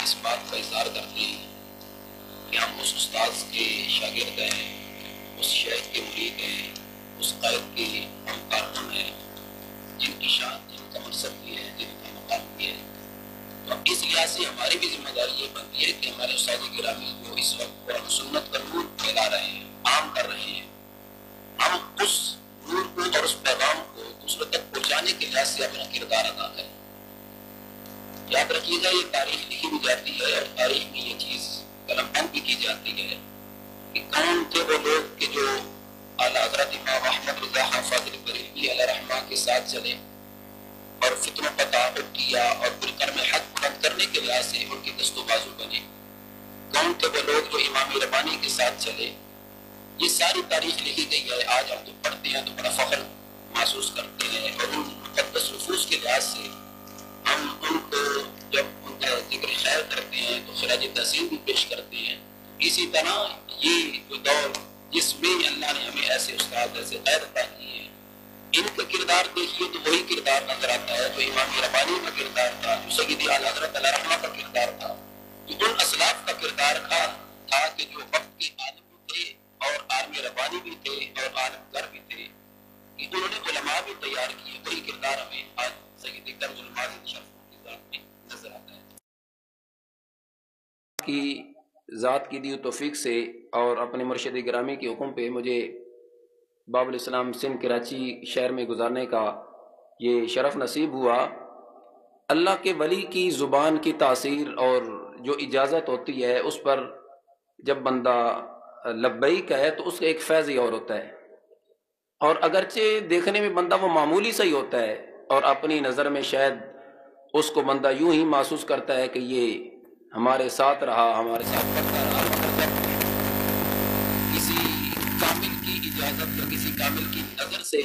اس بات کا اظہار کرتے ہیں کہ ہم اس استاذ کے شاگرد ہیں، اس شیخ کے مرید ہیں، اس قائد کے ہم کارکن ہیں، جن کی شان، جن کا منصب بھی ہے، جن کا مقام بھی ہے. تو اس لحاظ سے ہماری بھی ذمہ داری یہ بنتی ہے کہ ہمارے استاد گرامی جو اس وقت قرآن سنت کا نور پھیلا رہے ہیں، عام کر رہے ہیں، ہم اس نور کو اور اس پیغام کو دوسروں تک پہنچانے کے لحاظ سے اپنا کردار ادا کریں. یاد رکھیے گا یہ تاریخ لکھی بھی جاتی ہے اور تاریخ میں یہ چیز قلم بند بھی کی جاتی ہے کہ کون تھے وہ لوگ کہ جو اعلیٰ حضرت امام احمد رضا خان فاضل بریلوی علیہ رحمہ کے ساتھ چلے اور فتنوں کا تعاقب کیا اور پھر کرم حق بلند کرنے کے لحاظ سے ان کے دست و بازو بنے. کون تھے وہ لوگ جو امام ربانی کے ساتھ چلے. یہ ساری تاریخ لکھی گئی ہے. آج ہم تو پڑھتے ہیں تو بڑا فخر محسوس کرتے ہیں اور ان مقدس نفوس کے لحاظ سے ہم ان کو جب ان کا ذکر خیر کرتے ہیں تو خراج تحسین بھی پیش کرتے ہیں. اسی طرح یہ جو دور جس میں اللہ نے ہمیں ایسے استاد ایسے غیر عطا کیے ہیں، ان کا کردار دیکھیے تو وہی کردار نظر آتا ہے جو امام ربانی کا کردار تھا، جو سیدی اعلیٰ حضرت علیہ رحمہ کا کردار تھا، جو ان اسلاف کا کردار تھا کہ جو وقت کے عالم بھی تھے اور عالم ربانی بھی تھے اور عالم گر بھی تھے، کہ انہوں نے علماء بھی تیار کیے. وہی کردار ہمیں آج سید کنز المعارف شرف کی ذات میں نظر آتا ہے. کی ذات کی دی توفیق سے اور اپنے مرشد گرامی کے حکم پہ مجھے باب الاسلام سندھ کراچی شہر میں گزارنے کا یہ شرف نصیب ہوا. اللہ کے ولی کی زبان کی تاثیر اور جو اجازت ہوتی ہے اس پر جب بندہ لبیک ہے تو اس کا ایک فیض ہی اور ہوتا ہے. اور اگرچہ دیکھنے میں بندہ وہ معمولی سا ہی ہوتا ہے اور اپنی نظر میں شاید اس کو بندہ یوں ہی محسوس کرتا ہے کہ یہ ہمارے ساتھ رہا، ہمارے ساتھ پڑھتا رہا، مگر جب کسی کامل کی اجازت یا کسی کامل کی نظر سے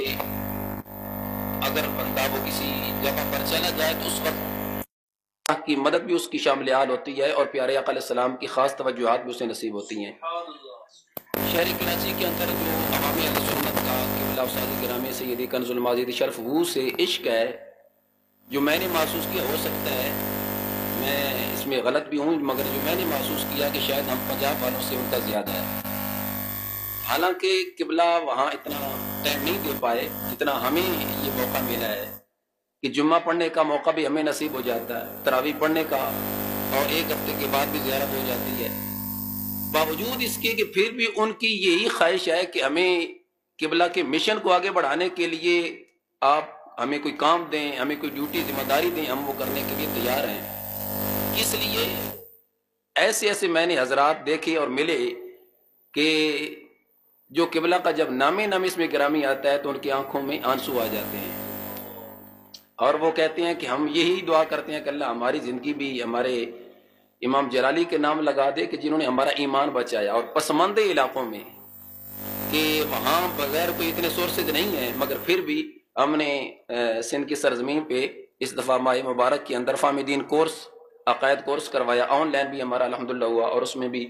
اگر بندہ وہ کسی جگہ پر چلا جائے تو اس وقت اللہ کی مدد بھی اس کی شامل حال ہوتی ہے اور پیارے آقا علیہ السلام کی خاص توجہات بھی اسے نصیب ہوتی ہیں. شہر کراچی کے اندر جو عوامی اہل سنت کا قبلہ استاد گرامی سیدی کنز المعارف شرف وہ سے عشق ہے جو میں نے محسوس کیا، ہو سکتا ہے میں اس میں غلط بھی ہوں، مگر جو میں نے محسوس کیا کہ شاید ہم پنجاب والوں سے ان کا زیادہ ہے. حالانکہ قبلہ وہاں اتنا ٹائم نہیں دے پائے جتنا ہمیں یہ موقع ملا ہے کہ جمعہ پڑھنے کا موقع بھی ہمیں نصیب ہو جاتا ہے، تراویح پڑھنے کا، اور ایک ہفتے کے بعد بھی زیارت ہو جاتی ہے. باوجود اس کے کہ پھر بھی ان کی یہی خواہش ہے کہ ہمیں قبلہ کے مشن کو آگے بڑھانے کے لیے آپ ہمیں کوئی کام دیں، ہمیں کوئی ڈیوٹی ذمہ داری دیں، ہم وہ کرنے کے لیے تیار ہیں. اس لیے ایسے ایسے میں نے حضرات دیکھے اور ملے کہ جو قبلہ کا جب نام اس میں گرامی آتا ہے تو ان کی آنکھوں میں آنسو آ جاتے ہیں اور وہ کہتے ہیں کہ ہم یہی دعا کرتے ہیں کہ اللہ ہماری زندگی بھی ہمارے امام جلالی کے نام لگا دے کہ جنہوں نے ہمارا ایمان بچایا. اور پسماندہ علاقوں میں کہ وہاں بغیر کوئی اتنے سورسز نہیں ہیں مگر پھر بھی ہم نے سندھ کی سرزمین پہ اس دفعہ ماہ مبارک کے اندر فامدین کورس، عقائد کورس کروایا. آن لائن بھی ہمارا الحمدللہ ہوا اور اس میں بھی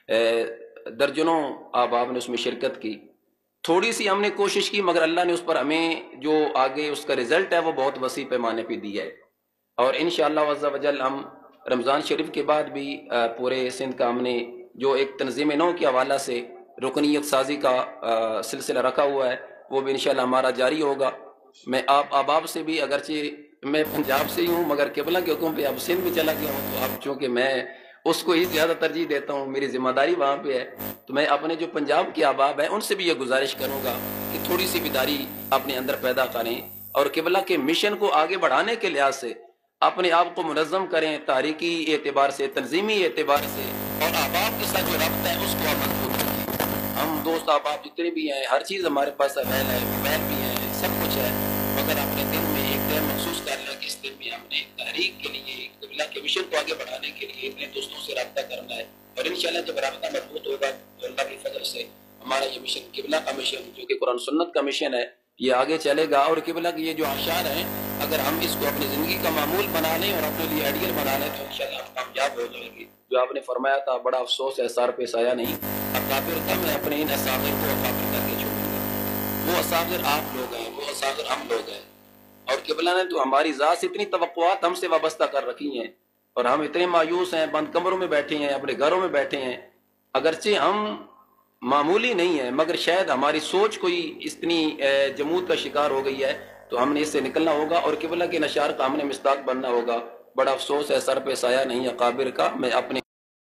درجنوں احباب نے اس میں شرکت کی. تھوڑی سی ہم نے کوشش کی مگر اللہ نے اس پر ہمیں جو آگے اس کا رزلٹ ہے وہ بہت وسیع پیمانے پہ دی ہے. اور انشاءاللہ عز و جل ہم رمضان شریف کے بعد بھی پورے سندھ کا ہم نے جو ایک تنظیم نو کے حوالہ سے رکنیت سازی کا سلسلہ رکھا ہوا ہے وہ بھی انشاءاللہ ہمارا جاری ہوگا. میں آپ احباب سے بھی، اگرچہ میں پنجاب سے ہی ہوں مگر قبلہ کے حکم پہ اب سندھ میں چلا گیا ہوں، تو اب چونکہ میں اس کو ہی زیادہ ترجیح دیتا ہوں، میری ذمہ داری وہاں پہ ہے، تو میں اپنے جو پنجاب کے احباب ہیں ان سے بھی یہ گزارش کروں گا کہ تھوڑی سی بیداری اپنے اندر پیدا کریں اور قبلہ کے مشن کو آگے بڑھانے کے لحاظ سے اپنے آپ کو منظم کریں، تاریخی اعتبار سے، تنظیمی اعتبار سے، اور احباب کے ساتھ جو رابطہ ہے اس کو آپ مضبوط رکھیں. ہم دوست احباب جتنے بھی ہیں ہر چیز ہمارے پاس اویل ہے، موبائل بھی ہے، سب کچھ ہے، مگر اپنے دل میں ایک دن محسوس کر لیں کہ اس دن میں ہم نے تحریک کے لیے قبلہ کے مشن کو آگے بڑھانے کے لیے اپنے دوستوں سے رابطہ کرنا ہے. اور انشاءاللہ جب رابطہ مضبوط ہوگا تو اللہ کی فضل سے ہمارا یہ مشن قبلہ کا مشن جو کہ قرآن سنت کا مشن ہے یہ آگے چلے گا. اور قبلہ کے یہ جو اشعار ہیں اگر ہم اس کو اپنی زندگی کا معمول بنا لیں اور اپنے لیے آئیڈیل بنا لیں تو انشاءاللہ ہم کامیاب ہو جائیں گے. جو آپ نے فرمایا تھا بڑا افسوس ہے سار پہ سایہ نہیں، اکابر کا میں اپنے ان اساغر کو اکابر کر کے چھوڑوں گا. وہ اساغر آپ لوگ ہیں، وہ اساغر ہم لوگ ہیں. اور قبلہ نے تو ہماری ذات سے اتنی توقعات ہم سے وابستہ کر رکھی ہیں اور ہم اتنے مایوس ہیں، بند کمروں میں بیٹھے ہیں، اپنے گھروں میں بیٹھے ہیں، اگرچہ ہم معمولی نہیں ہیں مگر شاید ہماری سوچ کوئی اتنی جمود کا شکار ہو گئی ہے، تو ہم نے اس سے نکلنا ہوگا اور قبلہ کے نشار کا ہم نے مصداق بننا ہوگا۔ بڑا افسوس ہے سر پہ سایہ نہیں اکابر کا، میں اپنے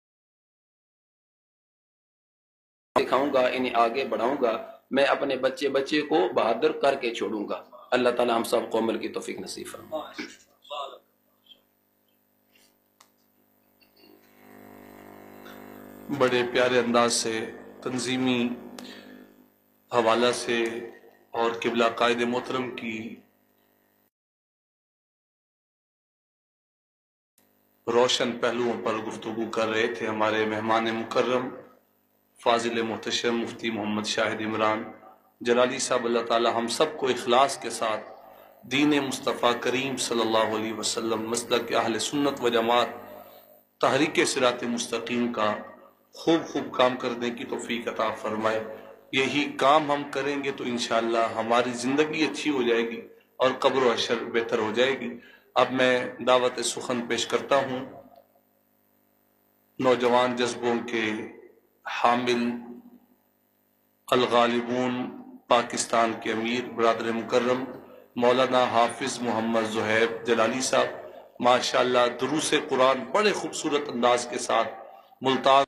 دکھاؤں گا، انہیں آگے بڑھاؤں گا، میں اپنے بچے کو بہادر کر کے چھوڑوں گا۔ اللہ تعالی ہم سب کو عمل کی توفیق نصیب فرمائے۔ بڑے پیارے انداز سے، تنظیمی حوالہ سے اور قبلہ قائد محترم کی روشن پہلوؤں پر گفتگو کر رہے تھے ہمارے مہمان مکرم فاضل محتشم مفتی محمد شاہد عمران جلالی صاحب۔ اللہ تعالی ہم سب کو اخلاص کے ساتھ دین مصطفیٰ کریم صلی اللہ علیہ وسلم، مسلک اہل سنت و جماعت، تحریک صراط مستقیم کا خوب کام کرنے کی توفیق عطا فرمائے۔ یہی کام ہم کریں گے تو انشاءاللہ ہماری زندگی اچھی ہو جائے گی اور قبر و حشر بہتر ہو جائے گی۔ اب میں دعوت سخن پیش کرتا ہوں نوجوان جذبوں کے حامل، الغالبون پاکستان کے امیر برادر مکرم مولانا حافظ محمد زہیب جلالی صاحب، ماشاءاللہ دروس قرآن بڑے خوبصورت انداز کے ساتھ ملتان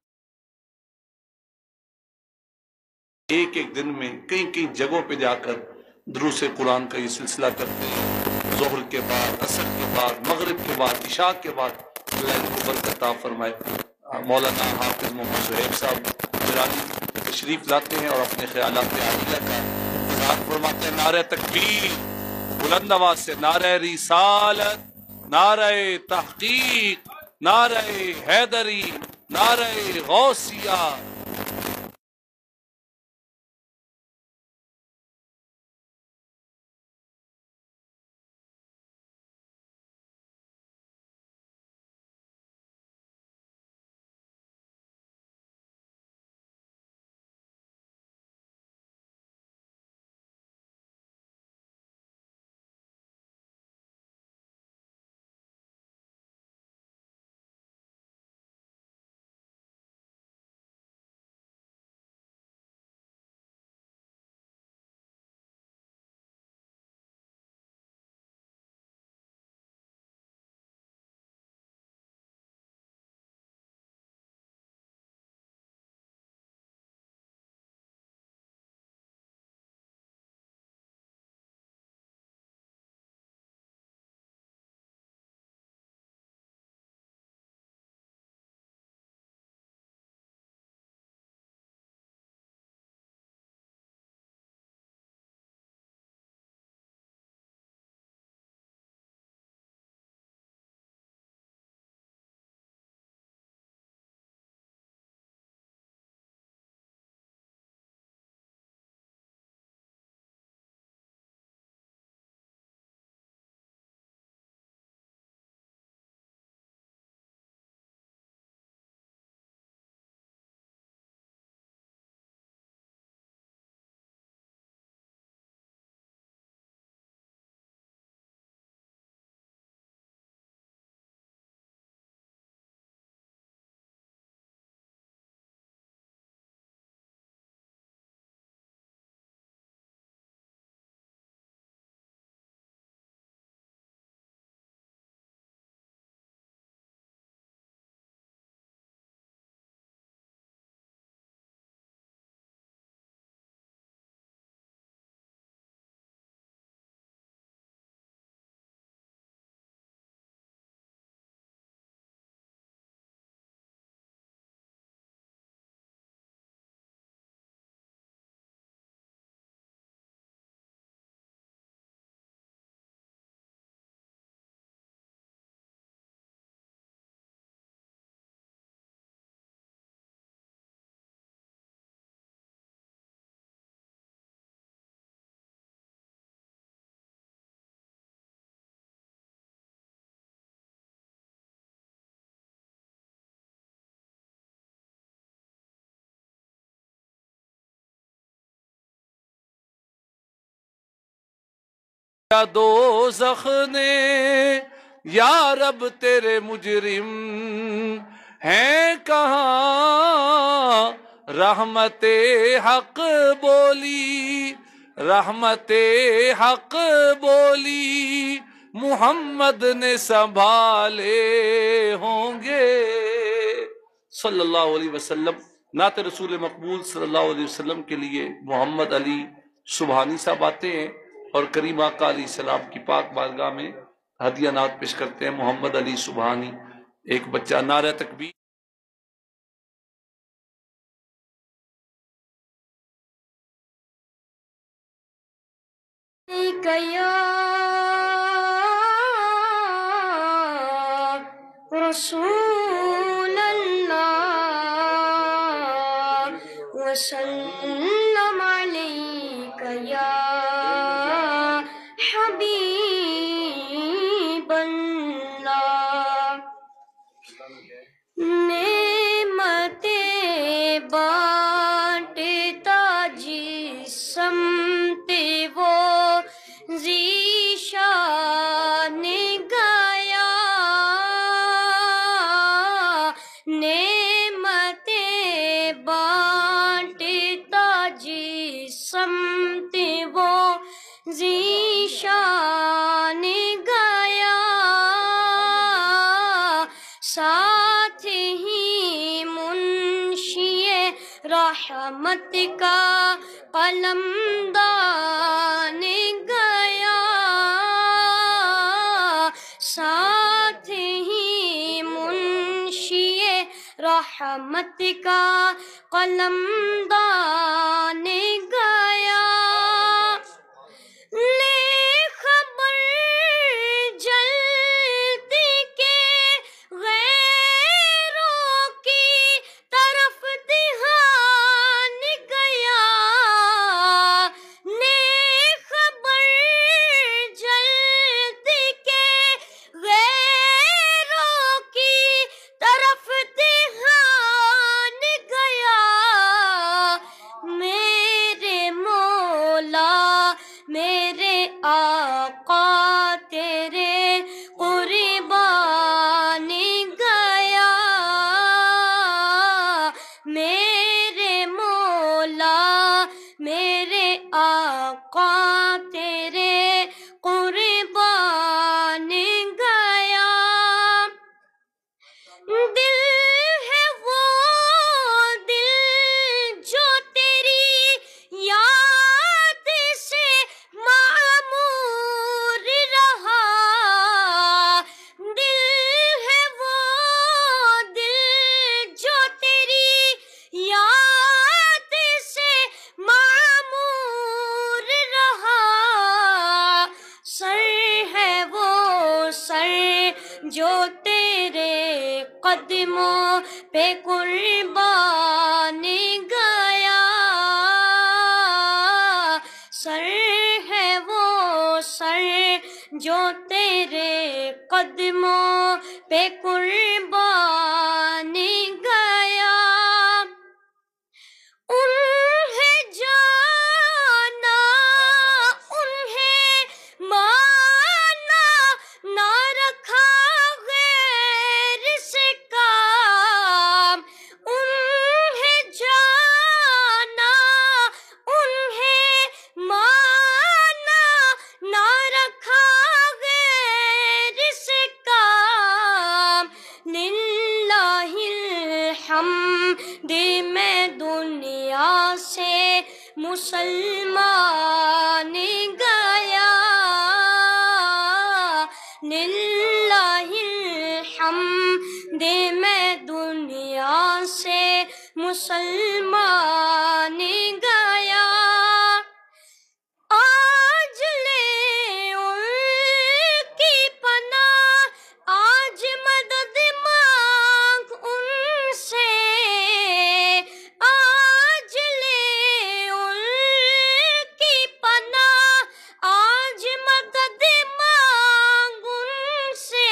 ایک دن میں کئی جگہوں پہ جا کر دروس قرآن کا یہ سلسلہ کرتے ہیں، ظہر کے بعد، عصر کے بعد، مغرب کے بعد، عشاء کے بعد۔ اللہ ان کو برکت عطا فرمائے۔ مولانا حافظ محمد زہیب صاحب جلالی تشریف لاتے ہیں اور اپنے خیالات عالیہ کا اظہار فرماتے ہیں۔ نعرہ تکبیر، بلند آواز سے نعرہ رسالت، نعرہ تحقیق، نعرہ حیدری، نعرہ غوثیہ۔ دوزخ نے یا رب تیرے مجرم ہیں کہاں؟ رحمت حق بولی، رحمت حق بولی، محمد نے سنبھالے ہوں گے صلی اللہ علیہ وسلم۔ نعت رسول مقبول صلی اللہ علیہ وسلم کے لیے محمد علی سبحانی صاحب آتے ہیں اور کریم آقا علیہ السلام کی پاک بارگاہ میں ہدیہ نعت پیش کرتے ہیں۔ محمد علی سبحانی، ایک بچہ، نعرہ تکبیر۔ رسول اللہ وسلم علیک یا حبیب اللہ۔ نعمتیں بانٹتا جس سمت وہ ذیشان گیا، نعمتیں بانٹتا جس سمت وہ ذیشان گیا، ساتھ ہی منشی رحمت کا قلم دان گیا، ساتھ ہی منشی رحمت کا قلم دان گیا۔ لے خبر جلدی کے غیروں کی طرف دھیان گیا، لے خبر جلدی کے غیروں کی طرف دھیان گیا، میرے مولا میرے آقا تیرے قربان گیا، میرے مولا میرے آقا تیرے قربان گیا۔ دل ہے وہ دل جو تیری یاد سے معمور رہا، دل ہے وہ دل جو تیری یاد سے معمور رہا، سر ہے وہ سر جو تیرے قدموں پہ قربان گیا، سر ہے وہ سر جو تیرے قدموں پہ قربان گیا۔ انہیں جانا انہیں مانا، نہ رکھا غیر سے کام، انہیں جانا انہیں مانا، نہ رکھا غیر سے کام، للہ الحمد میں دنیا سے مسلمان گیا، للہ الحمد میں دنیا سے مسلمان گیا۔ آج لے ان کی پناہ، آج مدد مانگ ان سے، آج لے ان کی پناہ، آج مدد مانگ ان سے،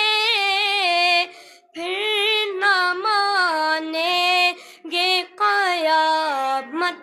پھر نہ مانیں گے قیامت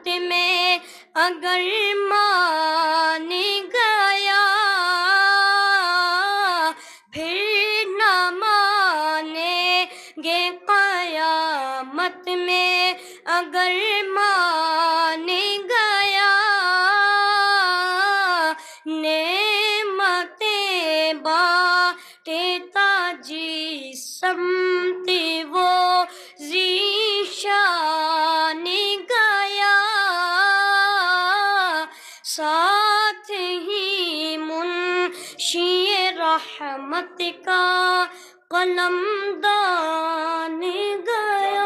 شیئے رحمت کا قلم دان گیا۔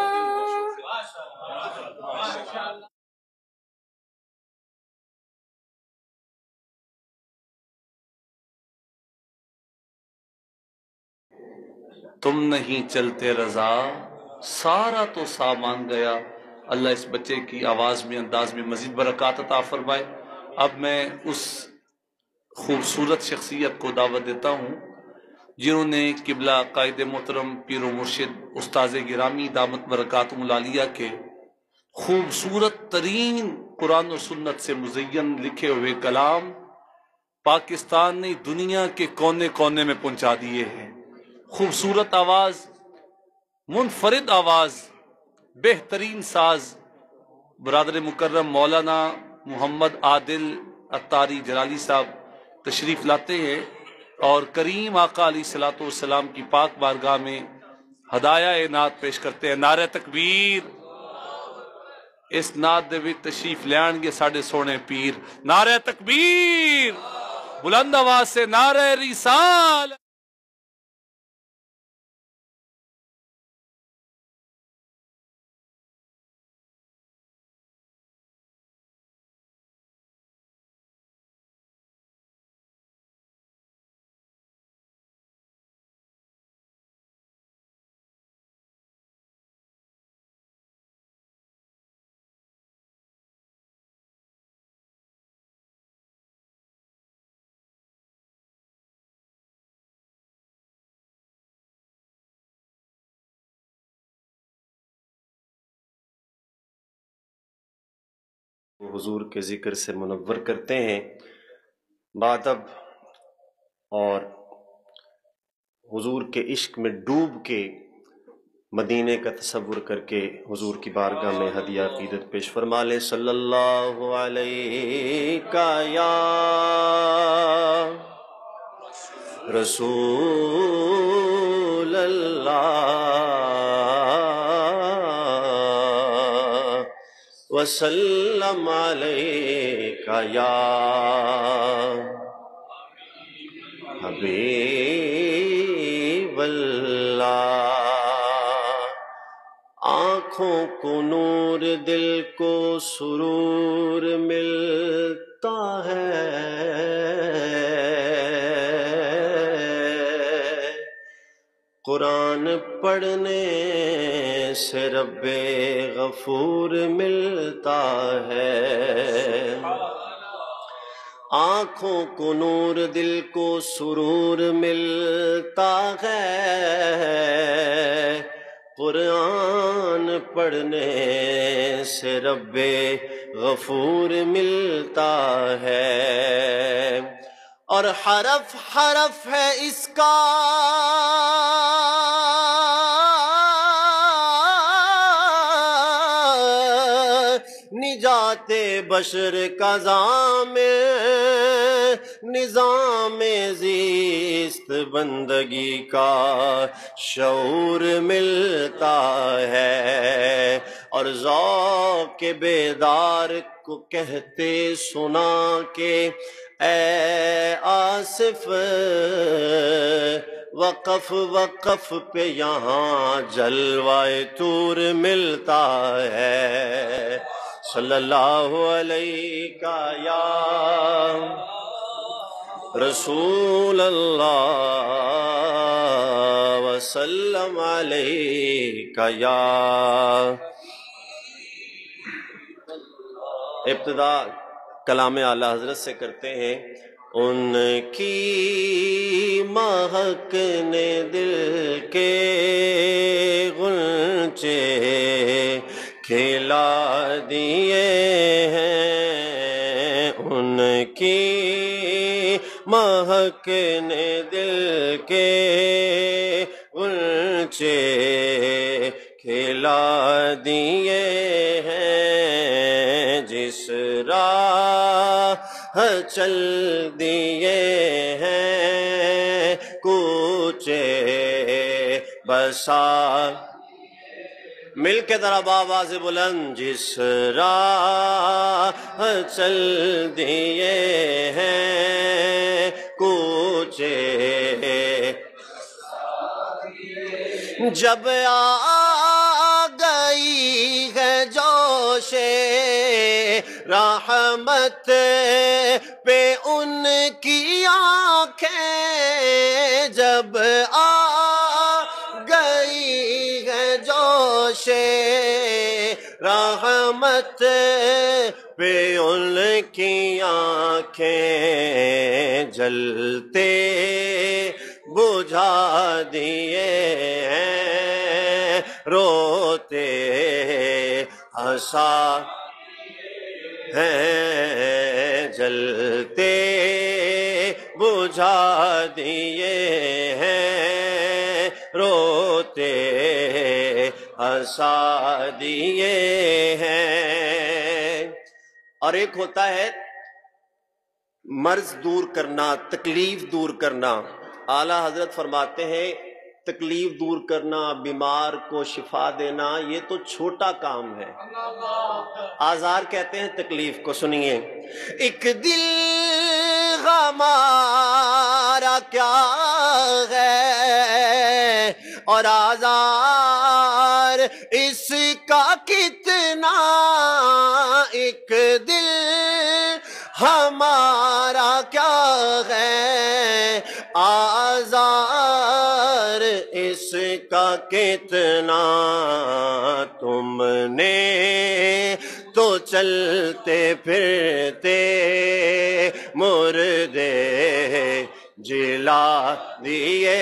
تم نہیں چلتے رضا سارا تو سامان گیا۔ اللہ اس بچے کی آواز میں انداز میں مزید برکات عطا فرمائے۔ اب میں اس خوبصورت شخصیت کو دعوت دیتا ہوں جنہوں نے قبلہ قائد محترم پیر و مرشد استاذ گرامی دامت برکاتہم العالیہ کے خوبصورت ترین قرآن و سنت سے مزین لکھے ہوئے کلام پاکستان نے دنیا کے کونے کونے میں پہنچا دیے ہیں۔ خوبصورت آواز، منفرد آواز، بہترین ساز، برادر مکرم مولانا محمد عادل اتاری جلالی صاحب تشریف لاتے ہیں اور کریم آقا علیہ الصلوۃ والسلام کی پاک بارگاہ میں ہدایہ نعت پیش کرتے ہیں۔ نعرہ تکبیر۔ اس نعت دے وچ تشریف لین گے ساڈے سونے پیر۔ نعرہ تکبیر، بلند آواز سے نعرہ رسالت۔ حضور کے ذکر سے منور کرتے ہیں، بادب اور حضور کے عشق میں ڈوب کے مدینے کا تصور کر کے حضور کی بارگاہ میں ہدیہ عقیدت پیش فرما لیں۔ صلی اللہ علیہ یا رسول اللہ وسلم علیک یا حبیب اللہ۔ آنکھوں کو نور، دل کو سرور ملتا ہے، قرآن پڑھنے سے رب غفور ملتا ہے۔ آنکھوں کو نور، دل کو سرور ملتا ہے، قرآن پڑھنے سے رب غفور ملتا ہے۔ اور حرف حرف ہے اس کا نجات بشر کا ضامن، نظام زیست بندگی کا شعور ملتا ہے۔ اور ذوق بیدار کو کہتے سنا کہ اے آصف وقف وقف پہ یہاں جلوائے طور ملتا ہے۔ صلی اللہ علیہ یا رسول اللہ وسلم علیک یا۔ ابتدا کلام اعلیٰ حضرت سے کرتے ہیں۔ ان کی مہک نے دل کے غنچے کھلا دیے ہیں، ان کی مہک نے دل کے غنچے کھلا دیے ہیں، جس راہ چل دیے ہیں کوچے بسا۔ مل کے ذرا آواز بلند، جس راہ چل دیے ہیں کوچے پہنچے جب آ گئی ہے جوش رحمت پہ ان کی آنکھیں، جب آ گئی ہے جوش رحمت پہ ان کی آنکھیں، جلتے بجھا دیے ہیں، روتے ہنسا ہیں، جلتے بجھا دیے ہیں، روتے ہنسا دیے ہیں۔ اور ایک ہوتا ہے مرض دور کرنا، تکلیف دور کرنا۔ اعلیٰ حضرت فرماتے ہیں تکلیف دور کرنا، بیمار کو شفا دینا، یہ تو چھوٹا کام ہے۔ آزار کہتے ہیں تکلیف کو۔ سنیے، ایک دل ہمارا کیا ہے اور آزار اس کا کتنا، ایک دل ہمارا کیا ہے آزار اس کا کتنا، تم نے تو چلتے پھرتے مردے جلا دیے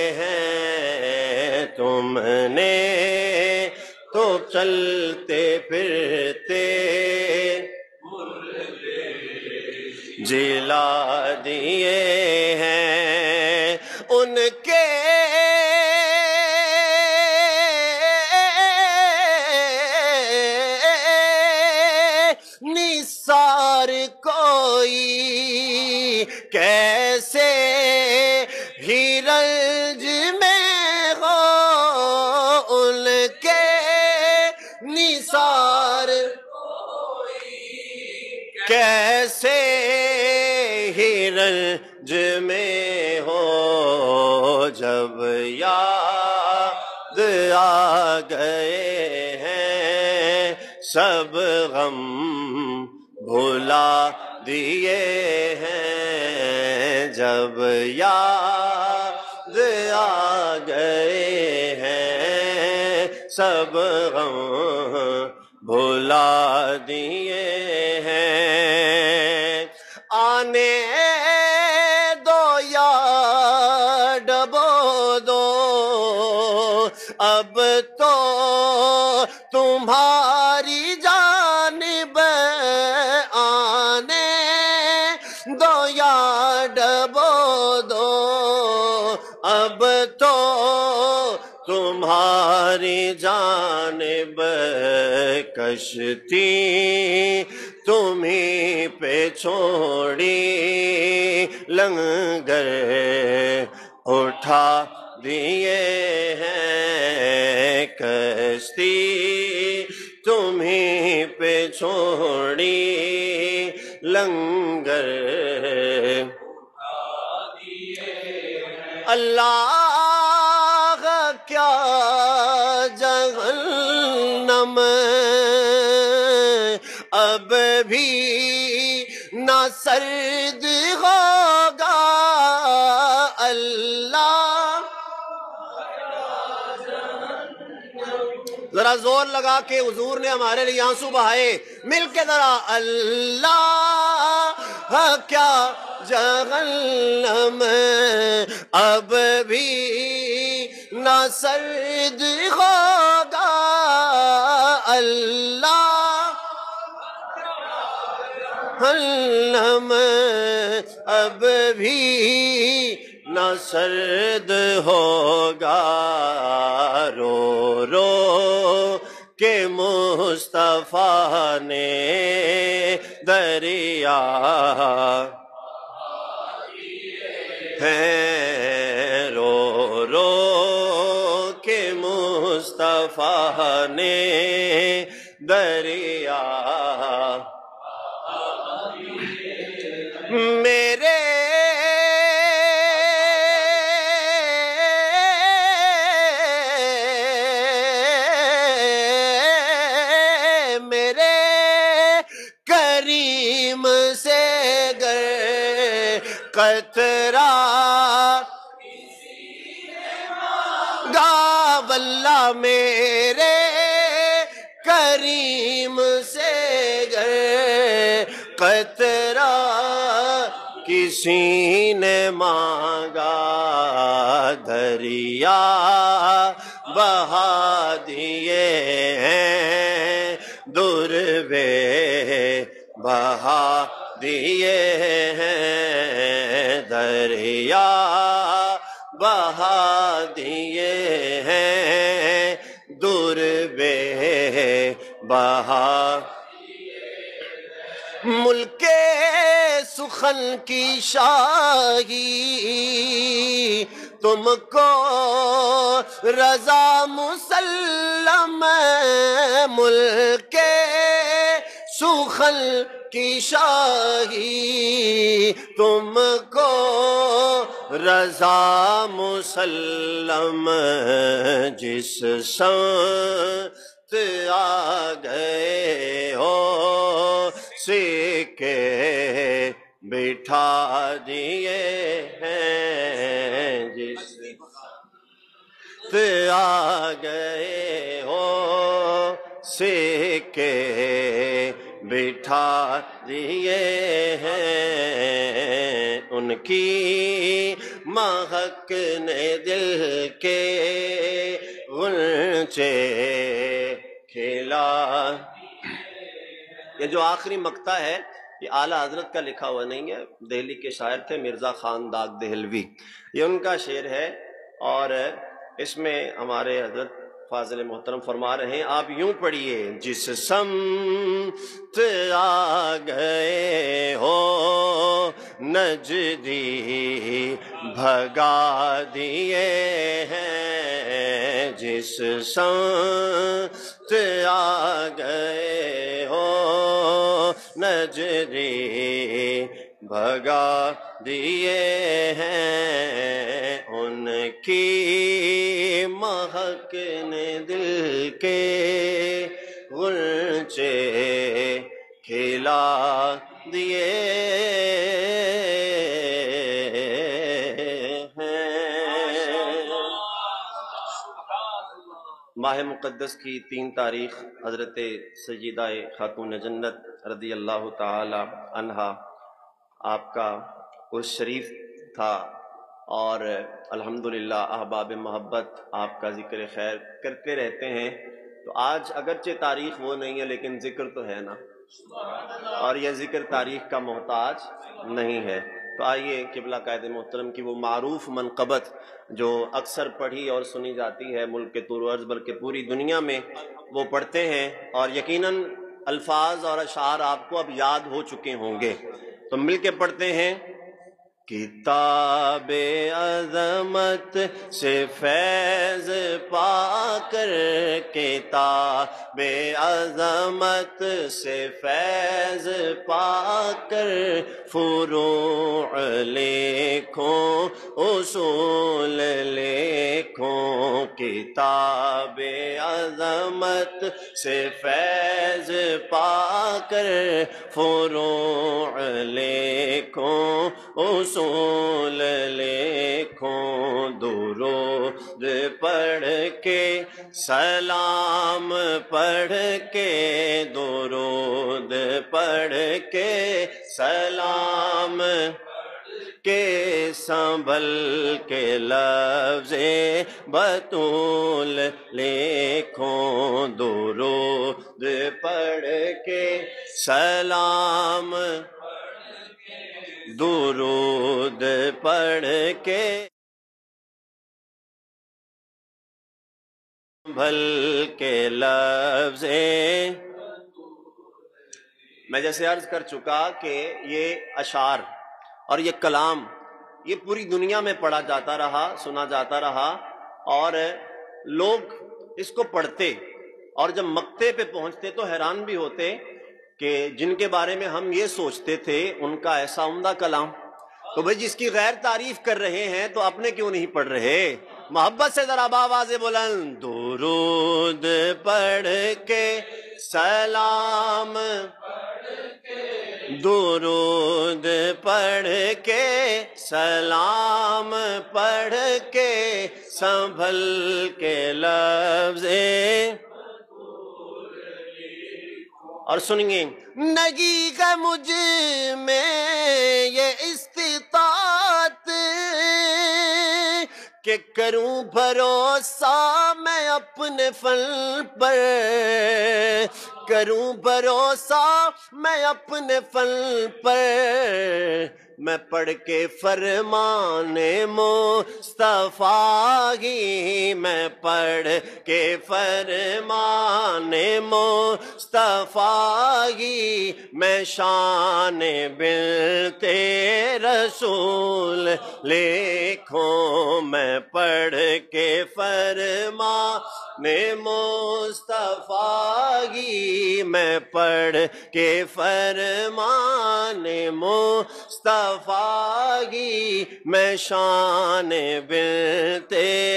ہیں، تم نے تو چلتے پھرتے جلا دیے ہیں۔ ان کے نثار کوئی کیسے ہی رنج میں ہو، ان کے نثار کیسے ہی رنج میں ہو، جب یاد آ گئے ہیں سب غم بھلا دیے ہیں، جب یاد آ گئے ہیں سب غم بھلا دیے ہیں۔ آنے دو یا ڈبو دو، اب تو تمہاری جانب آنے دو یا ڈبو دو، اب تو تمہاری جانب کشتی تمہیں پہ چھوڑی، لنگر اٹھا دیے ہیں، کشتی تمہیں پہ چھوڑی، لنگر اللہ کیا جہنم اب بھی نہ سرد ہوگا، اللہ ذرا زور لگا کے حضور نے ہمارے لیے آنسو بہائے، مل کے ذرا اللہ کیا جہنم اب بھی نہ سرد ہوگا، اللہ جہنم اب بھی نہ سرد ہوگا، رو رو کہ مصطفیٰ نے دریا ہے، رو رو کہ مصطفیٰ نے دریا میرے قطرہ گا واللہ میرے کریم سے گئے قطرہ کسی نے مانگا دریا بہا دیے ہیں در بے بہا دیے ہیں دریا بہا دیے ہیں در بے بہا ملک سخن کی شاہی تم کو رضا مسلم ملک سخن کی شاہی تم کو رضا مسلم جس سمت آ گئے ہو سکے بٹھا دیے ہیں جس آ گئے ہو سکے بٹھا دیے ہیں ان کی مہک نے دل کے غنچے کھلا۔ یہ جو آخری مقطع ہے یہ اعلیٰ حضرت کا لکھا ہوا نہیں ہے، دہلی کے شاعر تھے مرزا خان داغ دہلوی، یہ ان کا شعر ہے، اور اس میں ہمارے حضرت فاضل محترم فرما رہے ہیں آپ یوں پڑھیے جس سمت آ گئے ہو نجدی بھگا دیے ہیں جس سمت آ گئے ہو نجدی بھگا دیے ہیں ان کی مہک نے دل کے غنچے کھلا دیے ہیں۔ ماہ مقدس کی 3 تاریخ حضرت سیدہ خاتون جنت رضی اللہ تعالی عنہا آپ کا اس شریف تھا، اور الحمدللہ احباب محبت آپ کا ذکر خیر کرتے رہتے ہیں، تو آج اگرچہ تاریخ وہ نہیں ہے لیکن ذکر تو ہے نا، اور یہ ذکر تاریخ کا محتاج نہیں ہے۔ تو آئیے قبلہ قائد محترم کی وہ معروف منقبت جو اکثر پڑھی اور سنی جاتی ہے ملک کے طول و عرض بلکہ پوری دنیا میں، وہ پڑھتے ہیں، اور یقیناً الفاظ اور اشعار آپ کو اب یاد ہو چکے ہوں گے، تو مل کے پڑھتے ہیں۔ کتاب عظمت سے فیض پا کر کتاب عظمت سے فیض پا کر فروع لکھوں اصول لکھوں کتاب عظمت سے فیض پا کر فروع لکھوں اصول لکھوں درود پڑھ کے سلام پڑھ کے درود پڑھ کے سلام کے سنبھل کے لفظ بطول لکھوں درود پڑھ کے سلام درود پڑھ کے بھل کے لفظ۔ میں جیسے عرض کر چکا کہ یہ اشعار اور یہ کلام یہ پوری دنیا میں پڑھا جاتا رہا، سنا جاتا رہا، اور لوگ اس کو پڑھتے، اور جب مقطع پہ پہنچتے تو حیران بھی ہوتے کہ جن کے بارے میں ہم یہ سوچتے تھے ان کا ایسا عمدہ کلام، تو بھئی جس کی غیر تعریف کر رہے ہیں تو اپنے کیوں نہیں پڑھ رہے؟ محبت سے ذرا باواز بلند درود پڑھ کے سلام درود پڑھ کے سلام پڑھ کے سنبھل کے لفظ اور سنیے نہیں ہے مجھ میں یہ استطاعت کہ کروں بھروسہ میں اپنے فن پر کروں بھروسہ میں اپنے فن پر میں پڑھ کے فرمان مصطفیٰ ہی میں پڑھ کے فرمان مصطفیٰ ہی میں شان بنت رسول لکھوں میں پڑھ کے فرمان مصطفیٰ ہی میں پڑھ کے فرمان مصطفیٰ ہی میں شان بنت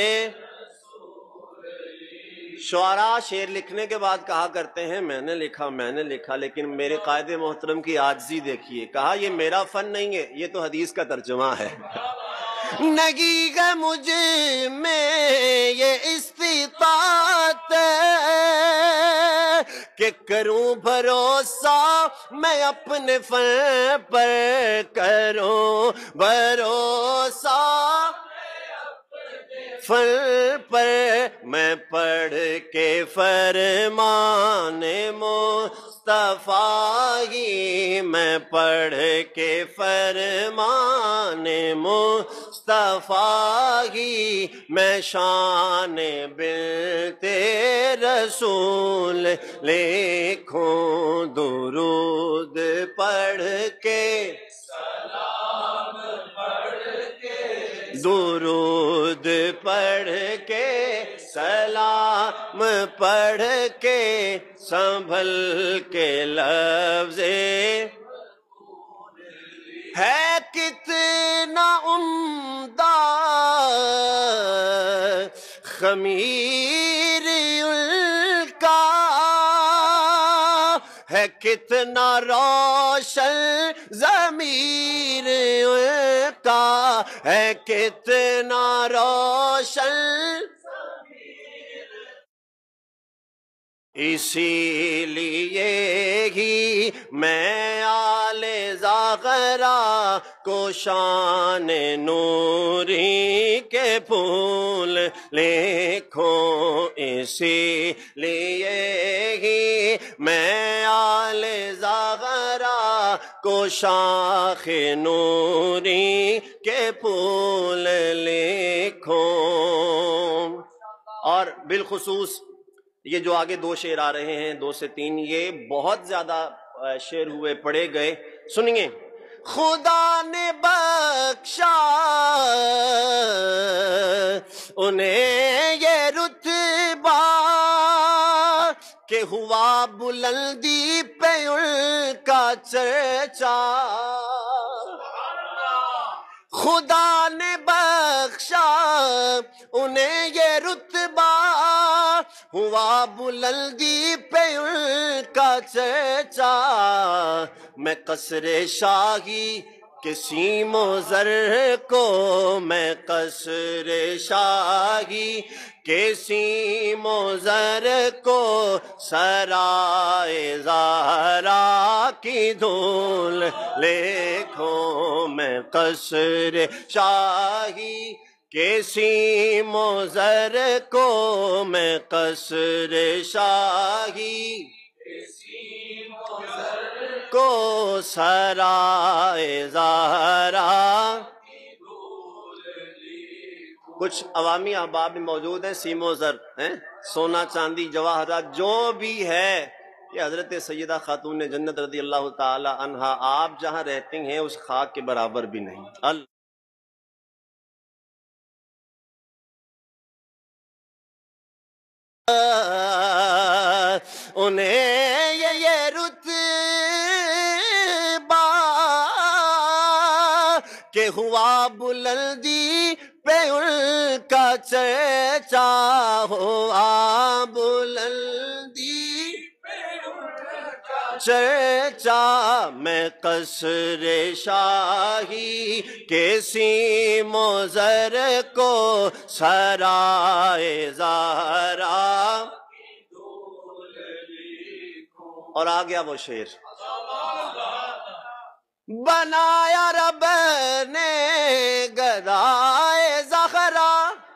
شعراء شعر لکھنے کے بعد کہا کرتے ہیں میں نے لکھا لیکن میرے قائد محترم کی عاجزی دیکھیے کہا یہ میرا فن نہیں ہے یہ تو حدیث کا ترجمہ ہے نہیں ہے مجھ میں یہ استطاعت کہ کروں بھروسہ میں اپنے فن پر کروں بھروسہ فن پر میں پڑھ کے فرمان مصطفیٰ ہی میں پڑھ کے فرمان مصطفیٰ ہی میں شان بنت رسول لکھوں درود پڑھ کے درود پڑھ کے سلام پڑھ کے سنبھل کے لفظ ہے کتنا عمدہ خمیر ان کا ہے کتنا روشن ضمیر ان کا ہے کتنا روشن اسی لیے ہی میں آل زاغرہ کو شان نوری کے پھول لکھوں اسی لیے ہی میں آل زاغرہ کو شاخ نوری کے پھول لکھوں اور بالخصوص یہ جو آگے دو شعر آ رہے ہیں 2 سے 3 یہ بہت زیادہ شعر ہوئے پڑھے گئے سنیے خدا نے بخشا انہیں یہ رتبہ کہ ہوا بلندی پہ ان کا چرچا خدا نے بخشا انہیں یہ رتبہ ہوا بلندی پہ ان کا چرچا میں قصر شاہی کے سیم و زر کو میں قصر شاہی کے سیم و زر کو سرائے زہرا کی دھول لکھوں میں قصر شاہی کے سیم و زر کو میں قصر شاہی کو سرائے زہرا کچھ عوامی احباب بھی موجود ہیں سیم و زر سونا چاندی جواہرات جو بھی ہے یہ حضرت سیدہ خاتون جنت رضی اللہ تعالی عنہا آپ جہاں رہتی ہیں اس خاک کے برابر بھی نہیں انہیں یہ رتبہ کہ ہوا بلندی پہ ان کا چرچا ہوا بلندی پہ ان کا چرچا میں قصر شاہی کے سیم و زر کو سرائے زہرا، اور آ گیا وہ شعر، بنایا رب نے گدائے زہرا،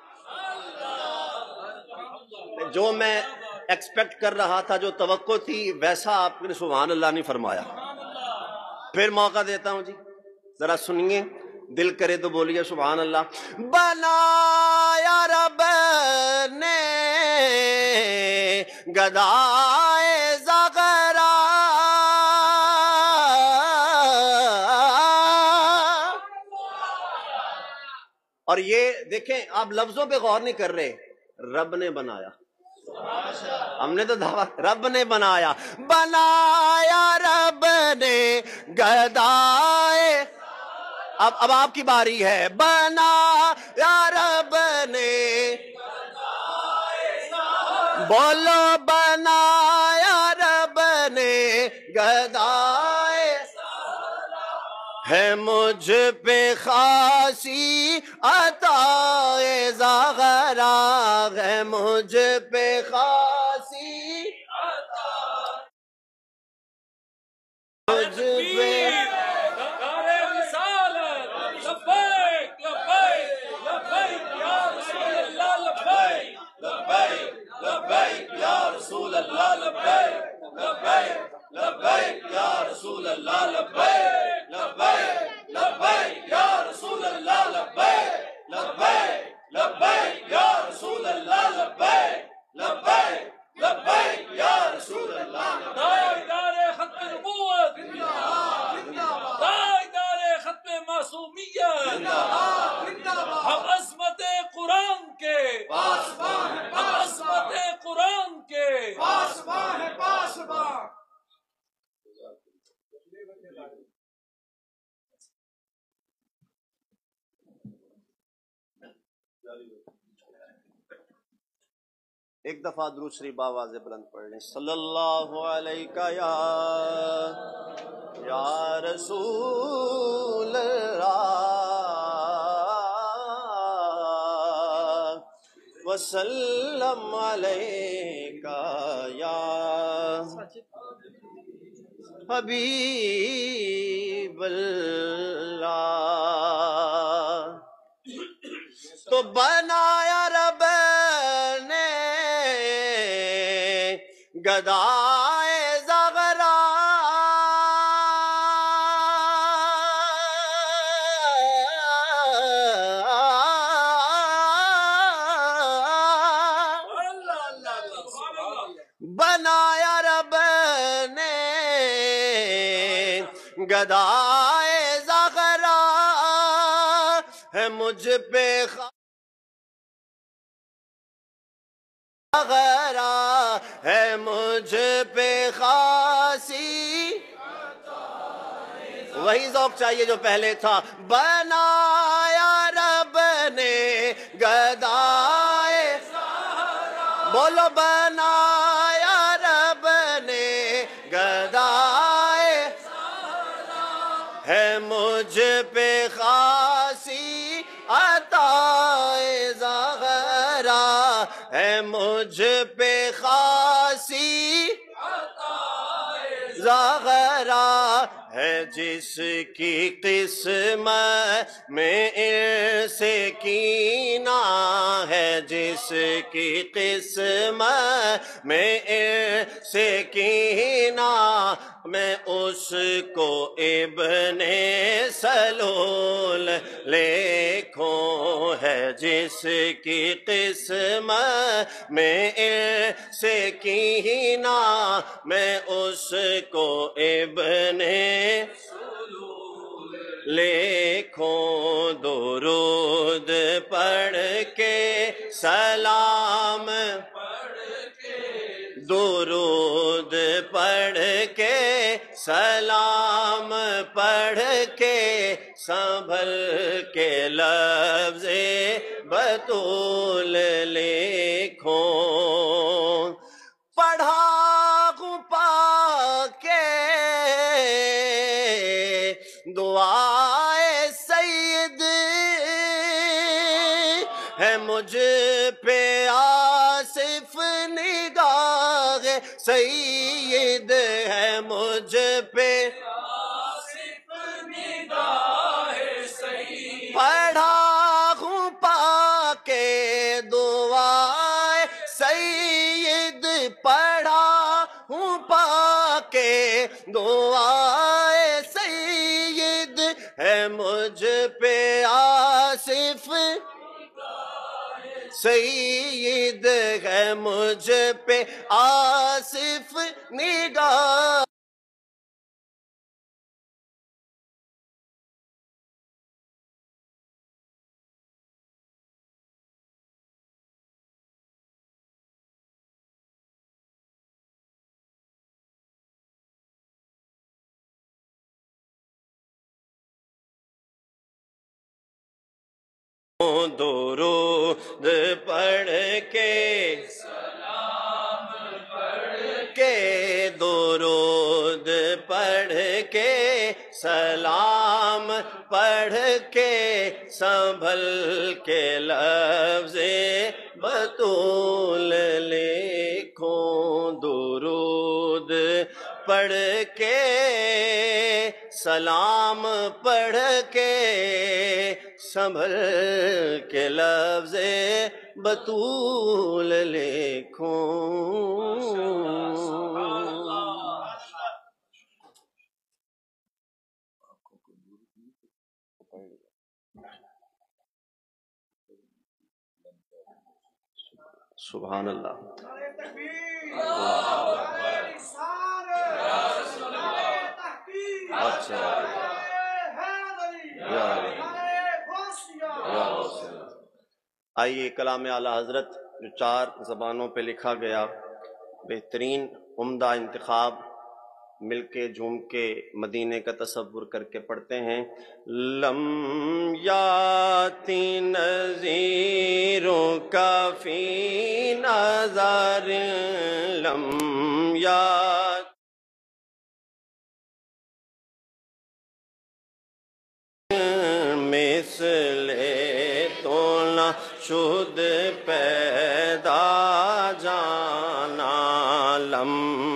جو میں ایکسپیکٹ کر رہا تھا، جو توقع تھی، ویسا آپ نے سبحان اللہ نہیں فرمایا۔ پھر موقع دیتا ہوں جی، ذرا سنیے، دل کرے تو بولیے سبحان اللہ۔ بنایا رب نے گدائے زغرا، اور یہ دیکھیں آپ لفظوں پہ غور نہیں کر رہے، رب نے بنایا، ہم نے تو دعویٰ رب نے بنایا، بنایا رب نے گدائے، اب آپ کی باری ہے، بنایا رب نے، بولو بنایا رب نے گدائے، ہے مجھ پہ خاصی عطائے زغرا، ہے مجھ پہ خاصی مجھ پہ ایک دفعہ درود شریف آواز بلند پڑھ لیں، صلی اللہ علیہ یا رسول اللہ، وسلم علیہ یا حبیب اللہ۔ تو بنایا رب نے گدائے زغرا، بنایا رب نے گدائے زغرا، ہے مجھ پہ غرا، ہے مجھ پہ خاصی، وہی ذوق چاہیے جو پہلے تھا، بنایا رب نے گدائے، بولو بنایا رب نے گدائے، ہے مجھ پہ خاصی عطائے زغرا، ہے مجھ پہ خاصی زغرا، ہے جس کی قسمت میں سے کینہ، ہے جس کی قسمت میں سے کینہ، میں اس کو ابن سلول لکھوں، ہے جس کی قسمت میں سے کینہ، میں اس کو ابن لکھوں، درود پڑھ کے سلام، درود پڑھ کے سلام پڑھ کے سنبھل کے لفظ بطول لکھوں، پڑھا پا کے ہے مجھ پہ آصف نگاہ سید ہے مجھ پہ پڑھا ہوں پا کے دعائے سید پڑھا ہوں پا کے دعائے سید ہے مجھ پہ آصف سید ہے مجھ پہ آصف نگاہ درود پڑھ کے سلام پڑھ کے درود پڑھ کے سلام پڑھ کے سنبھل کے لفظ بطول لکھوں درود پڑھ کے سلام پڑھ کے سنبھل کے لفظ بطول لکھوں سبحان اللہ آئیے کلام اعلیٰ حضرت جو 4 زبانوں پہ لکھا گیا بہترین عمدہ انتخاب مل کے جھوم کے مدینے کا تصور کر کے پڑھتے ہیں لم یاتی نذیروں کا فی نظر لم یاتی مثل تو نہ شد پیدا جانا لم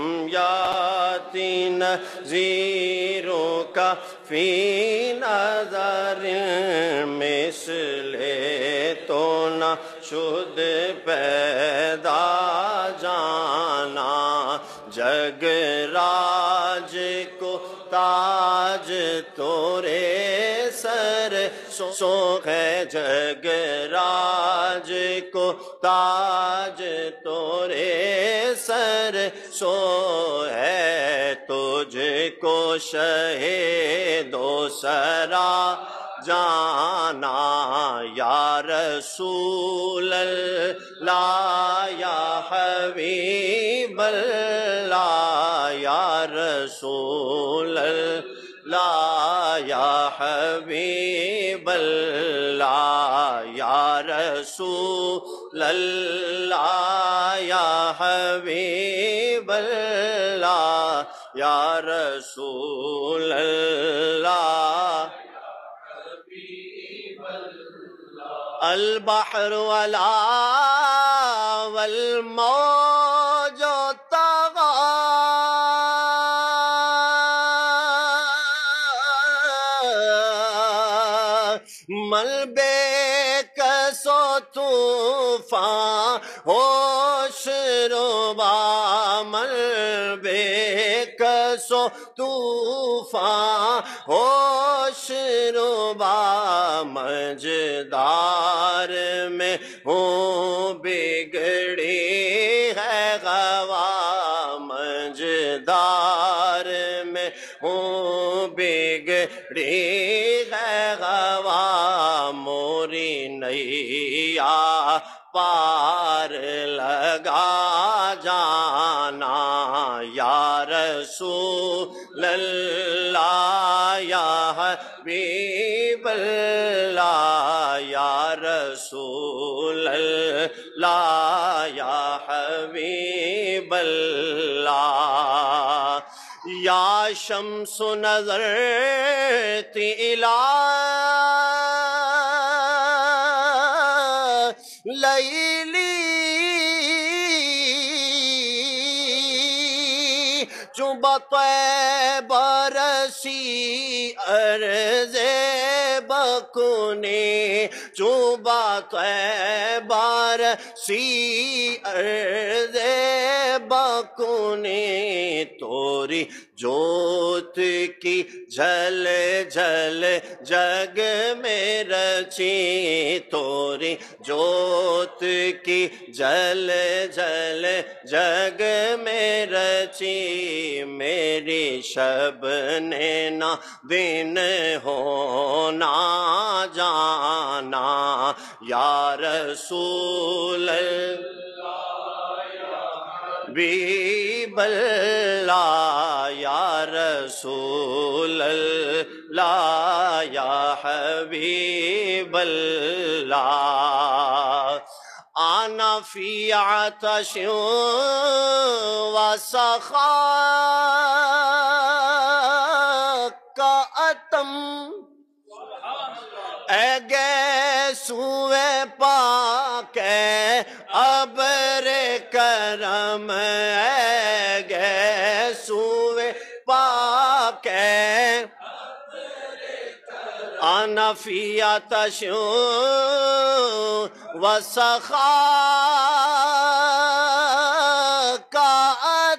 یاتی نذیروں کا فی نظر مثل تو نہ شد پیدا جانا جگ راج کو تاج تورے سر سو ہے جگ راج کو تاج تورے سر سو ہے تجھ کو شہید و سرا جانا یا رسول اللہ یا حبیب اللہ یا رسول اللہ یا حبیب اللہ یا رسول اللہ یا حبیب اللہ یا رسول اللہ البحر ولا والموج طغى مل بے کسو طوفان ہوش ربا مل بے کسو طوفان ہوش ربا مجدار میں ہوں بگڑی ہے غوا مجدار میں ہوں بگڑی ہے غوا موری نیا پار لگا جانا یا رسول اللہ یا حبیب اللہ یا رسول اللہ یا حبیب اللہ یا شمس نظر الی لیلی چون طیبہ رسی عرض بکنی چون طیبہ رسی عرض بکنی توری جوت کی جھل جھل جگ میں رچی توری جوت کی جھل جھل جگ میں رچی میری شب نے نہ دن ہونا جانا یا رسول حبیب اللہ یا رسول اللہ یا حبیب اللہ آنا فی عطش و سخا کا اتم اے گیسوئے پاک ابر کرم اے گیسوئے پاک آنا فی عطش و سخا کا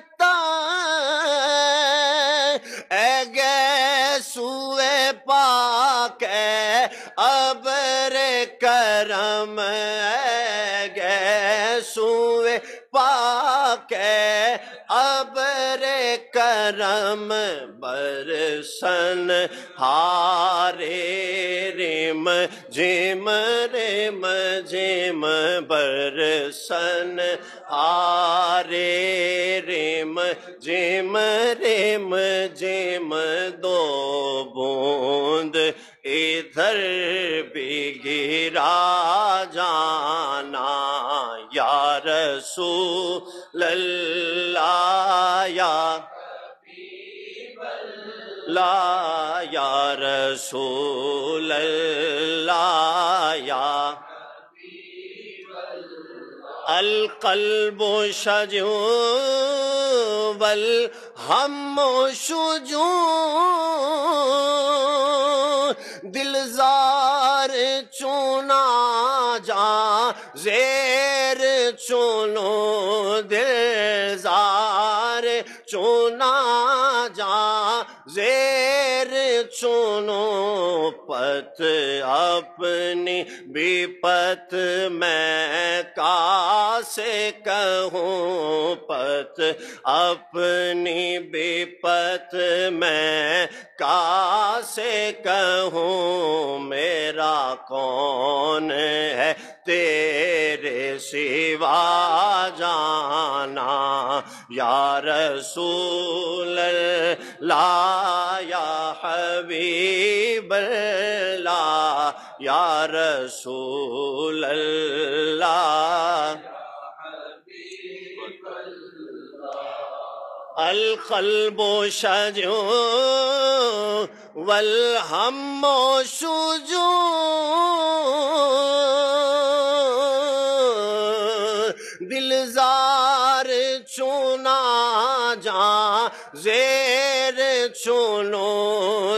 اے گیسوئے پاک ابر کرم اے گیسوئے پاک ابر کرم برسن ہارے رم جم رم جم برسن ہارے رم جم رم جم دو بوند ادھر بھی گرا جانا یا رسول اللہ یا لا یا رسول اللہ یا القلب شجع والہم شجع دلزار چونا جا زیر چونو دلزار چونا جا زیر چونو پت اپنی بھی پت میں کاسے کہوں پت اپنی بھی پت میں کاسے کہوں میرا کون ہے تیرے سوا جانا یا رسول اللہ یا حبیب اللہ یا رسول اللہ القلب شجع والہم شجع دلزار چونا جا زیر چونو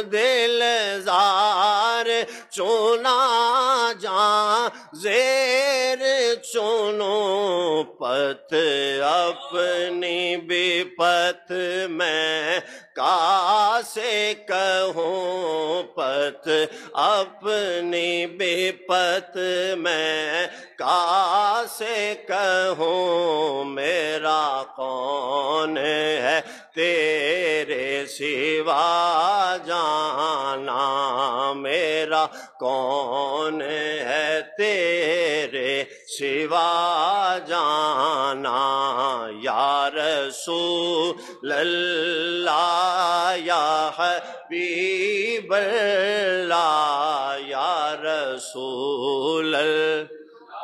دلزار چونا جا زیر چونو پت اپنی بھی پت میں کاسے کہوں پت اپنی بھی پت میں کاسے کہوں میرا کون ہے تیرے سوا جانا میرا کون ہے تیرے سوا جانا یا رسول اللہ یا حبیب اللہ یا رسول اللہ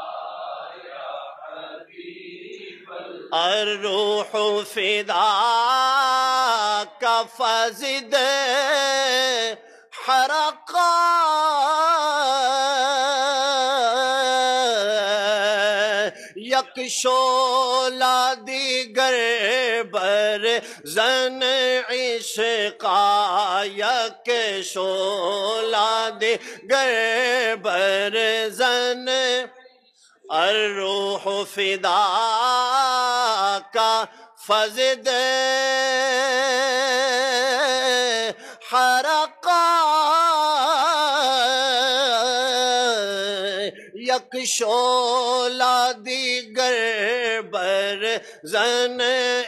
الروح فداک فزد حرقا، یک شعلہ دیگر بر زن عشقا یک شعلہ دیگر بر زن الروح فدا کا فزد حرقا یک شعلہ دیگر بر زن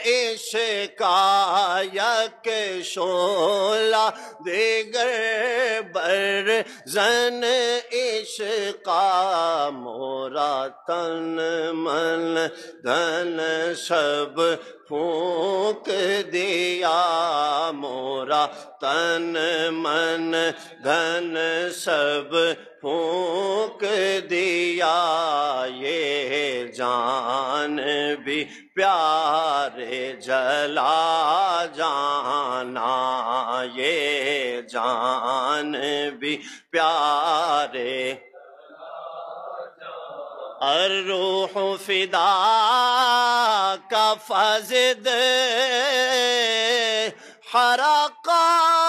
عشقا یک شعلہ دیگر بر زن عشقا مورا تن من دھن سب پھونک دیا مورا تن من دھن سب پھونک دیا یہ جان بھی پیارے جلا جانا یہ جان بھی پیارے الروح فدا کا فزد حرقا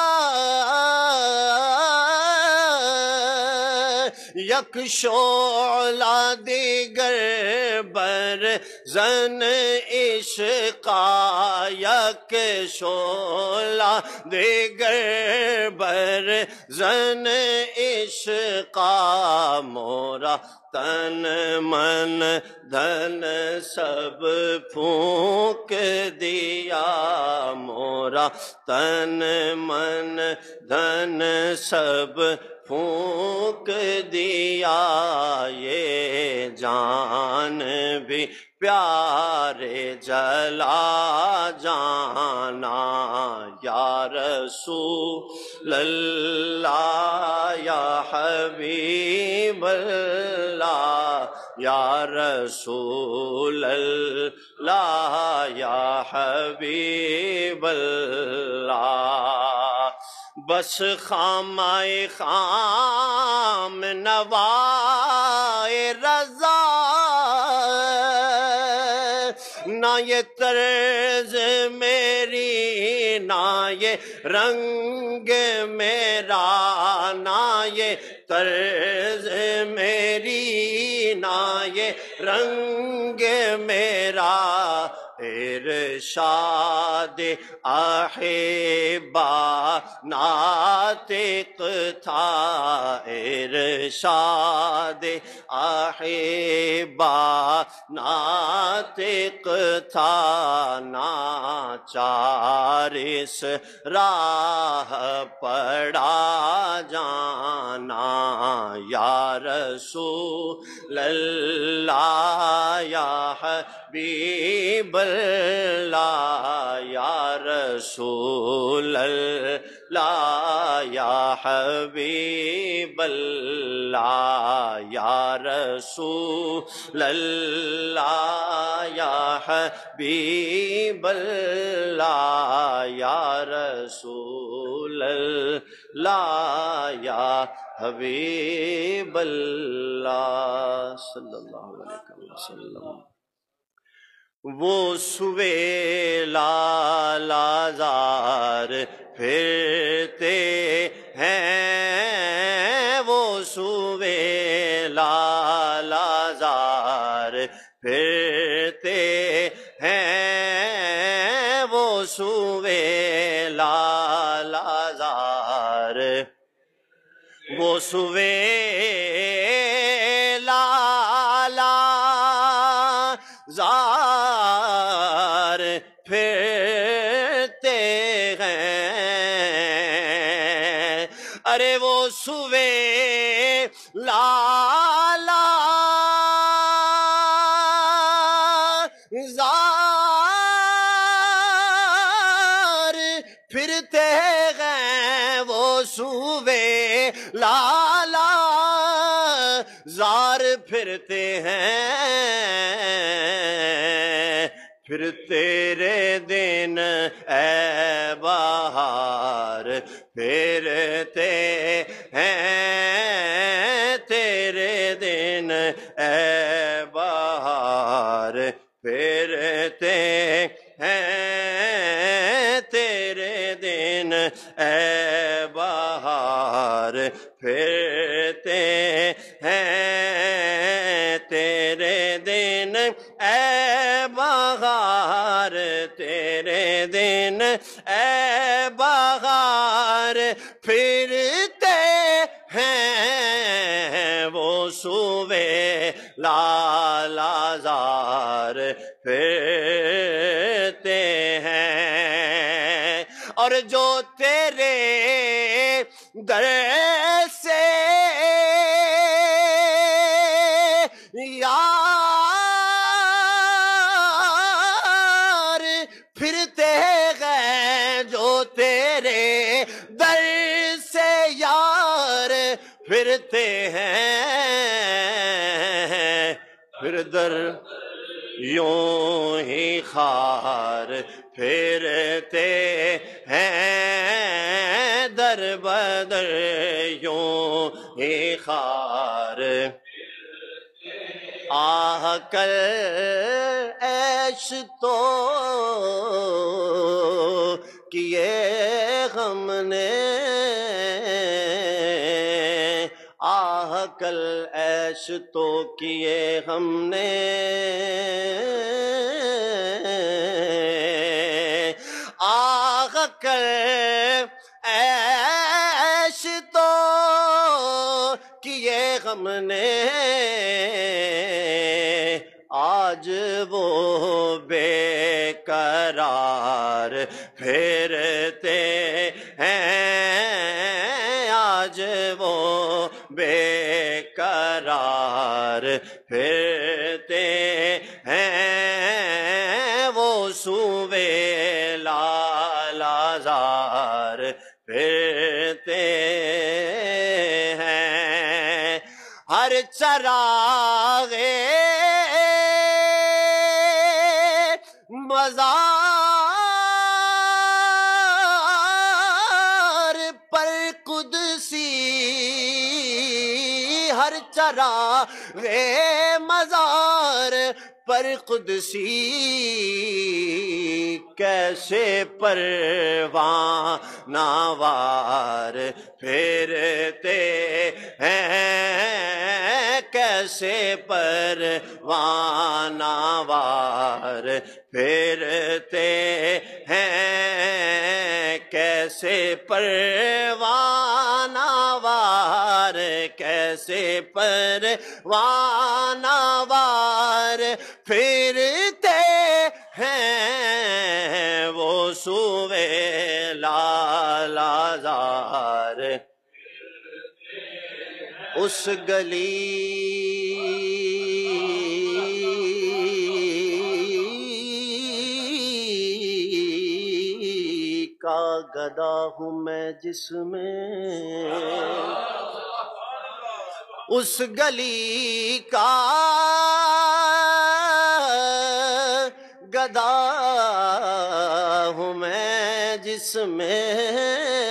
یک شعلہ دیگر بر زن عشقا یک شعلہ دیگر بر زن عشقا مورا تن من دھن سب پھونک دیا مورا تن من دھن سب پھونک دیا یہ جان بھی پیارے جلا جانا یا رسول اللہ یا حبیب اللہ یا رسول اللہ یا حبیب اللہ بس خامائے خام نوائے رضا نہ یہ طرز میری نہ یہ رنگ میرا نہ یہ طرز میری نہ یہ رنگ میرا ارشاد احبا ناطق تھا ارشاد احبا ناطق تھا ناچار اس راہ پڑا جانا یا رسول اللہ یا حبیب اللہ یا رسول اللہ یا حبیب اللہ یا رسول اللہ یا حبیب اللہ یا رسول اللہ یا حبیب اللہ صلی اللہ علیہ وسلم وہ سویلا لازار پھرتے ہیں وہ سویلا لازار پھرتے ہیں وہ سویلا لازار وہ سویلا لازار پھرتے ہیں ارے وہ سویلا لازار پھرتے ہیں وہ سویلا لازار پھرتے ہیں پھر تیرے دن اے بہار پھرتے ہیں تیرے دن اے اے بہار پھرتے ہیں تیرے دن، اے بہار پھرتے ہیں تیرے دن، اے بہار تیرے دن، اے بہار پھرتے ہیں وہ صوبے لال آزار پھرتے ہیں، اور جو تیرے در سے یار پھرتے ہیں، جو تیرے در سے یار پھرتے ہیں، پھر در یوں ہی خار پھرتے ہیں، در بدر یوں ہی خار، آہ کل عیش تو کیے ہم نے، آہ کل عیش تو کیے ہم نے، آہ کل عیش تو کیے ہم نے، آج وہ بے قرار پھرتے ہیں، آج وہ بے قرار پھرتے ہیں، وہ صوبے لال آزار پھرتے ہیں، ہر چراغ مزار پر قدسی، ہر چراغ مزار پر قدسی، کیسے پروانہ وار پھرتے ہیں، کیسے پروانہ وار پھرتے ہیں، کیسے پروانہ وار، کیسے پروانہ وار پھرتے ہیں، وہ صوبے لال آزار، اس گلی کا گدا ہوں میں جس میں، اس گلی کا گدا ہوں میں جس میں،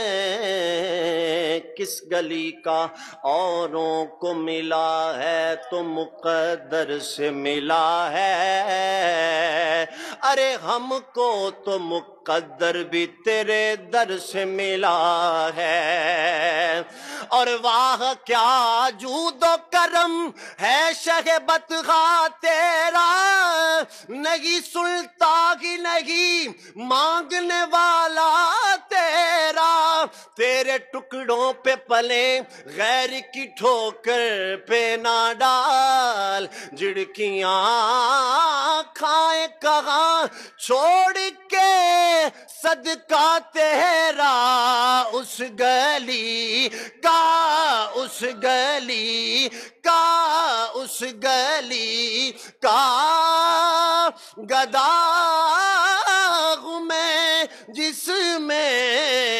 کس گلی کا اوروں کو ملا ہے تو مقدر سے ملا ہے، ارے ہم کو تو مقدر بھی تیرے در سے ملا ہے، اور واہ کیا جود و کرم ہے شہ بدخواہ تیرا، نہیں سلطا ہی نہیں مانگنے والا تیرا، تیرے ٹکڑوں پہ پلے غیر کی ٹھوکر پہ نہ ڈال، جھڑکیاں کھائیں کہاں چھوڑ کے صدقہ تیرا، اس گلی کا اس گلی کا اس گلی کا گدا ہوں میں جس میں،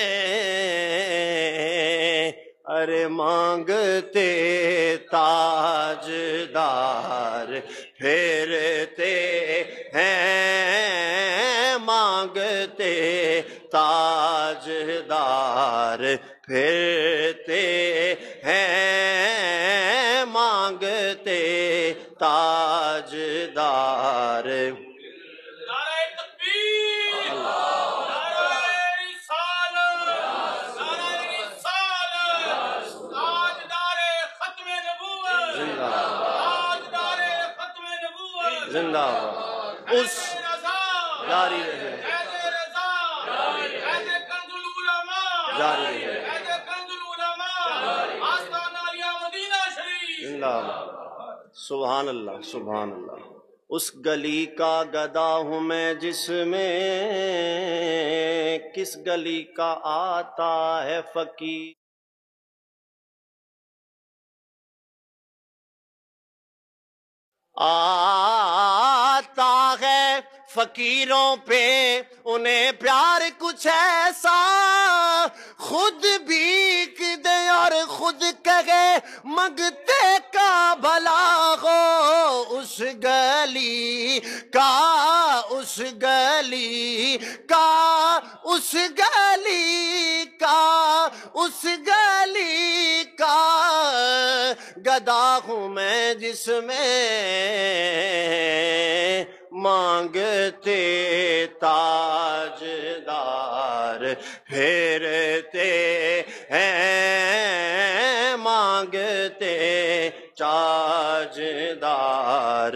ارے مانگتے تاجدار پھرتے ہیں، مانگتے تاجدار پھرتے ہیں، مانگتے تاجدار زندہ باد اس جاری رہے جاری رہے زندہ باد سبحان اللہ سبحان اللہ اس گلی کا گدا ہوں میں جس میں کس گلی کا آتا ہے فقیر آتا ہے فقیروں پہ انہیں پیار کچھ ایسا خود بھیک دے اور خود کہے منگتے کا بھلا ہو اس گلی کا اس گلی کا اس گلی کا اس گلی کا گدا ہوں میں جس میں مانگتے تاجدار پھرتے ہیں مانگتے تاجدار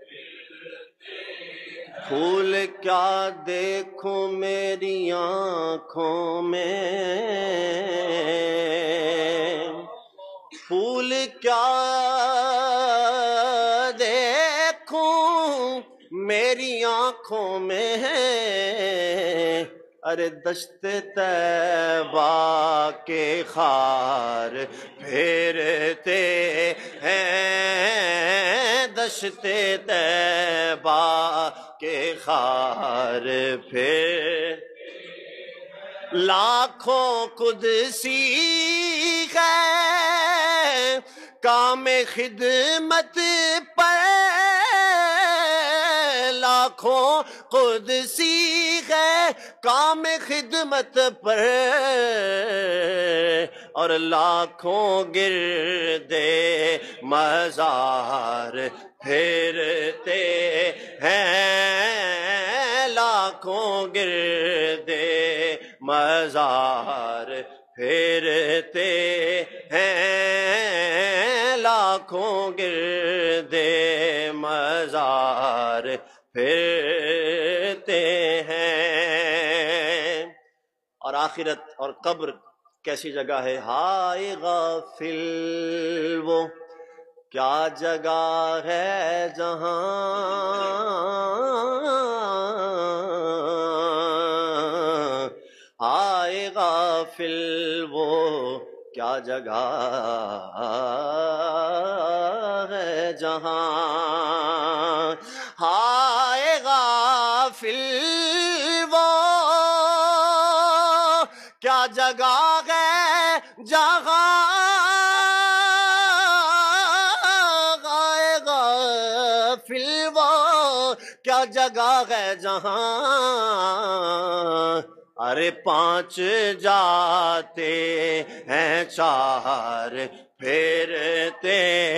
پھول کیا دیکھوں میری آنکھوں میں پھول کیا دیکھوں میری آنکھوں میں ہے ارے دشت طیبہ کے خار پھرتے ہیں دشت طیبہ کے خار پھر لاکھوں قدسی ہے کام خدمت پر لاکھوں قدسی ہے کام خدمت پر اور لاکھوں گردے مزار پھرتے ہیں لاکھوں گردے مزار پھرتے ہیں لاکھوں گردے مزار پھرتے ہیں اور آخرت اور قبر کیسی جگہ ہے ہائے غافل وہ کیا جگہ ہے جہاں ہائے غافل وہ کیا جگہ ہے جہاں ہائے غافل وہ کیا جگہ ہے جہاں ہائے غافل وہ کیا جگہ ہے جہاں ارے پانچ جاتے ہیں چار پھرتے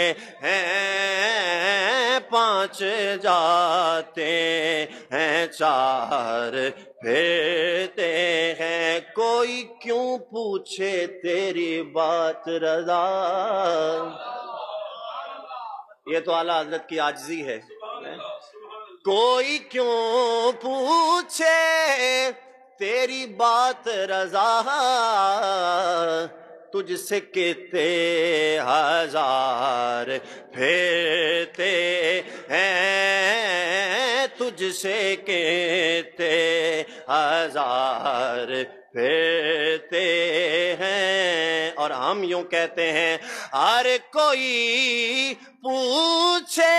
ہیں پانچ جاتے ہیں چار پھرتے ہیں کوئی کیوں پوچھے تیری بات رضا یہ تو اعلیٰ حضرت کی عاجزی ہے کوئی کیوں پوچھے تیری بات رضا تجھ سے کتے ہزار پھرتے ہیں تجھ سے کتے ہزار پھرتے ہیں اور ہم یوں کہتے ہیں ہر کوئی پوچھے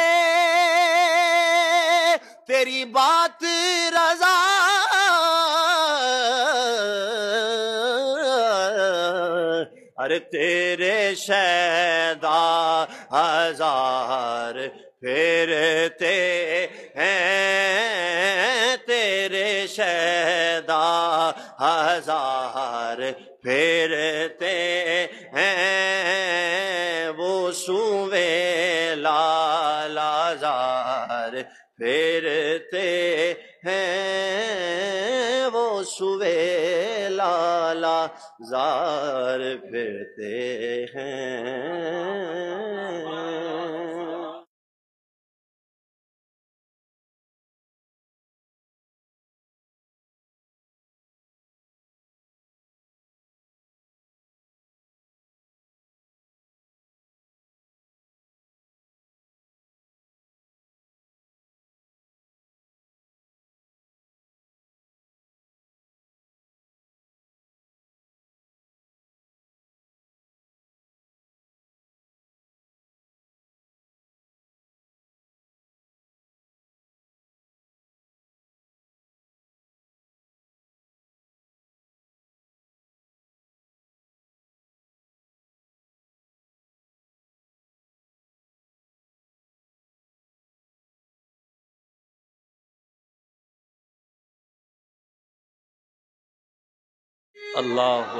تیری بات رضا ارے تیرے شیدا ہزار پھرتے ہیں تیرے شیدا ہزار پھرتے ہیں وہ سوے لالا بازار پھرتے ہیں وہ سوے لالا زار پھرتے ہیں. اللہ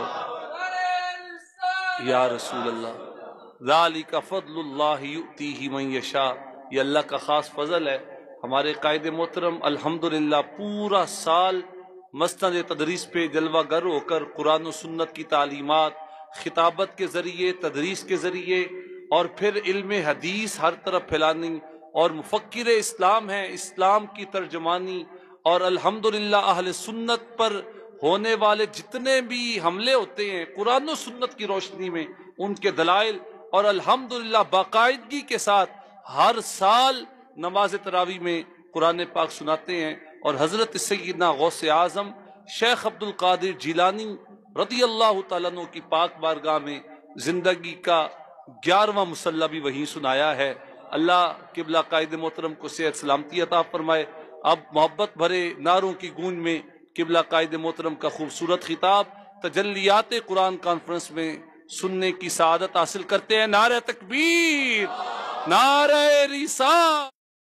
یا رسول اللہ. ذالک فضل اللہ یؤتیہ من یشاء. یہ اللہ کا خاص فضل ہے. ہمارے قائد محترم الحمدللہ پورا سال مسند تدریس پہ جلوہ گر ہو کر قرآن و سنت کی تعلیمات خطابت کے ذریعے، تدریس کے ذریعے، اور پھر علم حدیث ہر طرف پھیلانی، اور مفکر اسلام ہیں، اسلام کی ترجمانی، اور الحمدللہ اہل سنت پر ہونے والے جتنے بھی حملے ہوتے ہیں قرآن و سنت کی روشنی میں ان کے دلائل، اور الحمدللہ باقاعدگی کے ساتھ ہر سال نماز تراویح میں قرآن پاک سناتے ہیں. اور حضرت سیدنا غوث اعظم شیخ عبد القادر جیلانی رضی اللہ تعالیٰ عنہ کی پاک بارگاہ میں زندگی کا 11واں مصلی بھی وہیں سنایا ہے. اللہ قبلہ قائد محترم کو صحت سلامتی عطا فرمائے. اب محبت بھرے نعروں کی گونج میں قبلہ قائد محترم کا خوبصورت خطاب تجلیات قرآن کانفرنس میں سننے کی سعادت حاصل کرتے ہیں. نعرہ تکبیر، نعرہ رسالت،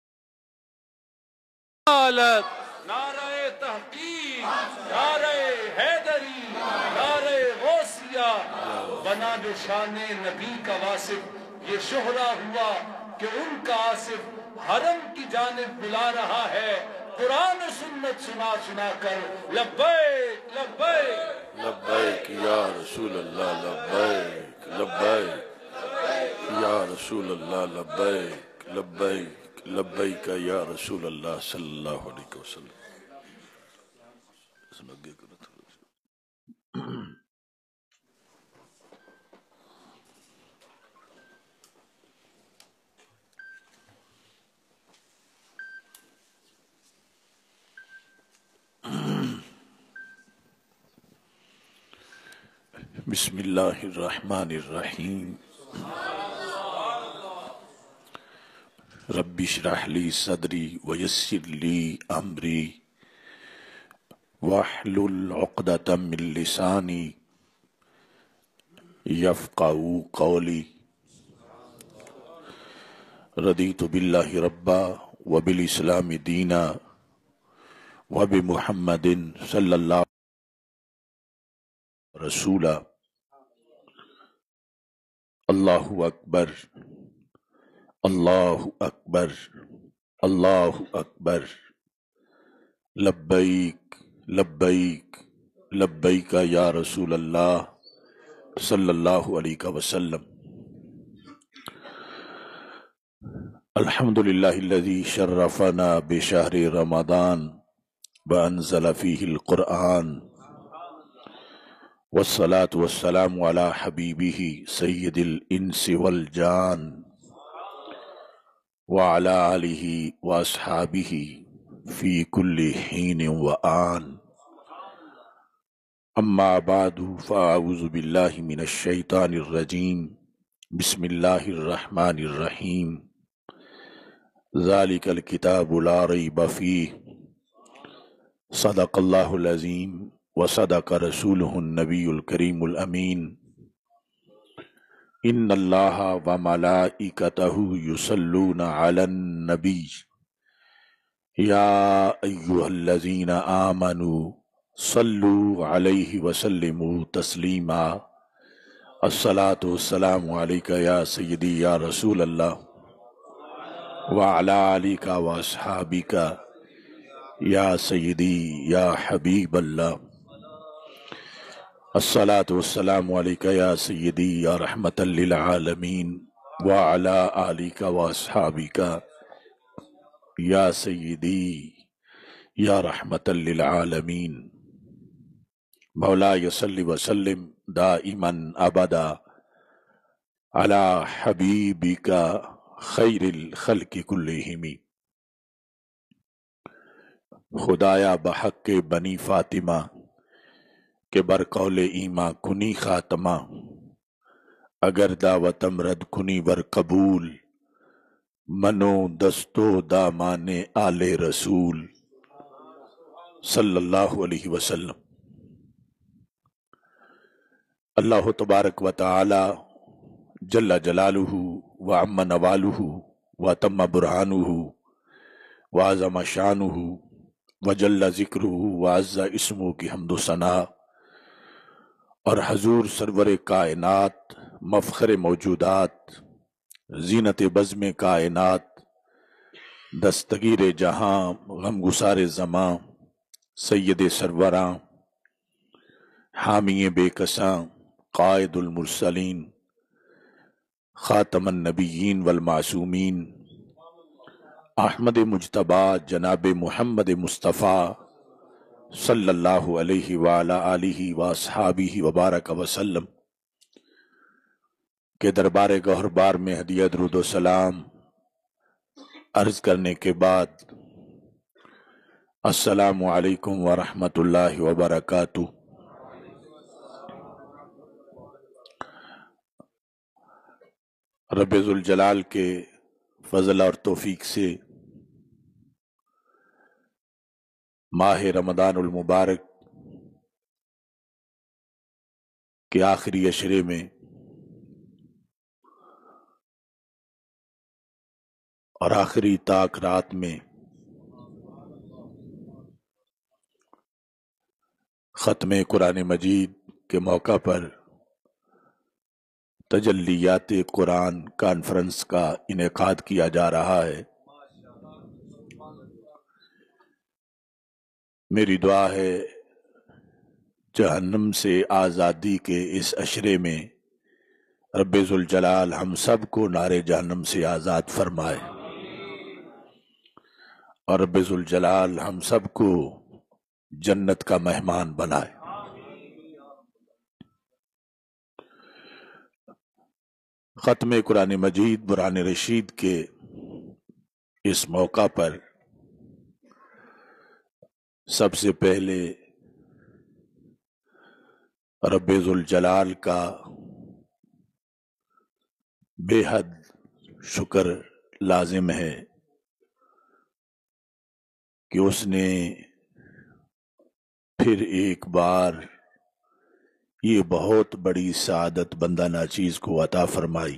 نعرہ تحقیق، نعرہ حیدری، نعرہ غوثیہ. بنا جو شان نبی کا واصف یہ شہرا ہوا کہ ان کا آصف حرم کی جانب بلا رہا ہے. قرآن و سنت سنا سنا کر لبیک لبیک لبیک یا رسول اللہ، لبیک لبیک یا رسول اللہ، لبیک لبیک لبیک یا رسول اللہ صلی اللہ علیہ وسلم. بسم اللہ الرحمن الرحیم. رب اشرح لی صدری ویسر لی امری واحلل عقدۃ من لسانی یفقہوا قولی. رضیت باللہ ربا وبالاسلام دینا وبمحمد صلی اللہ رسولا. اللہ اکبر، اللہ اکبر، اللہ اکبر. لبیک لبیک لبیک یا رسول اللہ صلی اللہ علیہ وسلم. الحمدللہ الذی شرفنا بشہر رمضان وانزل فیہ القرآن والصلاة والسلام على حبیبہ سید الانس والجان وعلى آلہ واصحابہ فی کل حین وآن. اما بعد فاعوذ باللہ من الشیطان الرجیم. بسم اللہ الرحمن الرحیم. ذالک الکتاب لا ریب فیہ. صدق اللہ العظیم وصدق رسولہ النبی الکریم الامین. ان اللہ وملائکتہ یصلون علی النبی یا ایہا الذین آمنوا صلوا علیہ وسلموا تسلیما. الصلاۃ والسلام علیکہ یا سیدی یا رسول اللہ वअला आलिका व अस्हाबिका या सय्यदी या हबीब अल्लाह। अस्सलातु वस्सलामु अलैका या सय्यदी या रहमतल लिल आलमीन वअला आलिका व अस्हाबिका या सय्यदी या रहमतल लिल आलमीन। मौलाय सल्लि व सल्लिम दाइमन अबदा अला हबीबिका खैरिल खल्क़ि कुल्लिहिम। खुदाया बहक बनी फातिमा के बरकौले ईमा कुनी खातमा, अगर दावतम रद कुनी बर कबूल, मनो दस्तो दामाने आले रसूल सल्लल्लाहु अलैहि वसल्लम। अल्लाह तबारक व तआला जल्ला जलालुहु व अम्मा नवालुहु व तम्मा बुरहानुहु व आज़मा शानुहु व जल्ला ज़िक्रुहु व अज़्ज़ा इस्मुहु की हम्दो सना और हजूर सरवर कायनात मफ़ख़र मौजूदात ज़ीनत बज़्म कायनात दस्तगीर जहां गमगुसार ज़मां सैयद सरवरां हामी बेकसां क़ाइदुल मुरसलीन ख़ातमन नबिय्यीन वल मासूमीन अहमद मुज्तबा जनाब मुहम्मद मुस्तफ़ा सल्लल्लाहु अलैहि व अला आलिहि व अस्हाबिहि व बारक वसल्लम के दरबार गौहरबार में हदिया दुरूद व सलाम अर्ज करने के बाद अस्सलामु अलैकुम व रहमतुल्लाहि व बरकातुहू। रब्बे ज़ुल जलाल के फजल और तौफीक से माह रमदानुल मुबारक के आखिरी अशरे में और आखिरी ताक रात में ख़त्म कुरान मजीद के मौका पर तजल्लियात कुरान कॉन्फ्रेंस का इनेकाद किया जा रहा है। मेरी दुआ है जहन्नम से आज़ादी के इस अशरे में रब्बे ज़ुल जलाल हम सब को नारे जहन्नम से आज़ाद फरमाए और रब्बे ज़ुल जलाल हम सब को जन्नत का मेहमान बनाए। ख़त्म कुरान मजीद बुरहान रशीद के इस मौका पर सबसे पहले रब्बे ज़ुल जलाल का बेहद शुक्र लाजिम है कि उसने फिर एक बार ये बहुत बड़ी सादत बंदा नाचीज को अता फरमाई।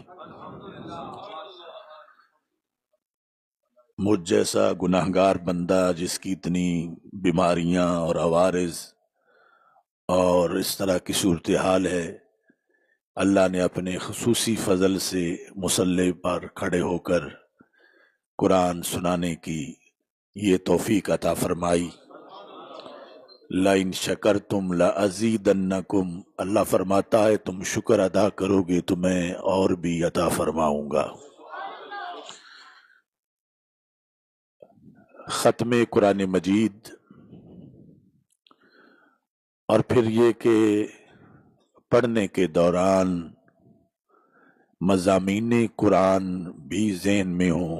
मुझ जैसा गुनाहगार बंदा जिसकी इतनी बीमारियां और अवारिज और इस तरह की सूरत हाल है, अल्लाह ने अपने खुसूसी फजल से मुसल्ले पर खड़े होकर कुरान सुनाने की ये तौफीक अता फरमाई। लाइन शकर तुम ला अज़ीदन्नकुम, अल्लाह फरमाता है तुम शुक्र अदा करोगे तो मैं और भी अता फरमाऊंगा। ख़त्म कुरान मजीद और फिर ये कि पढ़ने के दौरान मज़ामीन कुरान भी ज़हन में हों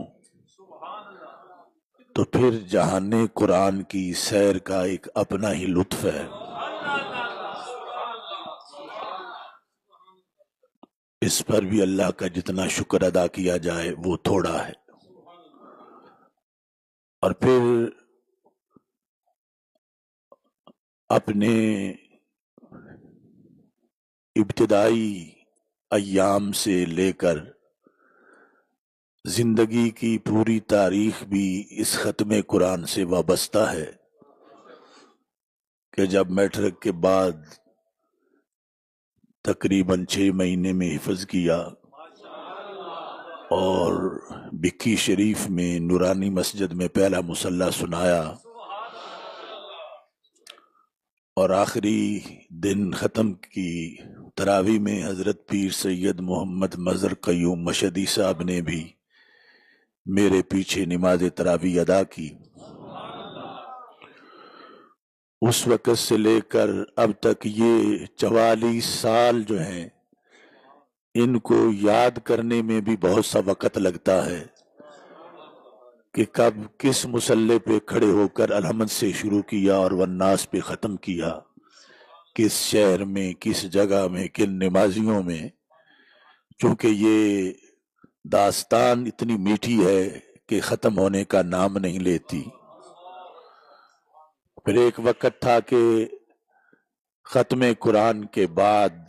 तो फिर जहाने कुरान की सैर का एक अपना ही लुत्फ है। इस पर भी अल्लाह का जितना शुक्र अदा किया जाए वो थोड़ा है। और फिर अपने इब्तिदाई अय्याम से लेकर जिंदगी की पूरी तारीख भी इस खत्म कुरान से वाबस्ता है कि जब मैट्रिक के बाद तकरीबन 6 महीने में हिफ्ज किया اور بکی شریف میں نورانی مسجد میں پہلا مصلی سنایا، اور آخری دن ختم کی تراویح میں حضرت پیر سید محمد مظہر قیوم مشہدی صاحب نے بھی میرے پیچھے نماز تراویح ادا کی۔ اس وقت سے لے کر اب تک یہ 44 سال جو ہیں، ان کو یاد کرنے میں بھی بہت سا وقت لگتا ہے کہ کب کس مصلی پہ کھڑے ہو کر الحمد سے شروع کیا اور والناس پہ ختم کیا، کس شہر میں، کس جگہ میں، کن نمازیوں میں، چونکہ یہ داستان اتنی میٹھی ہے کہ ختم ہونے کا نام نہیں لیتی۔ پھر ایک وقت تھا کہ ختم قرآن کے بعد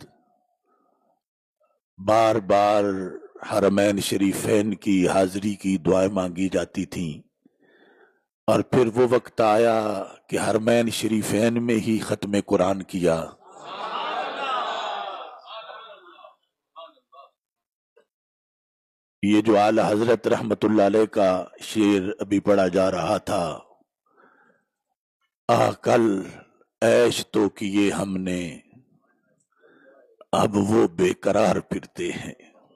بار بار حرمین شریفین کی حاضری کی دعائیں مانگی جاتی تھیں، اور پھر وہ وقت آیا کہ حرمین شریفین میں ہی ختم قرآن کیا۔ یہ جو اعلی حضرت رحمت اللہ علیہ کا شعر ابھی پڑھا جا رہا تھا، کل عیش تو کیے ہم نے، اب وہ بے قرار پھرتے ہیں۔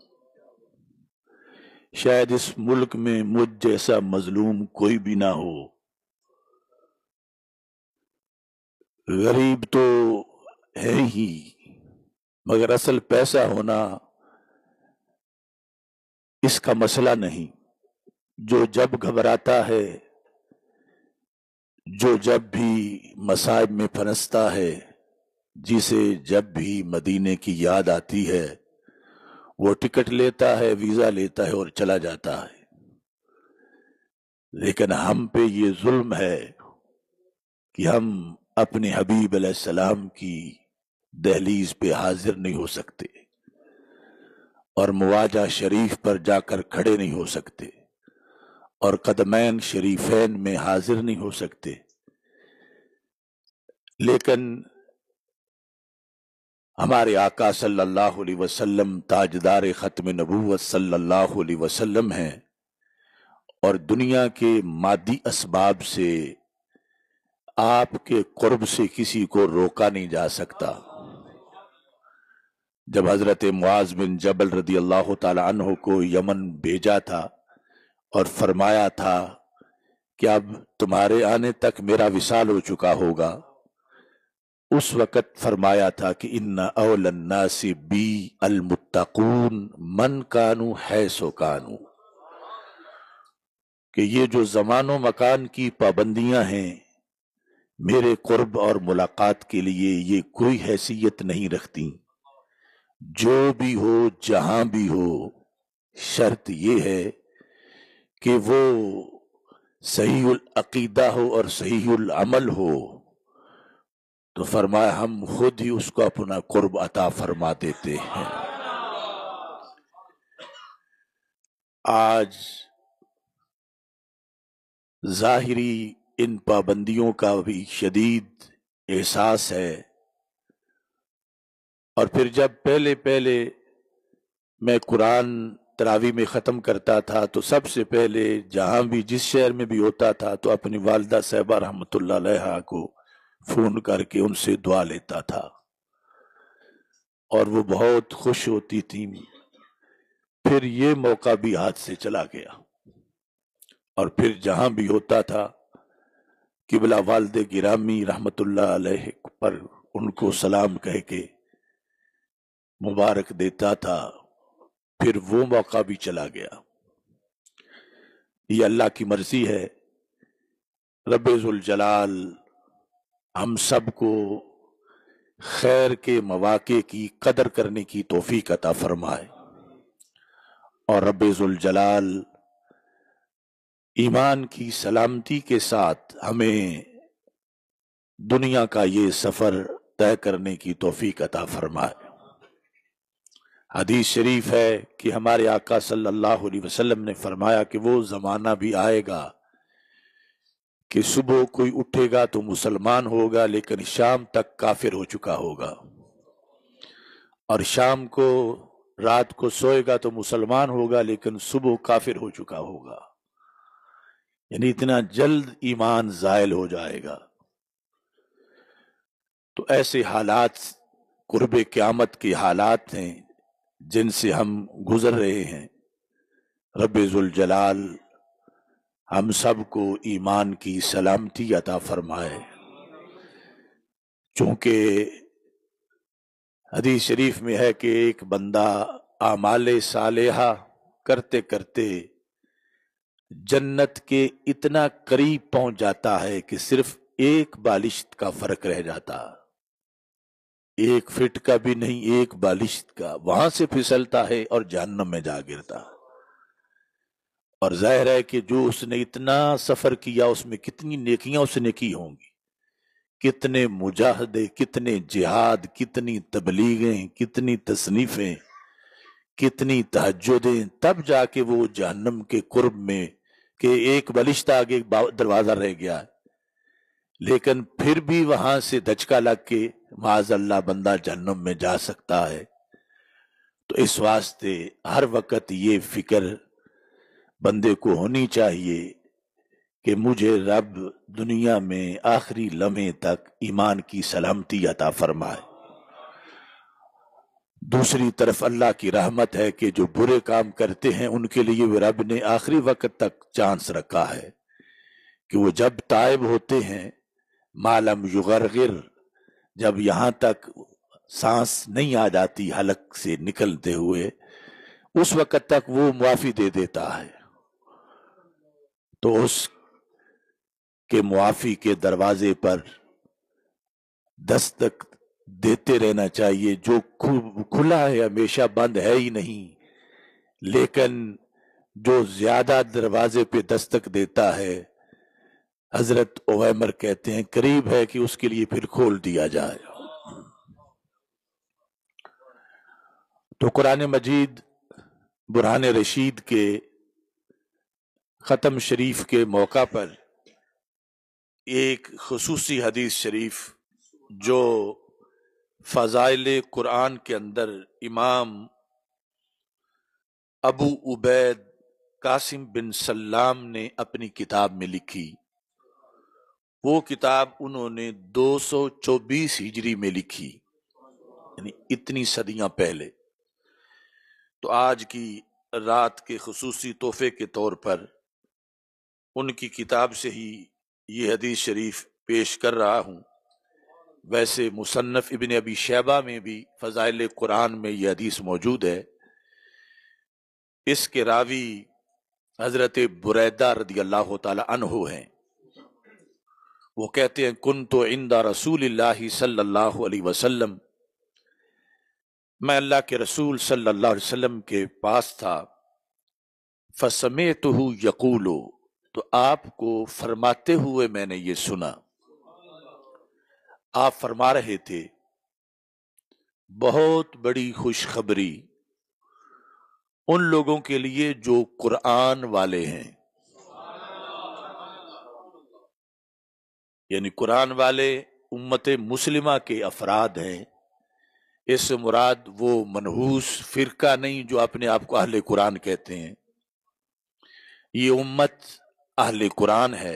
شاید اس ملک میں مجھ جیسا مظلوم کوئی بھی نہ ہو، غریب تو ہے ہی، مگر اصل پیسہ ہونا اس کا مسئلہ نہیں۔ جو جب گھبراتا ہے، جو جب بھی مصائب میں پھنستا ہے، جسے جب بھی مدینے کی یاد آتی ہے، وہ ٹکٹ لیتا ہے، ویزا لیتا ہے اور چلا جاتا ہے۔ لیکن ہم پہ یہ ظلم ہے کہ ہم اپنے حبیب علیہ السلام کی دہلیز پہ حاضر نہیں ہو سکتے، اور مواجہ شریف پر جا کر کھڑے نہیں ہو سکتے، اور قدمین شریفین میں حاضر نہیں ہو سکتے۔ لیکن ہمارے آقا صلی اللہ علیہ وسلم تاجدار ختم نبوت صلی اللہ علیہ وسلم ہیں، اور دنیا کے مادی اسباب سے آپ کے قرب سے کسی کو روکا نہیں جا سکتا۔ جب حضرت معاذ بن جبل رضی اللہ تعالی عنہ کو یمن بھیجا تھا اور فرمایا تھا کہ اب تمہارے آنے تک میرا وصال ہو چکا ہوگا، اس وقت فرمایا تھا کہ ان اول الناس بی المتقون من کانوا حیث کانوا، کہ یہ جو زمان و مکان کی پابندیاں ہیں میرے قرب اور ملاقات کے لیے یہ کوئی حیثیت نہیں رکھتی۔ جو بھی ہو، جہاں بھی ہو، شرط یہ ہے کہ وہ صحیح العقیدہ ہو اور صحیح العمل ہو، تو فرمایا ہم خود ہی اس کو اپنا قرب عطا فرما دیتے ہیں۔ آج ظاہری ان پابندیوں کا بھی شدید احساس ہے، اور پھر جب پہلے میں قرآن تراویح میں ختم کرتا تھا تو سب سے پہلے جہاں بھی جس شہر میں بھی ہوتا تھا تو اپنی والدہ صاحبہ رحمت اللہ علیہا کو فون کر کے ان سے دعا لیتا تھا، اور وہ بہت خوش ہوتی تھی۔ پھر یہ موقع بھی ہاتھ سے چلا گیا، اور پھر جہاں بھی ہوتا تھا قبلہ والد گرامی رحمت اللہ علیہ پر ان کو سلام کہہ کے مبارک دیتا تھا، پھر وہ موقع بھی چلا گیا۔ یہ اللہ کی مرضی ہے۔ رب ذوالجلال ہم سب کو خیر کے مواقع کی قدر کرنے کی توفیق عطا فرمائے، اور رب ذوالجلال ایمان کی سلامتی کے ساتھ ہمیں دنیا کا یہ سفر طے کرنے کی توفیق عطا فرمائے۔ حدیث شریف ہے کہ ہمارے آقا صلی اللہ علیہ وسلم نے فرمایا کہ وہ زمانہ بھی آئے گا کہ صبح کوئی اٹھے گا تو مسلمان ہوگا لیکن شام تک کافر ہو چکا ہوگا، اور شام کو رات کو سوئے گا تو مسلمان ہوگا لیکن صبح کافر ہو چکا ہوگا، یعنی اتنا جلد ایمان زائل ہو جائے گا۔ تو ایسے حالات قرب قیامت کے حالات ہیں جن سے ہم گزر رہے ہیں۔ رب ذوالجلال ہم سب کو ایمان کی سلامتی عطا فرمائے، چونکہ حدیث شریف میں ہے کہ ایک بندہ اعمال صالحہ کرتے کرتے جنت کے اتنا قریب پہنچ جاتا ہے کہ صرف ایک بالشت کا فرق رہ جاتا، 1 فٹ کا بھی نہیں، 1 بالشت کا، وہاں سے پھسلتا ہے اور جہنم میں جا گرتا۔ اور ظاہر ہے کہ جو اس نے اتنا سفر کیا اس میں کتنی نیکیاں اس نے کی ہوں گی، کتنے مجاہدے، کتنے جہاد، کتنی تبلیغیں، کتنی تصنیفیں، کتنی تہجدیں، تب جا کے وہ جہنم کے قرب میں کہ 1 بالشت آگے دروازہ رہ گیا، لیکن پھر بھی وہاں سے دھچکا لگ کے معاذ اللہ بندہ جہنم میں جا سکتا ہے۔ تو اس واسطے ہر وقت یہ فکر بندے کو ہونی چاہیے کہ مجھے رب دنیا میں آخری لمحے تک ایمان کی سلامتی عطا فرمائے۔ دوسری طرف اللہ کی رحمت ہے کہ جو برے کام کرتے ہیں ان کے لیے رب نے آخری وقت تک چانس رکھا ہے کہ وہ جب تائب ہوتے ہیں، معلم یغرغر، جب یہاں تک سانس نہیں آ جاتی حلق سے نکلتے ہوئے، اس وقت تک وہ معافی دے دیتا ہے۔ تو اس کے معافی کے دروازے پر دستک دیتے رہنا چاہیے، جو کھلا ہے ہمیشہ، بند ہے ہی نہیں، لیکن جو زیادہ دروازے پہ دستک دیتا ہے، حضرت عویمر کہتے ہیں قریب ہے کہ اس کے لیے پھر کھول دیا جائے۔ تو قرآن مجید برہان رشید کے ختم شریف کے موقع پر ایک خصوصی حدیث شریف جو فضائل قرآن کے اندر امام ابو عبید قاسم بن سلام نے اپنی کتاب میں لکھی، وہ کتاب انہوں نے 224 ہجری میں لکھی، یعنی اتنی صدیاں پہلے۔ تو آج کی رات کے خصوصی تحفے کے طور پر ان کی کتاب سے ہی یہ حدیث شریف پیش کر رہا ہوں۔ ویسے مصنف ابن ابی شیبہ میں بھی فضائل قرآن میں یہ حدیث موجود ہے۔ اس کے راوی حضرت بریدہ رضی اللہ تعالی عنہ ہیں۔ وہ کہتے ہیں کنت عند رسول اللہ صلی اللہ علیہ وسلم، میں اللہ کے رسول صلی اللہ علیہ وسلم کے پاس تھا، فسمعتہ یقول، تو آپ کو فرماتے ہوئے میں نے یہ سنا۔ آپ فرما رہے تھے بہت بڑی خوشخبری ان لوگوں کے لیے جو قرآن والے ہیں، یعنی قرآن والے امت مسلمہ کے افراد ہیں۔ اس سے مراد وہ منحوس فرقہ نہیں جو اپنے آپ کو اہل قرآن کہتے ہیں، یہ امت اہل قرآن ہے۔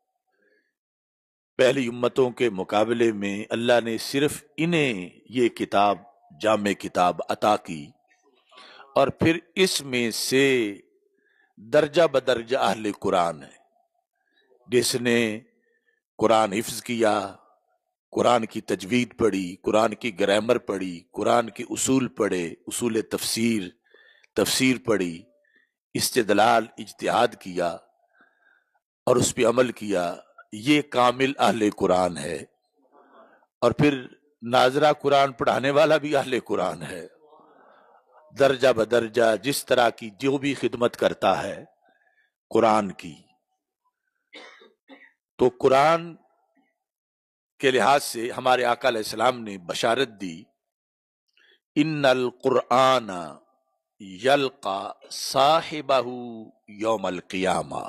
پہلی امتوں کے مقابلے میں اللہ نے صرف انہیں یہ کتاب، جامع کتاب عطا کی، اور پھر اس میں سے درجہ بدرجہ اہل قرآن ہے، جس نے قرآن حفظ کیا، قرآن کی تجوید پڑھی، قرآن کی گرامر پڑھی، قرآن کے اصول پڑھے، اصول تفسیر پڑھی، استدلال اجتہاد کیا اور اس پہ عمل کیا، یہ کامل اہل قرآن ہے۔ اور پھر ناظرہ قرآن پڑھانے والا بھی اہل قرآن ہے، درجہ بدرجہ جس طرح کی جو بھی خدمت کرتا ہے قرآن کی۔ تو قرآن کے لحاظ سے ہمارے آقا علیہ السلام نے بشارت دی، ان القرآن یلقا صاحبہ یوم القیامہ۔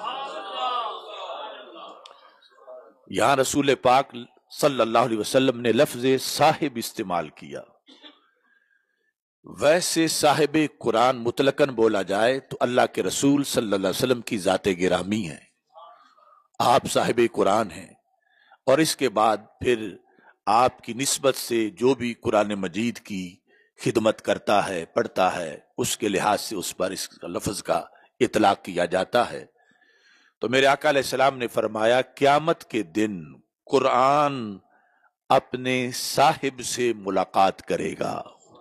یہاں رسول پاک صلی اللہ علیہ وسلم نے لفظ صاحب استعمال کیا، ویسے صاحب قرآن مطلقاً بولا جائے تو اللہ کے رسول صلی اللہ علیہ وسلم کی ذات گرامی ہے، آپ صاحب قرآن ہیں، اور اس کے بعد پھر آپ کی نسبت سے جو بھی قرآن مجید کی خدمت کرتا ہے، پڑھتا ہے، اس کے لحاظ سے اس پر اس لفظ کا اطلاق کیا جاتا ہے۔ تو میرے آقا علیہ السلام نے فرمایا قیامت کے دن قرآن اپنے صاحب سے ملاقات کرے گا۔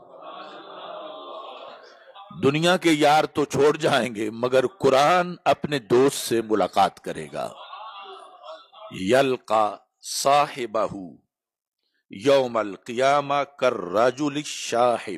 دنیا کے یار تو چھوڑ جائیں گے مگر قرآن اپنے دوست سے ملاقات کرے گا۔ یلقا صاحبہ یوم القیامہ کالرجل الشاحب۔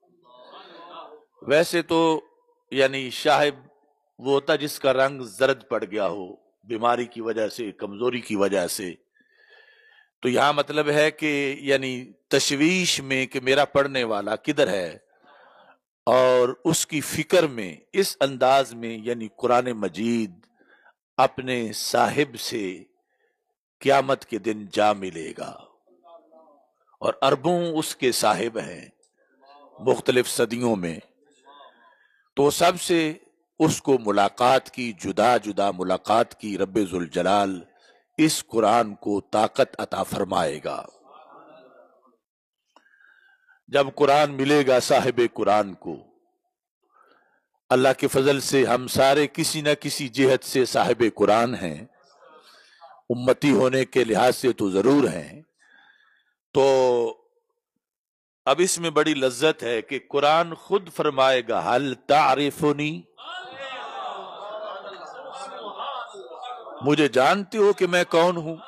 ویسے تو یعنی شاحب وہ ہوتا جس کا رنگ زرد پڑ گیا ہو بیماری کی وجہ سے، کمزوری کی وجہ سے، تو یہاں مطلب ہے کہ یعنی تشویش میں کہ میرا پڑھنے والا کدھر ہے، اور اس کی فکر میں اس انداز میں یعنی قرآن مجید اپنے صاحب سے قیامت کے دن جا ملے گا، اور اربوں اس کے صاحب ہیں مختلف صدیوں میں، تو سب سے اس کو ملاقات کی، جدا جدا ملاقات کی رب ذوالجلال اس قرآن کو طاقت عطا فرمائے گا۔ جب قرآن ملے گا صاحب قرآن کو، اللہ کے فضل سے ہم سارے کسی نہ کسی جہت سے صاحب قرآن ہیں، امتی ہونے کے لحاظ سے تو ضرور ہیں، تو اب اس میں بڑی لذت ہے کہ قرآن خود فرمائے گا حل تعرفنی، مجھے جانتے ہو کہ میں کون ہوں؟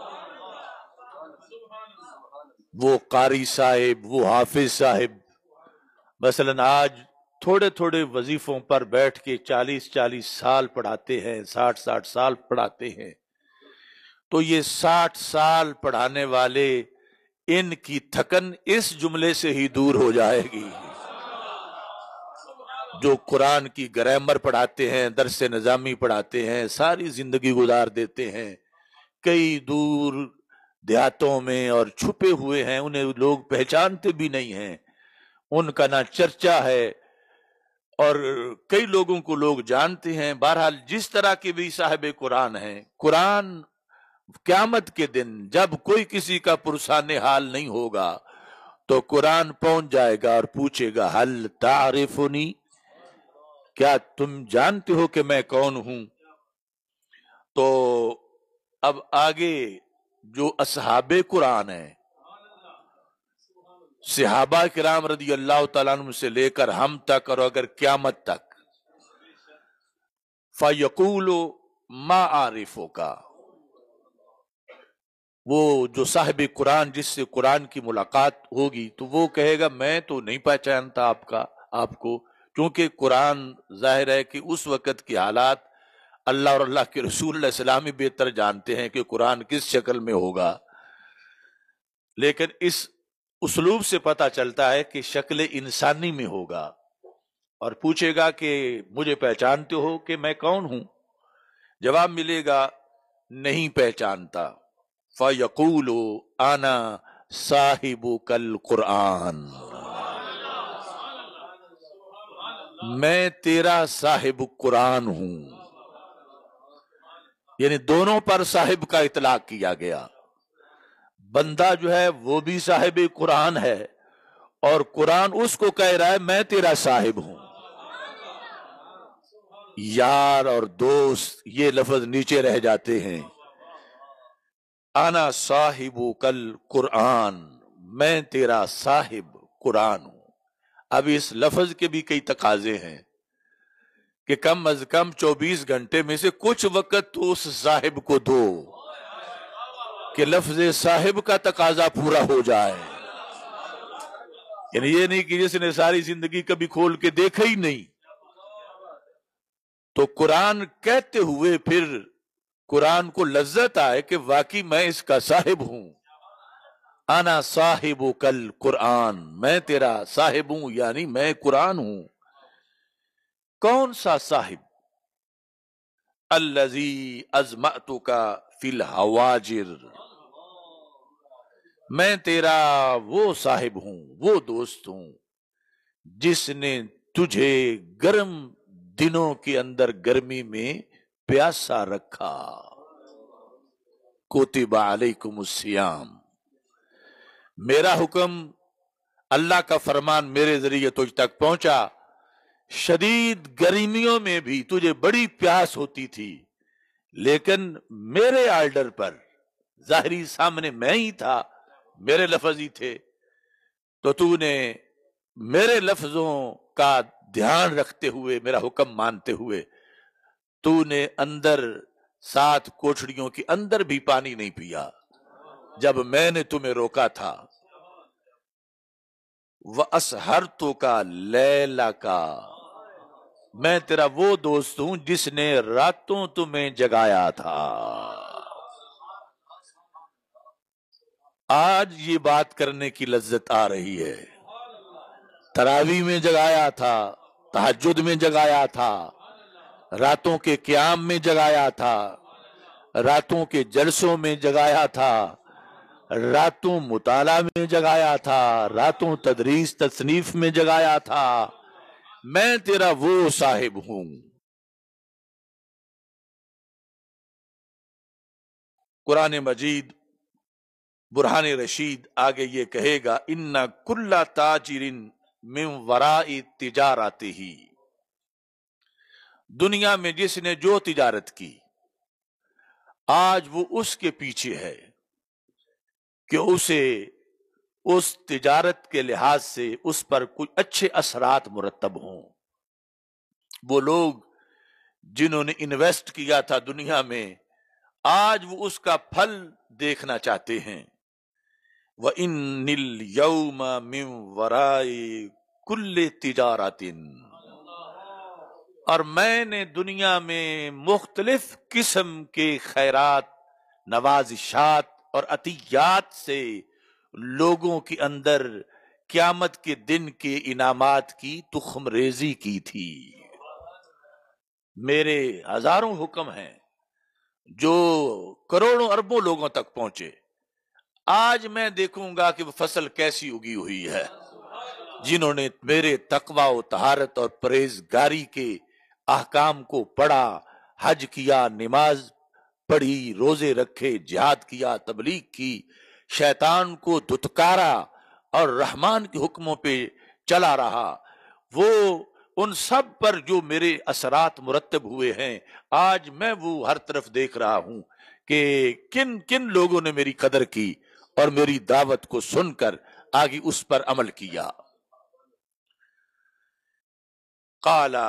وہ قاری صاحب، وہ حافظ صاحب مثلاً آج تھوڑے تھوڑے وظیفوں پر بیٹھ کے 40 سال پڑھاتے ہیں، 60 سال پڑھاتے ہیں، تو یہ 60 سال پڑھانے والے ان کی تھکن اس جملے سے ہی دور ہو جائے گی۔ جو قرآن کی گرامر پڑھاتے ہیں، درس نظامی پڑھاتے ہیں، ساری زندگی گزار دیتے ہیں، کئی دور دیہاتوں میں اور چھپے ہوئے ہیں، انہیں لوگ پہچانتے بھی نہیں ہیں، ان کا نہ چرچا ہے، اور کئی لوگوں کو لوگ جانتے ہیں۔ بہرحال جس طرح کے بھی صاحب قرآن ہیں، قرآن قیامت کے دن جب کوئی کسی کا پرسان حال نہیں ہوگا تو قرآن پہنچ جائے گا اور پوچھے گا حل تعرفنی، کیا تم جانتے ہو کہ میں کون ہوں؟ تو اب آگے جو اصحاب قرآن ہیں، صحابہ کرام رضی اللہ تعالیٰ عنہ سے لے کر ہم تک اور اگر قیامت تک، فَيَقُولُ مَا عَارِفُكَ، وہ جو صاحب قرآن جس سے قرآن کی ملاقات ہوگی تو وہ کہے گا میں تو نہیں پہچانتا آپ کو، کیونکہ قرآن ظاہر ہے کہ اس وقت کی حالات اللہ اور اللہ کے رسول علیہ السلام ہی بہتر جانتے ہیں کہ قرآن کس شکل میں ہوگا، لیکن اس اسلوب سے پتہ چلتا ہے کہ شکل انسانی میں ہوگا، اور پوچھے گا کہ مجھے پہچانتے ہو کہ میں کون ہوں؟ جواب ملے گا نہیں پہچانتا۔ فَيَقُولُ أَنَا صَاحِبُكَ الْقُرْآنِ، میں تیرا صاحب قرآن ہوں، یعنی دونوں پر صاحب کا اطلاق کیا گیا، بندہ جو ہے وہ بھی صاحب قرآن ہے اور قرآن اس کو کہہ رہا ہے میں تیرا صاحب ہوں۔ یار اور دوست یہ لفظ نیچے رہ جاتے ہیں، انا صاحبک القرآن، میں تیرا صاحب قرآن ہوں۔ اب اس لفظ کے بھی کئی تقاضے ہیں کہ کم از کم 24 گھنٹے میں سے کچھ وقت تو اس صاحب کو دو کہ لفظ صاحب کا تقاضا پورا ہو جائے، یعنی یہ نہیں کہ جس نے ساری زندگی کبھی کھول کے دیکھا ہی نہیں، تو قرآن کہتے ہوئے پھر قرآن کو لذت آئے کہ واقعی میں اس کا صاحب ہوں۔ انا صاحبک القرآن، میں تیرا صاحب ہوں، یعنی میں قرآن ہوں۔ کون سا صاحب؟ الذی ازمعتک فی الحواجر، میں تیرا وہ صاحب ہوں، وہ دوست ہوں जिसने तुझे गर्म दिनों के अंदर गर्मी में प्यासा रखा। कुतिबा अलैकुमुस्सियाम, मेरा हुक्म, अल्लाह का फरमान मेरे जरिए तुझ तक पहुंचा। शदीद गर्मियों में भी तुझे बड़ी प्यास होती थी, लेकिन मेरे आर्डर पर, जाहिरी सामने मैं ही था, मेरे लफ्ज ही थे, तो तूने मेरे लफ्जों का ध्यान रखते हुए, मेरा हुक्म मानते हुए, तूने अंदर 7 कोठड़ियों के अंदर भी पानी नहीं पिया जब मैंने तुम्हें रोका था। व असहरतु का लैला का, मैं तेरा वो दोस्त हूं जिसने रातों तुम्हें जगाया था। आज ये बात करने की लज्जत आ रही है। तरावी में जगाया था, तहज्जुद में जगाया था, रातों के क़याम में जगाया था, रातों के जलसों में जगाया था, रातों मुताला में जगाया था, रातों तदरीस तसनीफ में जगाया था। मैं तेरा वो साहिब हूं। कुरान मजीद बुरहान रशीद आगे ये कहेगा, इन्ना कुल्ला ताजिरिन मिन वराई तिजारतिही, दुनिया में जिसने जो तिजारत की आज वो उसके पीछे है कि उसे उस तिजारत के लिहाज से उस पर कुछ अच्छे असरात मुरतब हों। वो लोग जिन्होंने इन्वेस्ट किया था दुनिया में, आज वो उसका फल देखना चाहते हैं। व इन्निल यौमा मिन वराई कुल्ले तिजारतिन, और मैंने दुनिया में मुख्तलिफ किस्म के खैरात, नवाजिशात और अतियात से लोगों के अंदर क़यामत के दिन के इनामात की तुख्म रेजी की थी। मेरे हजारों हुक्म हैं जो करोड़ों अरबों लोगों तक पहुंचे। आज मैं देखूंगा कि वो फसल कैसी उगी हुई है। जिन्होंने मेरे तकवा व तहारत और परहेजगारी के अहकाम को पढ़ा, हज किया, नमाज पढ़ी, रोजे रखे, जिहाद किया, तबलीग की, शैतान को धुतकारा और रहमान के हुक्मों पे चला रहा, वो उन सब पर जो मेरे असरात मुरत्तब हुए हैं, आज मैं वो हर तरफ देख रहा हूं कि किन किन लोगों ने मेरी कदर की और मेरी दावत को सुनकर आगे उस पर अमल किया। काला,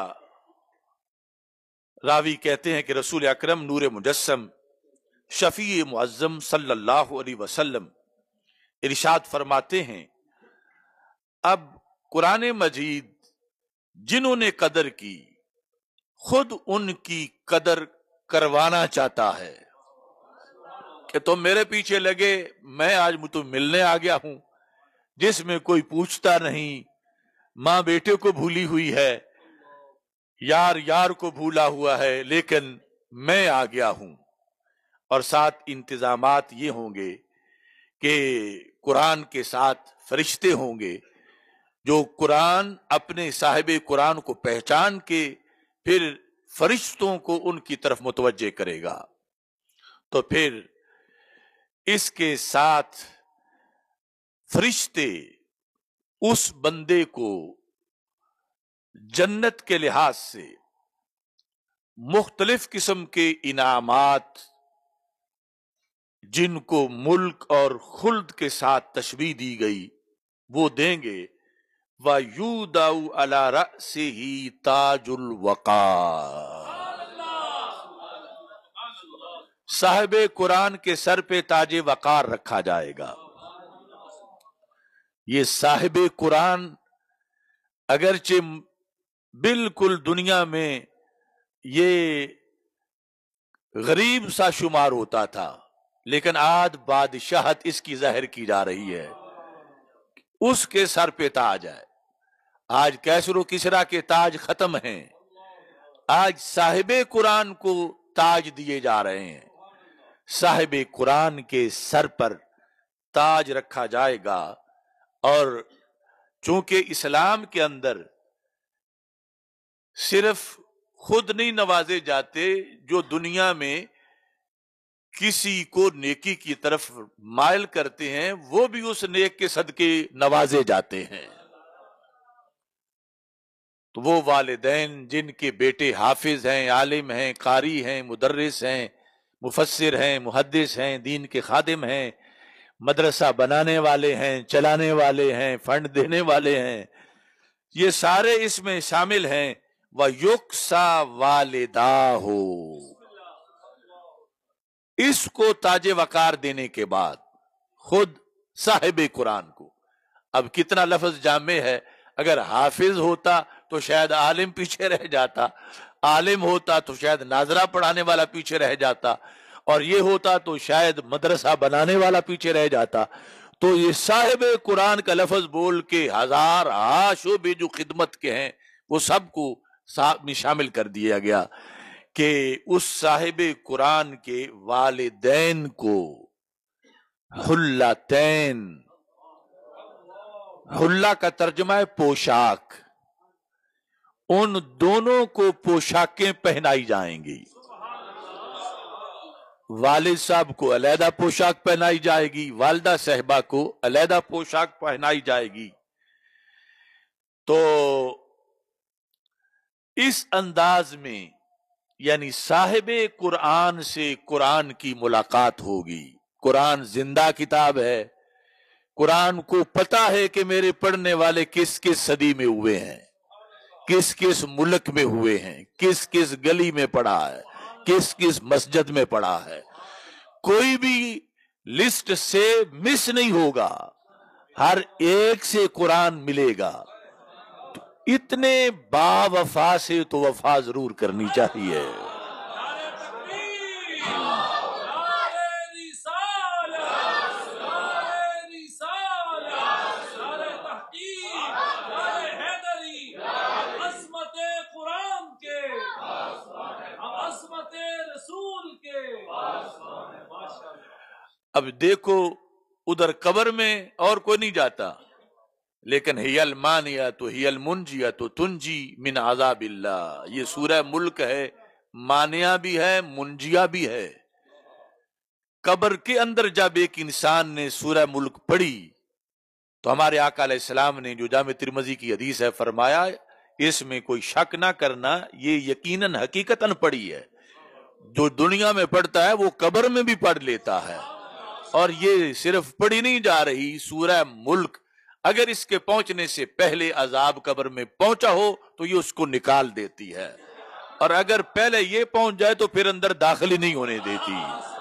रावी कहते हैं कि रसूल अकरम नूर मुजस्सम शफी मुअज्जम सल्लल्लाहु अलैहि वसल्लम इरशाद फरमाते हैं, अब कुरान मजीद जिन्होंने कदर की खुद उनकी कदर करवाना चाहता है कि तुम मेरे पीछे लगे, मैं आज मुझे मिलने आ गया हूं जिसमें कोई पूछता नहीं, मां बेटे को भूली हुई है, यार यार को भूला हुआ है, लेकिन मैं आ गया हूं। और साथ इंतजामात ये होंगे कि कुरान के साथ फरिश्ते होंगे जो कुरान, अपने साहिब कुरान को पहचान के फिर फरिश्तों को उनकी तरफ मुतवज्जे करेगा। तो फिर इसके साथ फरिश्ते उस बंदे को जन्नत के लिहाज से मुख्तलिफ किस्म के इनामात, जिनको मुल्क और खुल्द के साथ तशबीह दी गई, वो देंगे। व यूदाउ अला रअसिही ताजुल वक़ार, साहिबे कुरान के सर पे ताजे वक़ार रखा जाएगा। ये साहिबे कुरान अगरचे बिल्कुल दुनिया में ये गरीब सा शुमार होता था, लेकिन आज बादशाहत इसकी जाहिर की जा रही है। उसके सर पे ताज है। आज कैसरो किसरा के ताज खत्म हैं, आज साहिबे कुरान को ताज दिए जा रहे हैं। साहिबे कुरान के सर पर ताज रखा जाएगा और چونکہ اسلام کے اندر صرف خود نہیں نوازے جاتے، جو دنیا میں کسی کو نیکی کی طرف مائل کرتے ہیں وہ بھی اس نیک کے صدقے نوازے جاتے ہیں۔ تو وہ والدین جن کے بیٹے حافظ ہیں، عالم ہیں، قاری ہیں، مدرس ہیں، مفسر ہیں، محدث ہیں، دین کے خادم ہیں، مدرسہ بنانے والے ہیں، چلانے والے ہیں، فنڈ دینے والے ہیں، یہ سارے اس میں شامل ہیں۔ وَيُقْسَى وَالِدَاهُ، اس کو تاج وقار دینے کے بعد خود صاحب قرآن کو، اب کتنا لفظ جامع ہے، اگر حافظ ہوتا تو شاید عالم پیچھے رہ جاتا، عالم ہوتا تو شاید ناظرہ پڑھانے والا پیچھے رہ جاتا، اور یہ ہوتا تو شاید مدرسہ بنانے والا پیچھے رہ جاتا۔ تو یہ صاحب قرآن کا لفظ بول کے ہزار شعبے جو خدمت کے ہیں وہ سب کو میں شامل کر دیا گیا کہ اس صاحب قرآن کے والدین کو حلتین، حلہ کا ترجمہ ہے پوشاک، ان دونوں کو پوشاکیں پہنائی جائیں گی۔ والد صاحب کو علیحدہ پوشاک پہنائی جائے گی، والدہ صاحبہ کو علیحدہ پوشاک پہنائی جائے گی۔ تو اس انداز میں یعنی صاحب قرآن سے قرآن کی ملاقات ہوگی۔ قرآن زندہ کتاب ہے، قرآن کو پتا ہے کہ میرے پڑھنے والے کس کس صدی میں ہوئے ہیں، کس کس ملک میں ہوئے ہیں، کس کس گلی میں پڑھا ہے، کس کس مسجد میں پڑھا ہے، کوئی بھی لسٹ سے مس نہیں ہوگا، ہر ایک سے قرآن ملے گا۔ تو اتنے با وفا سے تو وفا ضرور کرنی چاہیے۔ اب دیکھو ادھر قبر میں اور کوئی نہیں جاتا، لیکن ہی المانیہ تو ہی المنجیہ تو تنجی من عذاب اللہ، یہ سورہ ملک ہے، مانیہ بھی ہے، منجیہ بھی ہے۔ قبر کے اندر جب ایک انسان نے سورہ ملک پڑھی تو ہمارے آقا علیہ السلام نے جو جامع ترمذی کی حدیث ہے فرمایا، اس میں کوئی شک نہ کرنا، یہ یقیناً حقیقتاً پڑھی ہے۔ جو دنیا میں پڑھتا ہے وہ قبر میں بھی پڑھ لیتا ہے، اور یہ صرف پڑھی نہیں جا رہی، سورہ ملک اگر اس کے پہنچنے سے پہلے عذاب قبر میں پہنچا ہو تو یہ اس کو نکال دیتی ہے، اور اگر پہلے یہ پہنچ جائے تو پھر اندر داخل ہی نہیں ہونے دیتی۔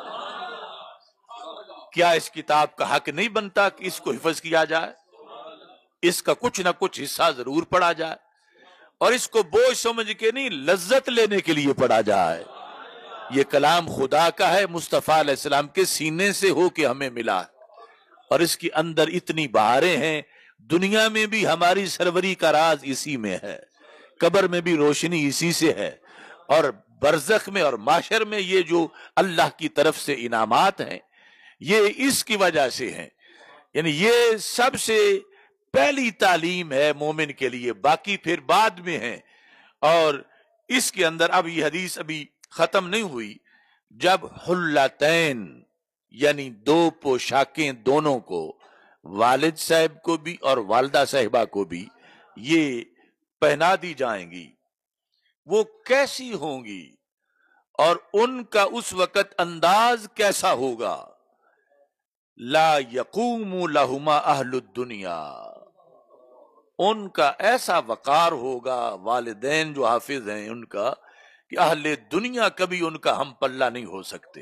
کیا اس کتاب کا حق نہیں بنتا کہ اس کو حفظ کیا جائے، اس کا کچھ نہ کچھ حصہ ضرور پڑھا جائے، اور اس کو بوجھ سمجھ کے نہیں لذت لینے کے لیے پڑھا جائے۔ یہ کلام خدا کا ہے، مصطفیٰ علیہ السلام کے سینے سے ہو کے ہمیں ملا ہے، اور اس کے اندر اتنی بہاریں ہیں۔ دنیا میں بھی ہماری سروری کا راز اسی میں ہے، قبر میں بھی روشنی اسی سے ہے، اور برزخ میں اور معاشر میں یہ جو اللہ کی طرف سے انعامات ہیں یہ اس کی وجہ سے ہیں۔ یعنی یہ سب سے پہلی تعلیم ہے مومن کے لیے، باقی پھر بعد میں ہیں۔ اور اس کے اندر اب یہ حدیث ابھی ختم نہیں ہوئی، جب حلتین یعنی دو پوشاکیں دونوں کو، والد صاحب کو بھی اور والدہ صاحبہ کو بھی یہ پہنا دی جائیں گی، وہ کیسی ہوں گی اور ان کا اس وقت انداز کیسا ہوگا؟ لا یقوم لہما اہل الدنیا، ان کا ایسا وقار ہوگا، والدین جو حافظ ہیں ان کا، کہ اہل دنیا کبھی ان کا ہم پلہ نہیں ہو سکتے۔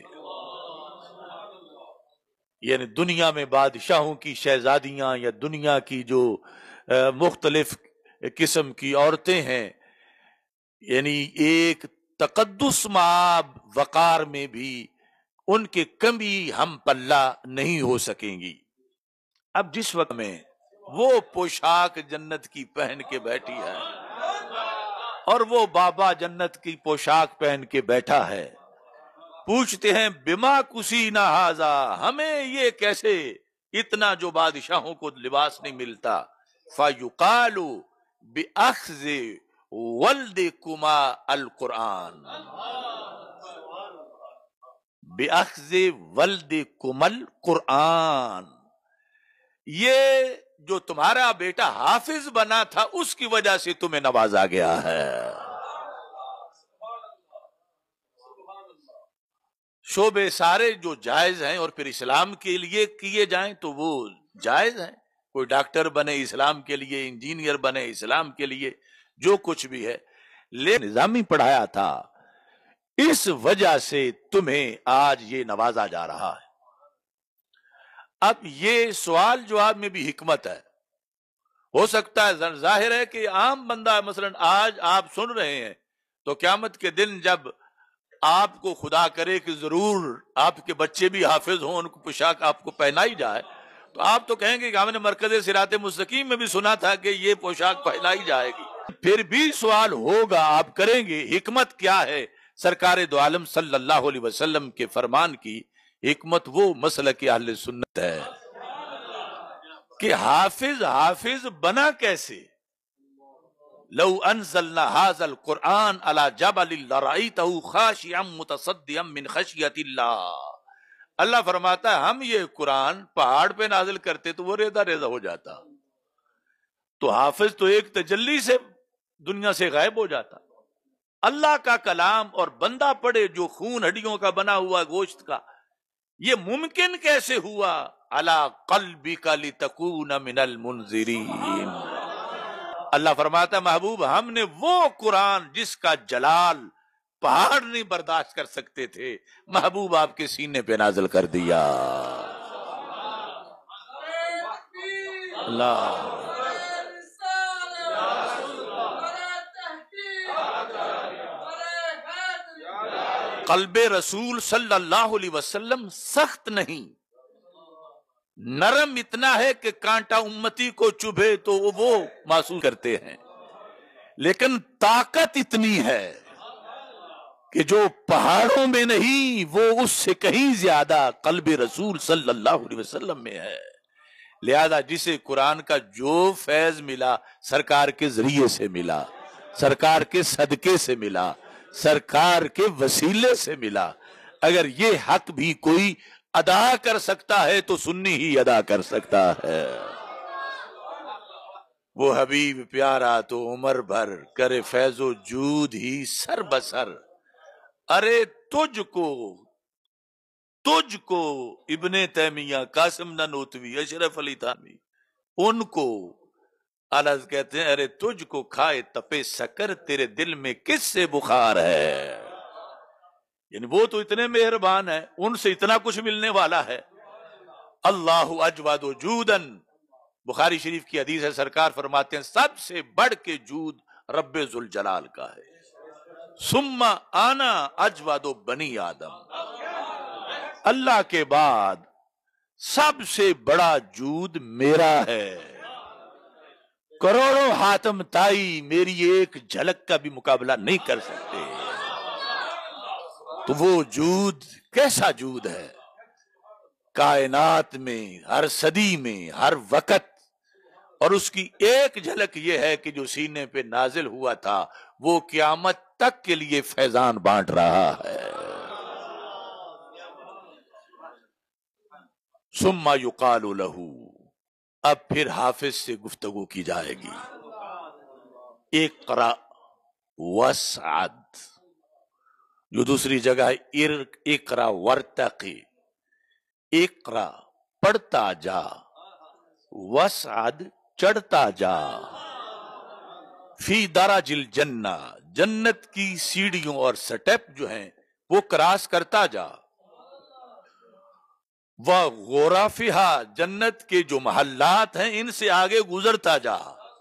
یعنی دنیا میں بادشاہوں کی شہزادیاں یا دنیا کی جو مختلف قسم کی عورتیں ہیں، یعنی ایک تقدس مآب وقار میں بھی ان کے کمی ہم پلہ نہیں ہو سکیں گی۔ اب جس وقت میں وہ پوشاک جنت کی پہن کے بیٹھی ہے اور وہ بابا جنت کی پوشاک پہن کے بیٹھا ہے، پوچھتے ہیں بما کسینا ھذا، ہمیں یہ کیسے، اتنا جو بادشاہوں کو لباس نہیں ملتا، फयुकालु बिअख्ज़ वल्दिकुमा अल-कुरान, बिअख्ज़ वल्दिकुमल कुरान। ये जो तुम्हारा बेटा हाफिज बना था उसकी वजह से तुम्हें नवाजा गया है। शोबे सारे जो जायज हैं और फिर इस्लाम के लिए किए जाएं तो वो जायज हैं। कोई डॉक्टर बने इस्लाम के लिए, इंजीनियर बने इस्लाम के लिए, जो कुछ भी है। ले निजामी पढ़ाया था, इस वजह से तुम्हें आज ये नवाजा जा रहा है। अब ये सवाल जवाब में भी हिकमत है। हो सकता है, जाहिर है कि आम बंदा मसलन आज आप सुन रहे हैं तो क़यामत के दिन जब आपको खुदा करे कि जरूर आपके बच्चे भी हाफिज हों, उनको पोशाक आपको पहनाई जाए, तो आप तो कहेंगे कि हमने मरकज़ सिराते मुस्तकीम में भी सुना था कि ये पोशाक पहनाई जाएगी। फिर भी सवाल होगा, आप करेंगे, हिकमत क्या है? सरकार दो आलम सल्लल्लाहु अलैहि वसल्लम के फरमान की हिकमत वो मसलक अहले सुन्नत है कि हाफिज बना कैसे। लौ अनज़लना हाज़ल कुरआन अला जबलिन लरअयतहु खाशिअम मुतसद्दिअम मिन खशियतिल्लाह। अल्लाह फरमाता है हम ये कुरान पहाड़ पे नाजिल करते तो वो रेदा रेदा हो जाता। तो हाफिज तो एक तजल्ली से दुनिया से गायब हो जाता। अल्लाह का कलाम और बंदा पढ़े जो खून हड्डियों का बना हुआ गोश्त का, ये मुमकिन कैसे हुआ? अला क़ल्बिका लितकूना मिनल मुनज़िरीन। अल्लाह फरमाता महबूब हमने वो कुरान जिसका जलाल पहाड़ नहीं बर्दाश्त कर सकते थे, महबूब आपके सीने पे नाजिल कर दिया। अल्लाह क़ल्बे रसूल सल्लल्लाहु अलैहि वसल्लम सख्त नहीं, नरम इतना है कि कांटा उम्मती को चुभे तो वो महसूस करते हैं, लेकिन ताकत इतनी है कि जो पहाड़ों में नहीं वो उससे कहीं ज्यादा क़ल्बे रसूल सल्लल्लाहु अलैहि वसल्लम में है। लिहाजा जिसे कुरान का जो फैज मिला सरकार के जरिए से मिला, सरकार के सदके से मिला, सरकार के वसीले से मिला। अगर ये हक भी कोई अदा कर सकता है तो सुन्नी ही अदा कर सकता है। वो हबीब प्यारा तो उमर भर करे फैजो जूद ही सर बसर। अरे तुझको इब्ने तैमिया, कासिम ननोतवी, अशरफ अली थानी, उनको अलज कहते हैं अरे तुझको खाए तपे सकर तेरे दिल में किससे बुखार है। यानी वो तो इतने मेहरबान है, उनसे इतना कुछ मिलने वाला है। अल्लाहु अजवादु जूदन, बुखारी शरीफ की हदीस है, सरकार फरमाते हैं सबसे बढ़ के जूद रब्बे जुल जलाल का है। सुम्मा आना अजवादो बनी आदम, अल्लाह के बाद सबसे बड़ा जूद मेरा है। करोड़ों हातम ताई मेरी एक झलक का भी मुकाबला नहीं कर सकते। तो वो जूद कैसा जूद है? कायनात में हर सदी में हर वक्त, और उसकी एक झलक ये है कि जो सीने पे नाजिल हुआ था वो क़यामत तक के लिए फैजान बांट रहा है। सुम्मा युकालु लहू, अब फिर हाफिज से गुफ्तगू की जाएगी। इक़रा वसअद, जो दूसरी जगह इक़रा वर्तक़ी, इक़रा पढ़ता जा, वसअद चढ़ता जा, फी दराजिल जन्ना, जन्नत की सीढ़ियों और स्टेप जो हैं वो क्रॉस करता जा। वह गोराफिहा, जन्नत के जो महल्लात हैं इनसे आगे गुजरता जा।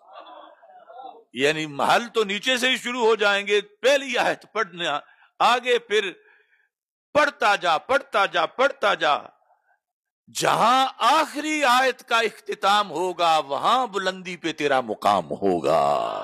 यानी महल तो नीचे से ही शुरू हो जाएंगे, पहली आयत पढ़ना, आगे फिर पढ़ता जा पढ़ता जा पढ़ता जा, जहां आखिरी आयत का इख्तिताम होगा वहां बुलंदी पे तेरा मुकाम होगा।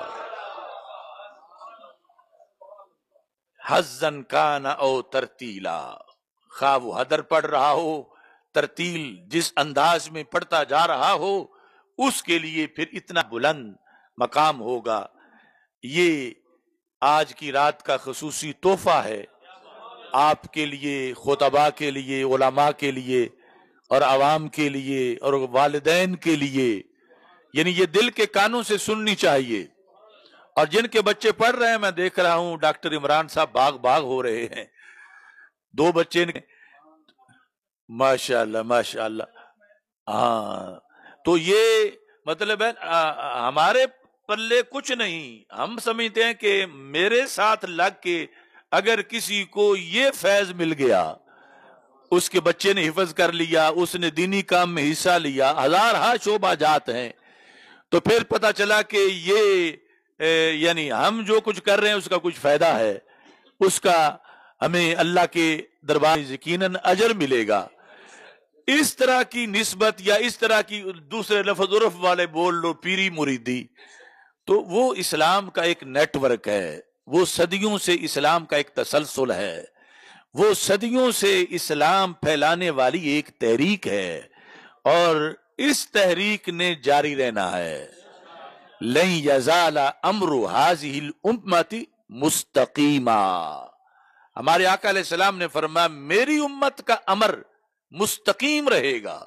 हज़्ज़न काना औ तरतीला, खा वो हदर पढ़ रहा हो, तरतील जिस अंदाज में पढ़ता जा रहा हो اس کے لیے پھر اتنا بلند مقام ہوگا۔ یہ آج کی رات کا خصوصی تحفہ ہے آپ کے لیے، خطباء کے لیے، علماء کے لیے، اور عوام کے لیے، اور والدین کے لیے۔ یعنی یہ دل کے کانوں سے سننی چاہیے۔ اور جن کے بچے پڑھ رہے ہیں، میں دیکھ رہا ہوں ڈاکٹر عمران صاحب باغ باغ ہو رہے ہیں، 2 بچے نے، ماشاءاللہ ماشاءاللہ۔ ہاں، تو یہ مطلب ہے ہمارے پلے کچھ نہیں۔ ہم سمجھتے ہیں کہ میرے ساتھ لگ کے اگر کسی کو یہ فیض مل گیا، اس کے بچے نے حفظ کر لیا، اس نے دینی کام میں حصہ لیا، ہزارہا شعبہ جات ہیں، تو پھر پتہ چلا کہ یہ یعنی ہم جو کچھ کر رہے ہیں اس کا کچھ فائدہ ہے، اس کا ہمیں اللہ کے دربار یقیناً اجر ملے گا۔ اس طرح کی نسبت یا اس طرح کی دوسرے لفظ عرف والے بول لو پیری مریدی، تو وہ اسلام کا ایک نیٹ ورک ہے، وہ صدیوں سے اسلام کا ایک تسلسل ہے، وہ صدیوں سے اسلام پھیلانے والی ایک تحریک ہے، اور اس تحریک نے جاری رہنا ہے۔ لن یزال امر هذه الامة مستقیما۔ ہمارے آقا علیہ السلام نے فرمایا میری امت کا امر مستقیم رہے گا۔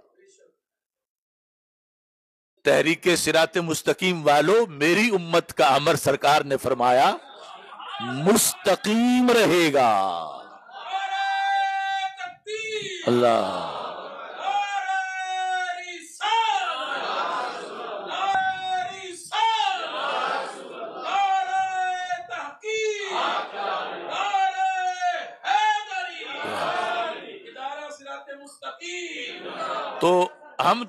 تحریک صراط مستقیم والو، میری امت کا امر سرکار نے فرمایا مستقیم رہے گا۔ اللہ تو ہم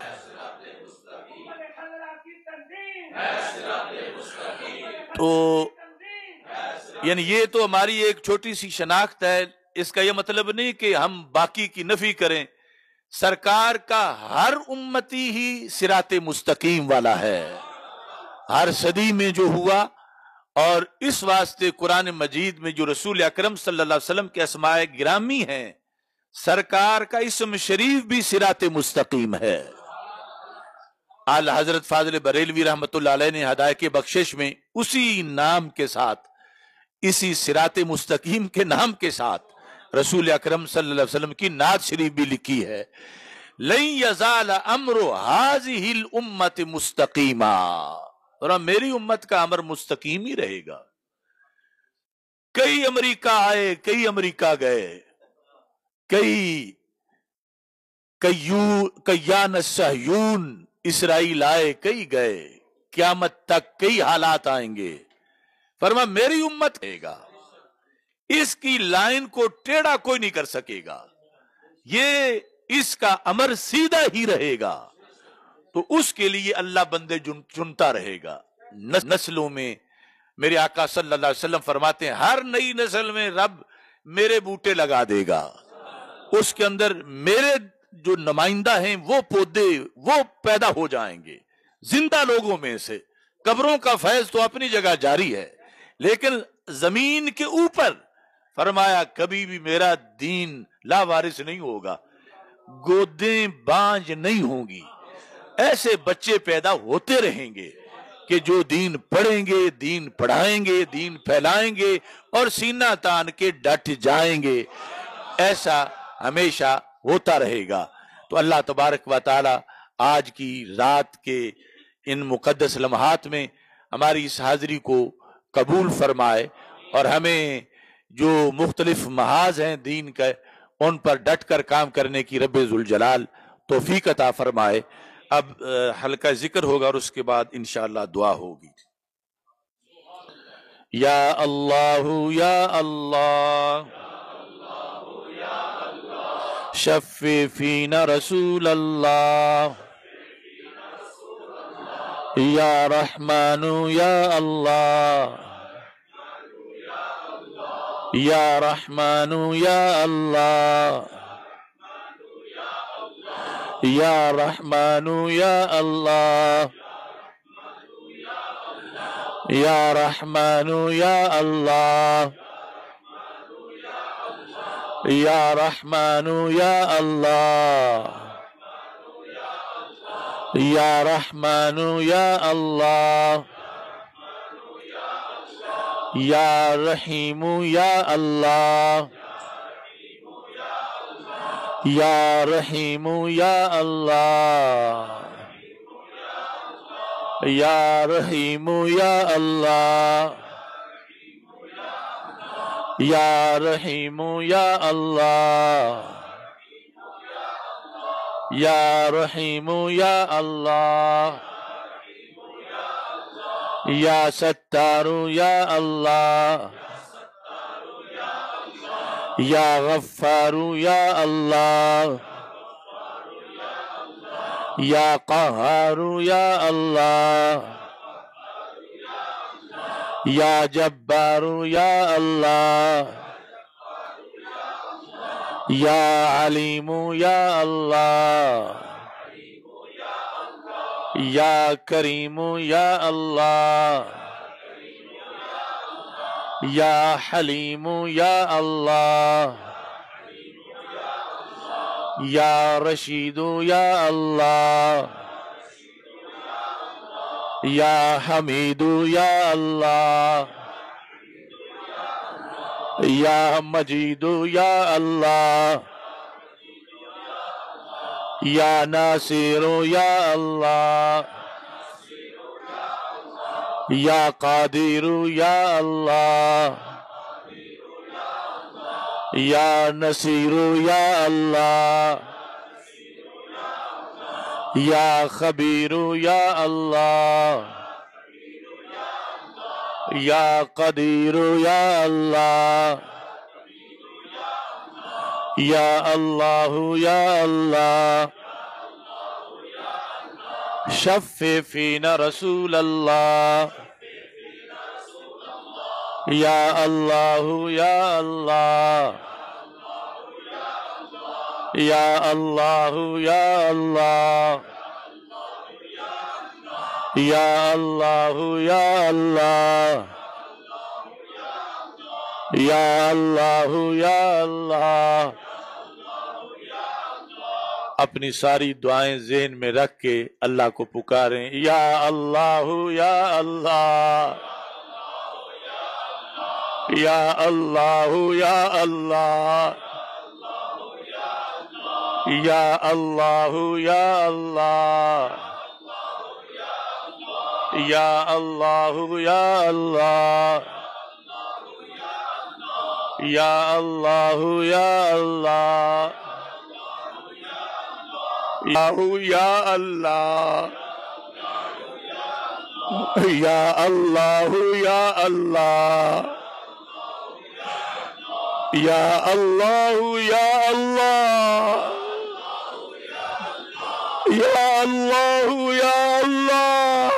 تو یعنی یہ تو ہماری ایک چھوٹی سی شناخت ہے، اس کا یہ مطلب نہیں کہ ہم باقی کی نفی کریں۔ سرکار کا ہر امتی ہی صراط مستقیم والا ہے، ہر صدی میں جو ہوا، اور اس واسطے قرآن مجید میں جو رسول اکرم صلی اللہ علیہ وسلم کے اسماء گرامی ہیں، سرکار کا اسم شریف بھی صراط مستقیم ہے۔ اعلی حضرت فاضل بریلوی رحمۃ اللہ علیہ نے ہدایت بخشش میں اسی نام کے ساتھ، اسی صراط مستقیم کے نام کے ساتھ رسول اکرم صلی اللہ علیہ وسلم کی نعت شریف بھی لکھی ہے، لن یزال امر هذه الامة مستقیما، اور میری امت کا امر مستقیم ہی رہے گا۔ کئی امریکہ آئے، کئی امریکہ گئے، کئی کیان الصہیون اسرائیل آئے، کئی گئے، قیامت تک کئی حالات آئیں گے، فرمایا میری امت رہے گا، اس کی لائن کو ٹیڑھا کوئی نہیں کر سکے گا، یہ اس کا امر سیدھا ہی رہے گا۔ تو اس کے لیے اللہ بندے چنتا رہے گا۔ نسلوں میں میرے آقا صلی اللہ علیہ وسلم فرماتے ہیں ہر نئی نسل میں رب میرے بوٹے لگا دے گا، اس کے اندر میرے جو نمائندہ ہیں وہ پودے وہ پیدا ہو جائیں گے زندہ لوگوں میں سے۔ قبروں کا فیض تو اپنی جگہ جاری ہے، لیکن زمین کے اوپر فرمایا کبھی بھی میرا دین لاوارث نہیں ہوگا، گودیں بانج نہیں ہوں گی، ایسے بچے پیدا ہوتے رہیں گے کہ جو دین پڑھیں گے، دین پڑھائیں گے، دین پھیلائیں گے، اور سینہ تان کے ڈٹ جائیں گے۔ ایسا ہمیشہ ہوتا رہے گا۔ تو اللہ تبارک و تعالی آج کی رات کے ان مقدس لمحات میں ہماری اس حاضری کو قبول فرمائے، اور ہمیں جو مختلف محاذ ہیں دین کا ان پر ڈٹ کر کام کرنے کی رب ذوالجلال توفیق عطا فرمائے۔ اب حلقہ ذکر ہوگا اور اس کے بعد انشاءاللہ دعا ہوگی۔ یا اللہ یا اللہ شفع فینا رسول اللہ، یا رحمان یا اللہ، یا رحمان یا اللہ، یا رحمان یا اللہ، یا رحمان یا اللہ، یا رحمان یا اللہ، या रहमानु या अल्लाह, या रहीमु या अल्लाह, या रहीमु या अल्लाह, या रहीमु या अल्लाह, या रहीमु या अल्लाह, या रहीमु या अल्लाह, या सत्तारु या अल्लाह, या गफ्फारु या अल्लाह, या क़हारु या अल्लाह, या जब्बारु या अल्लाह, या अलीमु या अल्लाह, या करीमु या अल्लाह, या हलीमु या अल्लाह, या रशीदु या अल्लाह, या हमीदु या अल्लाह, या मजीदु या अल्लाह, या नासिरु या अल्लाह, या कादिरु या अल्लाह, या नसीरु या अल्लाह, या खबीरु या अल्लाह, या कदीरु या अल्लाह, या अल्लाहु या अल्लाह, शफ़्फ़ि फ़ीना रसूल अल्लाह, या अल्लाहु या अल्लाह, या अल्लाहु या अल्लाह, या अल्लाहु या अल्लाह, या अल्लाहु या अल्लाह। अपनी सारी दुआएं ज़हन में रख के अल्लाह को पुकारें, या अल्लाहु या अल्लाह, या अल्लाहु या अल्लाह, या अल्लाहु या अल्लाह, या अल्लाहु या अल्लाह, या अल्लाहु या अल्लाह, या अल्लाह, या अल्लाहु या अल्लाह, या अल्लाहु या अल्लाह, या अल्लाहु या अल्लाह,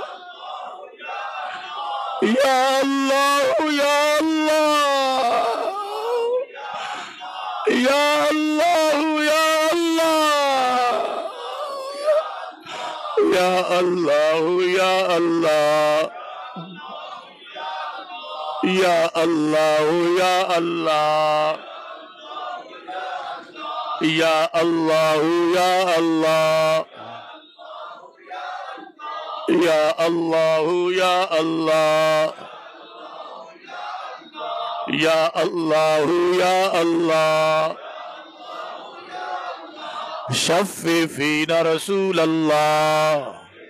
या अल्लाहु या अल्लाह, या अल्लाहु या अल्लाह, या अल्लाहु या अल्लाह, या अल्लाहु या अल्लाह, या अल्लाहु या अल्लाह, या अल्लाहु या अल्लाह, या अल्लाहु या अल्लाह, शफ़्फ़ि फ़ीना रसूल अल्लाह,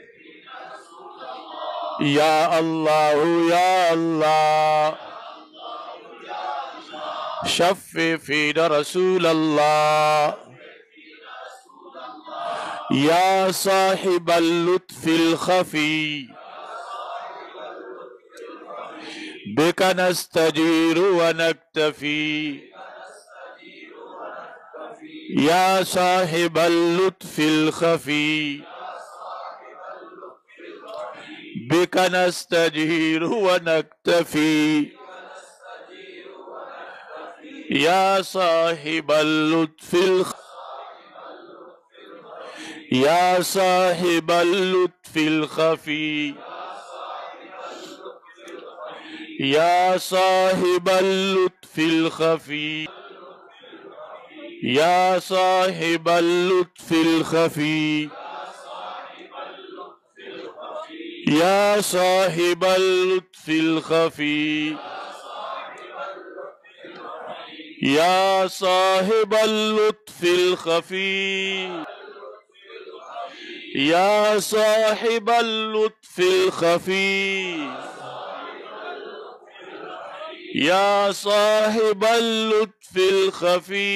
या अल्लाहु या अल्लाह, शफ़्फ़ि फ़ीना रसूल अल्लाह, या साहिबल लुत्फ़िल ख़फ़ी, बिका नस्तजीरु व नक्तफ़ी, या साहिबल लुत्फ़िल ख़फ़ी, बिका नस्तजीरु व नक्तफ़ी, या साहिबल लुत्फ़िल, या साहिबल लुत्फ़िल ख़फ़ी, या साहिबल लुत्फ़िल ख़फ़ी, या साहिबल लुत्फ़िल ख़फ़ी, या साहिबल लुत्फिल खफी या साहिबल लुत्फिल खफी या साहिबल लुत्फिल खफी या साहिबल लुत्फिल खफी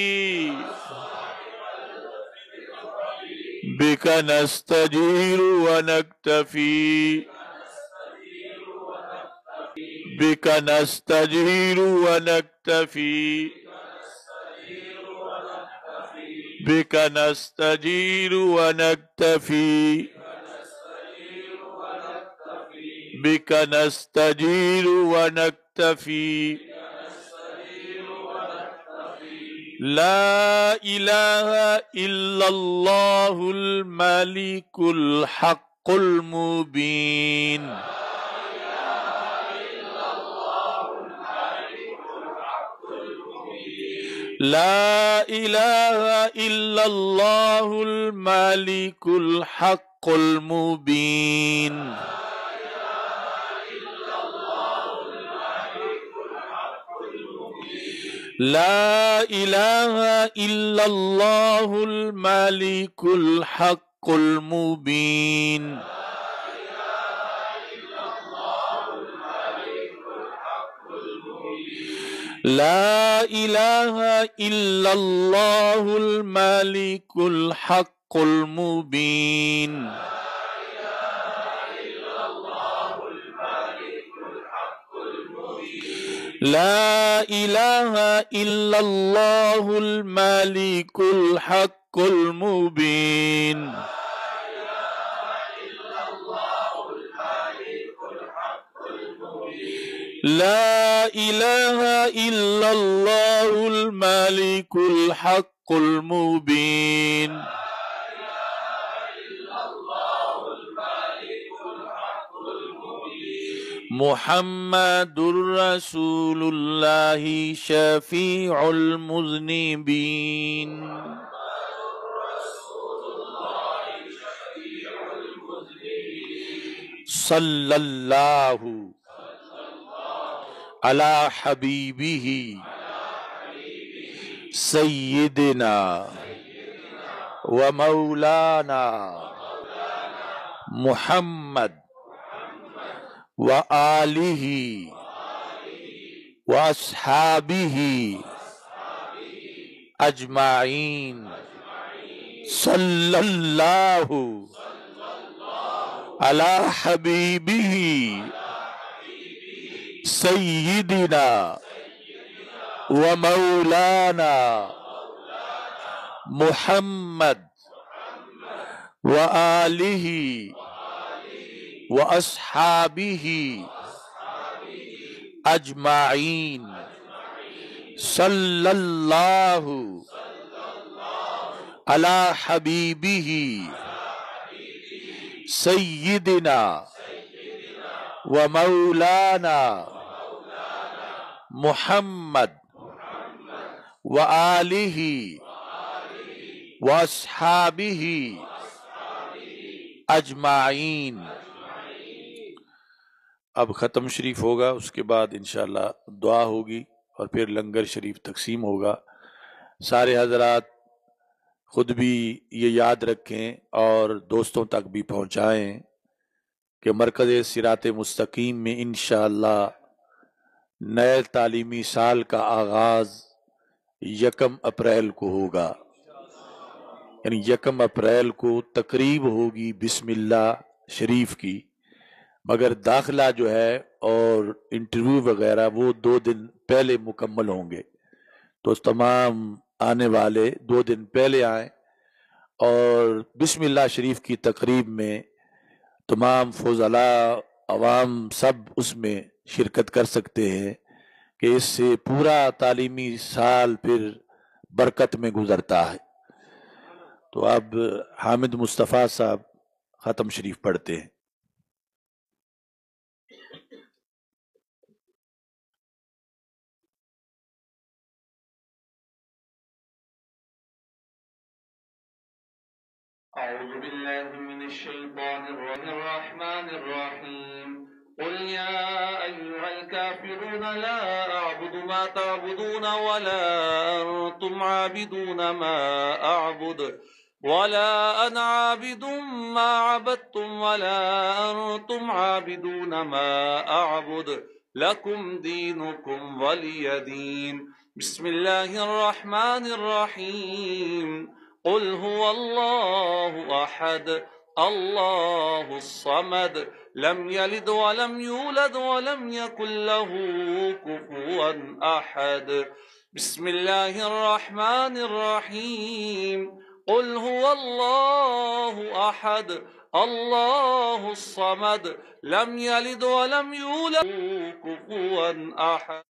बिका नस्तजीरु व नक्तफी बिका नस्तजीरु व नक्तफी बिका नस्तजीरु व नक्तफी बिका नस्तजीरु व नक्तफी ला इलाहा इल्लल्लाहुल मलिकुल हक्कुल मुबीन ला इलाहा इल्लल्लाहुल मलिकुल हक्कुल मुबीन ला इलाहा इल्लल्लाहुल मलिकुल हक्कुल मुबीन ला इलाहा इल्लल्लाहुल मलिकुल हक्कुल मुबीन ला इलाहा इल्लल्लाहुल मलिकुल हक्कुल मुबीन ला इलाहा इल्लल्लाहुल मलिकुल हक्कुल मुबीन मुहम्मदुर रसूलुल्लाहि शफीउल मुज़निबीन सल्लल्लाहु अला हबीबिही सय्यिदिना व मौलाना मुहम्मद व आलिही व अस्हाबिही अजमाइन सल्लल्लाहु अला हबीबिही सय्यिदिना व मौलाना मुहम्मद व आलिही व अस्हाबिही अजमाइन सल्लल्लाहु अला हबीबिही सय्यिदिना व मौलाना मुहम्मद व आलिही व अस्हाबिही अजमाइन। अब ख़त्म शरीफ होगा, उसके बाद इंशाअल्लाह दुआ होगी और फिर लंगर शरीफ तकसीम होगा। सारे हजरात खुद भी ये याद रखें और दोस्तों तक भी पहुँचाएँ कि मरकज़ सिरात मुस्तकीम में इंशाअल्लाह नए तालीमी साल का आगाज़ 1 अप्रैल को होगा, यानी 1 अप्रैल को तकरीब होगी बिस्मिल्लाह शरीफ की, मगर दाखिला जो है और इंटरव्यू वगैरह वो 2 दिन पहले मुकम्मल होंगे। तो तमाम आने वाले 2 दिन पहले आएँ और बिस्मिल्लाह शरीफ की तकरीब में तमाम फुज़ला अवाम सब उसमें शिरकत कर सकते हैं कि इससे पूरा तालीमी साल फिर बरकत में गुजरता है। तो अब हामिद मुस्तफ़ा साहब ख़त्म शरीफ पढ़ते हैं। أعوذ بالله من الشيطان الرحمن الرحيم قل يا أيها الكافرون لا أعبد ما تعبدون ولا أنتم عابدون ما أعبد ولا أنا عابد ما عبدتم ولا أنتم عابدون ما أعبد لكم دينكم ولي دين. بسم الله الرحمن الرحيم قل هو الله أحد الله الصمد لم يلد ولم يولد ولم يكن له كفوا أحد. بسم الله الرحمن الرحيم قل هو الله أحد الله الصمد لم يلد ولم يولد كفوا أحد.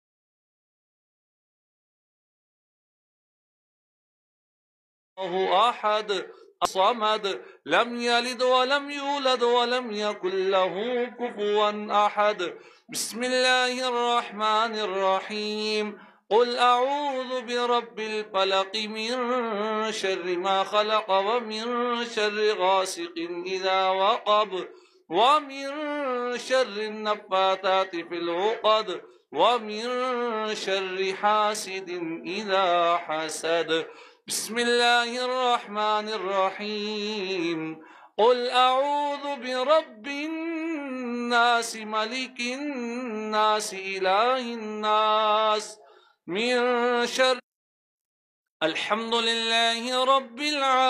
الله أحد الصمد لم يلد ولم يولد ولم يكن له كفوا أحد. بسم الله الرحمن الرحيم قل أعوذ برب الفلق من شر ما خلق ومن شر غاسق إذا وقب ومن شر النفاثات في العقد ومن شر حاسد إذا حسد. بسم الله الرحمن الرحيم قل أعوذ برب الناس ملك الناس إله الناس من شر. الحمد لله رب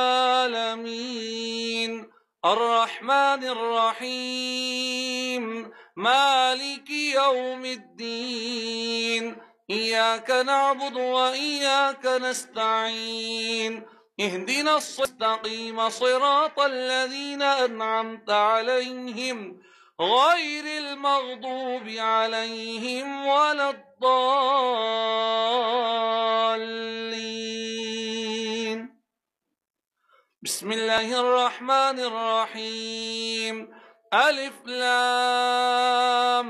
العالمين الرحمن الرحيم مالك يوم الدين إياك نعبد وإياك نستعين اهدنا المستقيم صراط الذين أنعمت عليهم غير المغضوب عليهم ولا الضالين. بسم الله الرحمن الرحيم ألف لام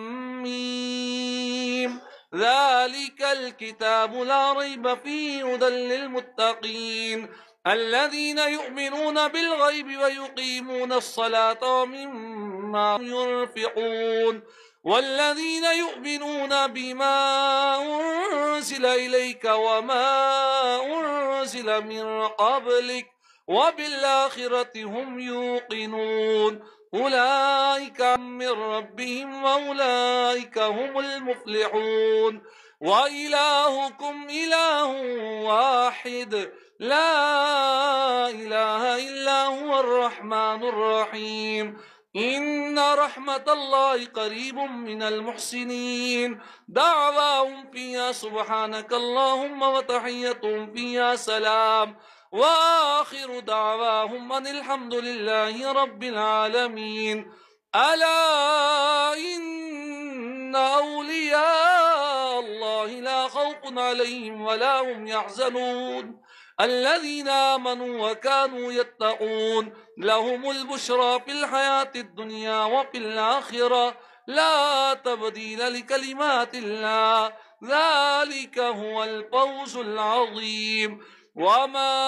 ميم ذلك الكتاب لا ريب فيه هدى للمتقين الذين يؤمنون بالغيب ويقيمون الصلاة ومما ينفقون والذين يؤمنون بما أنزل إليك وما أنزل من قبلك وبالآخرة هم يوقنون أولئك من ربهم وأولئك هم المفلحون. وإلهكم إله واحد لا إله إلا هو الرحمن الرحيم إن رحمة الله قريب من المحسنين. دعواهم فيها سبحانك اللهم وتحيتهم فيها سلام وآخر دعواهم أن الحمد لله رب العالمين. ألا إن أولياء الله لا خوف عليهم ولا هم يحزنون الذين آمنوا وكانوا يتقون لهم البشرى في الحياة الدنيا وفي الآخرة لا تبديل لكلمات الله ذلك هو الفوز العظيم. وما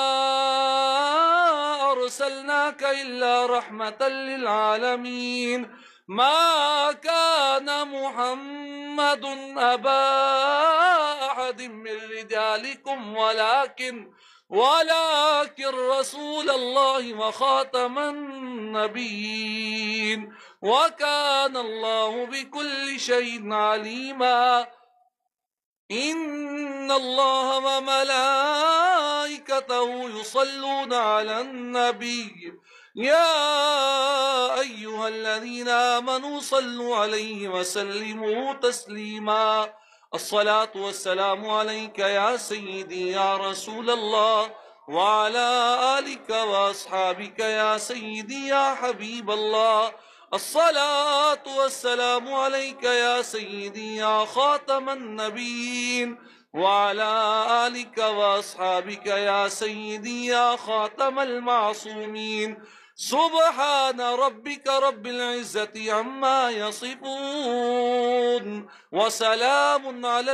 أرسلناك إلا رحمة للعالمين. ما كان محمد أبا أحد من رجالكم ولكن رسول الله وخاتم النبيين وكان الله بكل شيء عليما. إن الله وملائكته يصلون على النبي يا أيها الذين آمنوا صلوا عليه وسلموا تسليما. الصلاة والسلام عليك يا سيدي يا رسول الله وعلى آلك وأصحابك يا سيدي يا حبيب الله. الصلاة والسلام عليك يا سيدي يا خاتم النبيين وعلى آلك وأصحابك يا سيدي يا خاتم المعصومين. سبحان ربك رب العزة عما يصفون وسلام على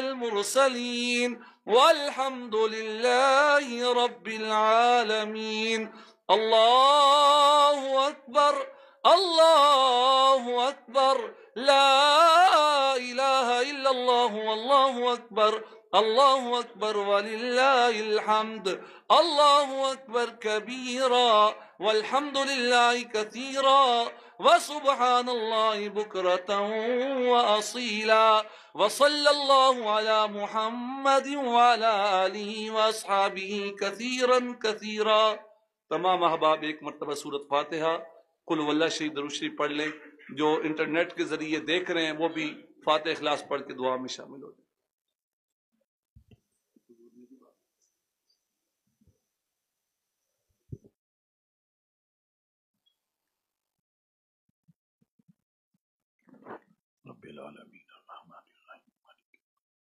المرسلين والحمد لله رب العالمين. اللہ اکبر اللہ اکبر لا الہ الا اللہ اللہ اکبر اللہ اکبر وللہ الحمد اللہ اکبر کبیرا والحمد للہ کثیرا وسبحان اللہ بکرتا واصیلا وصلی اللہ علی محمد وعلی آلہ واصحابہ کثیرا کثیرا۔ تمام احباب ایک مرتبہ سورۃ فاتحہ قل هو اللہ شریف درود شریف پڑھ لیں۔ جو انٹرنیٹ کے ذریعے دیکھ رہے ہیں وہ بھی فاتح اخلاص پڑھ کے دعا میں شامل ہو جائیں۔ رب العالمین الرحمن الرحیم مالک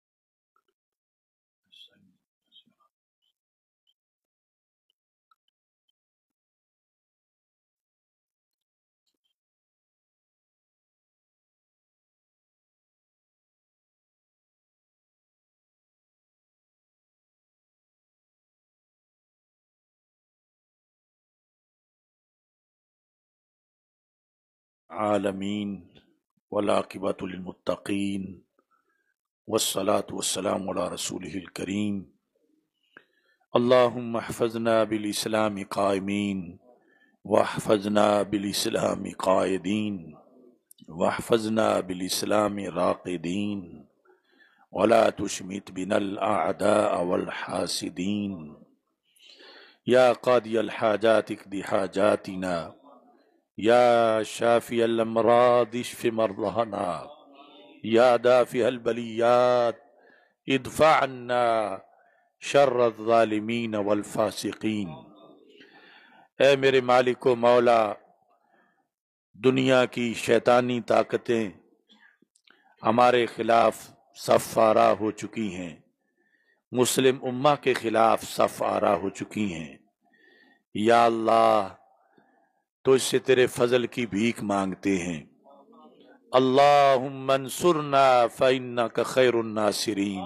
عالمین والعاقبۃ للمتقین والصلاة والسلام علی رسولہ الکریم اللہم احفظنا بالاسلام قائمین واحفظنا بالاسلام قائدین واحفظنا بالاسلام راقدین ولا تشمت بنا الاعداء والحاسدین یا قاضی الحاجات اقض حاجاتنا یا شافی الامراض اشف مرضانا یا دافع البلیات ادفع عنا شر الظالمین والفاسقین۔ اے میرے مالک و مولا، دنیا کی شیطانی طاقتیں ہمارے خلاف صف آرا ہو چکی ہیں، مسلم امہ کے خلاف صف آرا ہو چکی ہیں۔ یا اللہ، تو اس سے تیرے فضل کی بھیک مانگتے ہیں۔ اللہم انصرنا فإنک خیر الناصرین،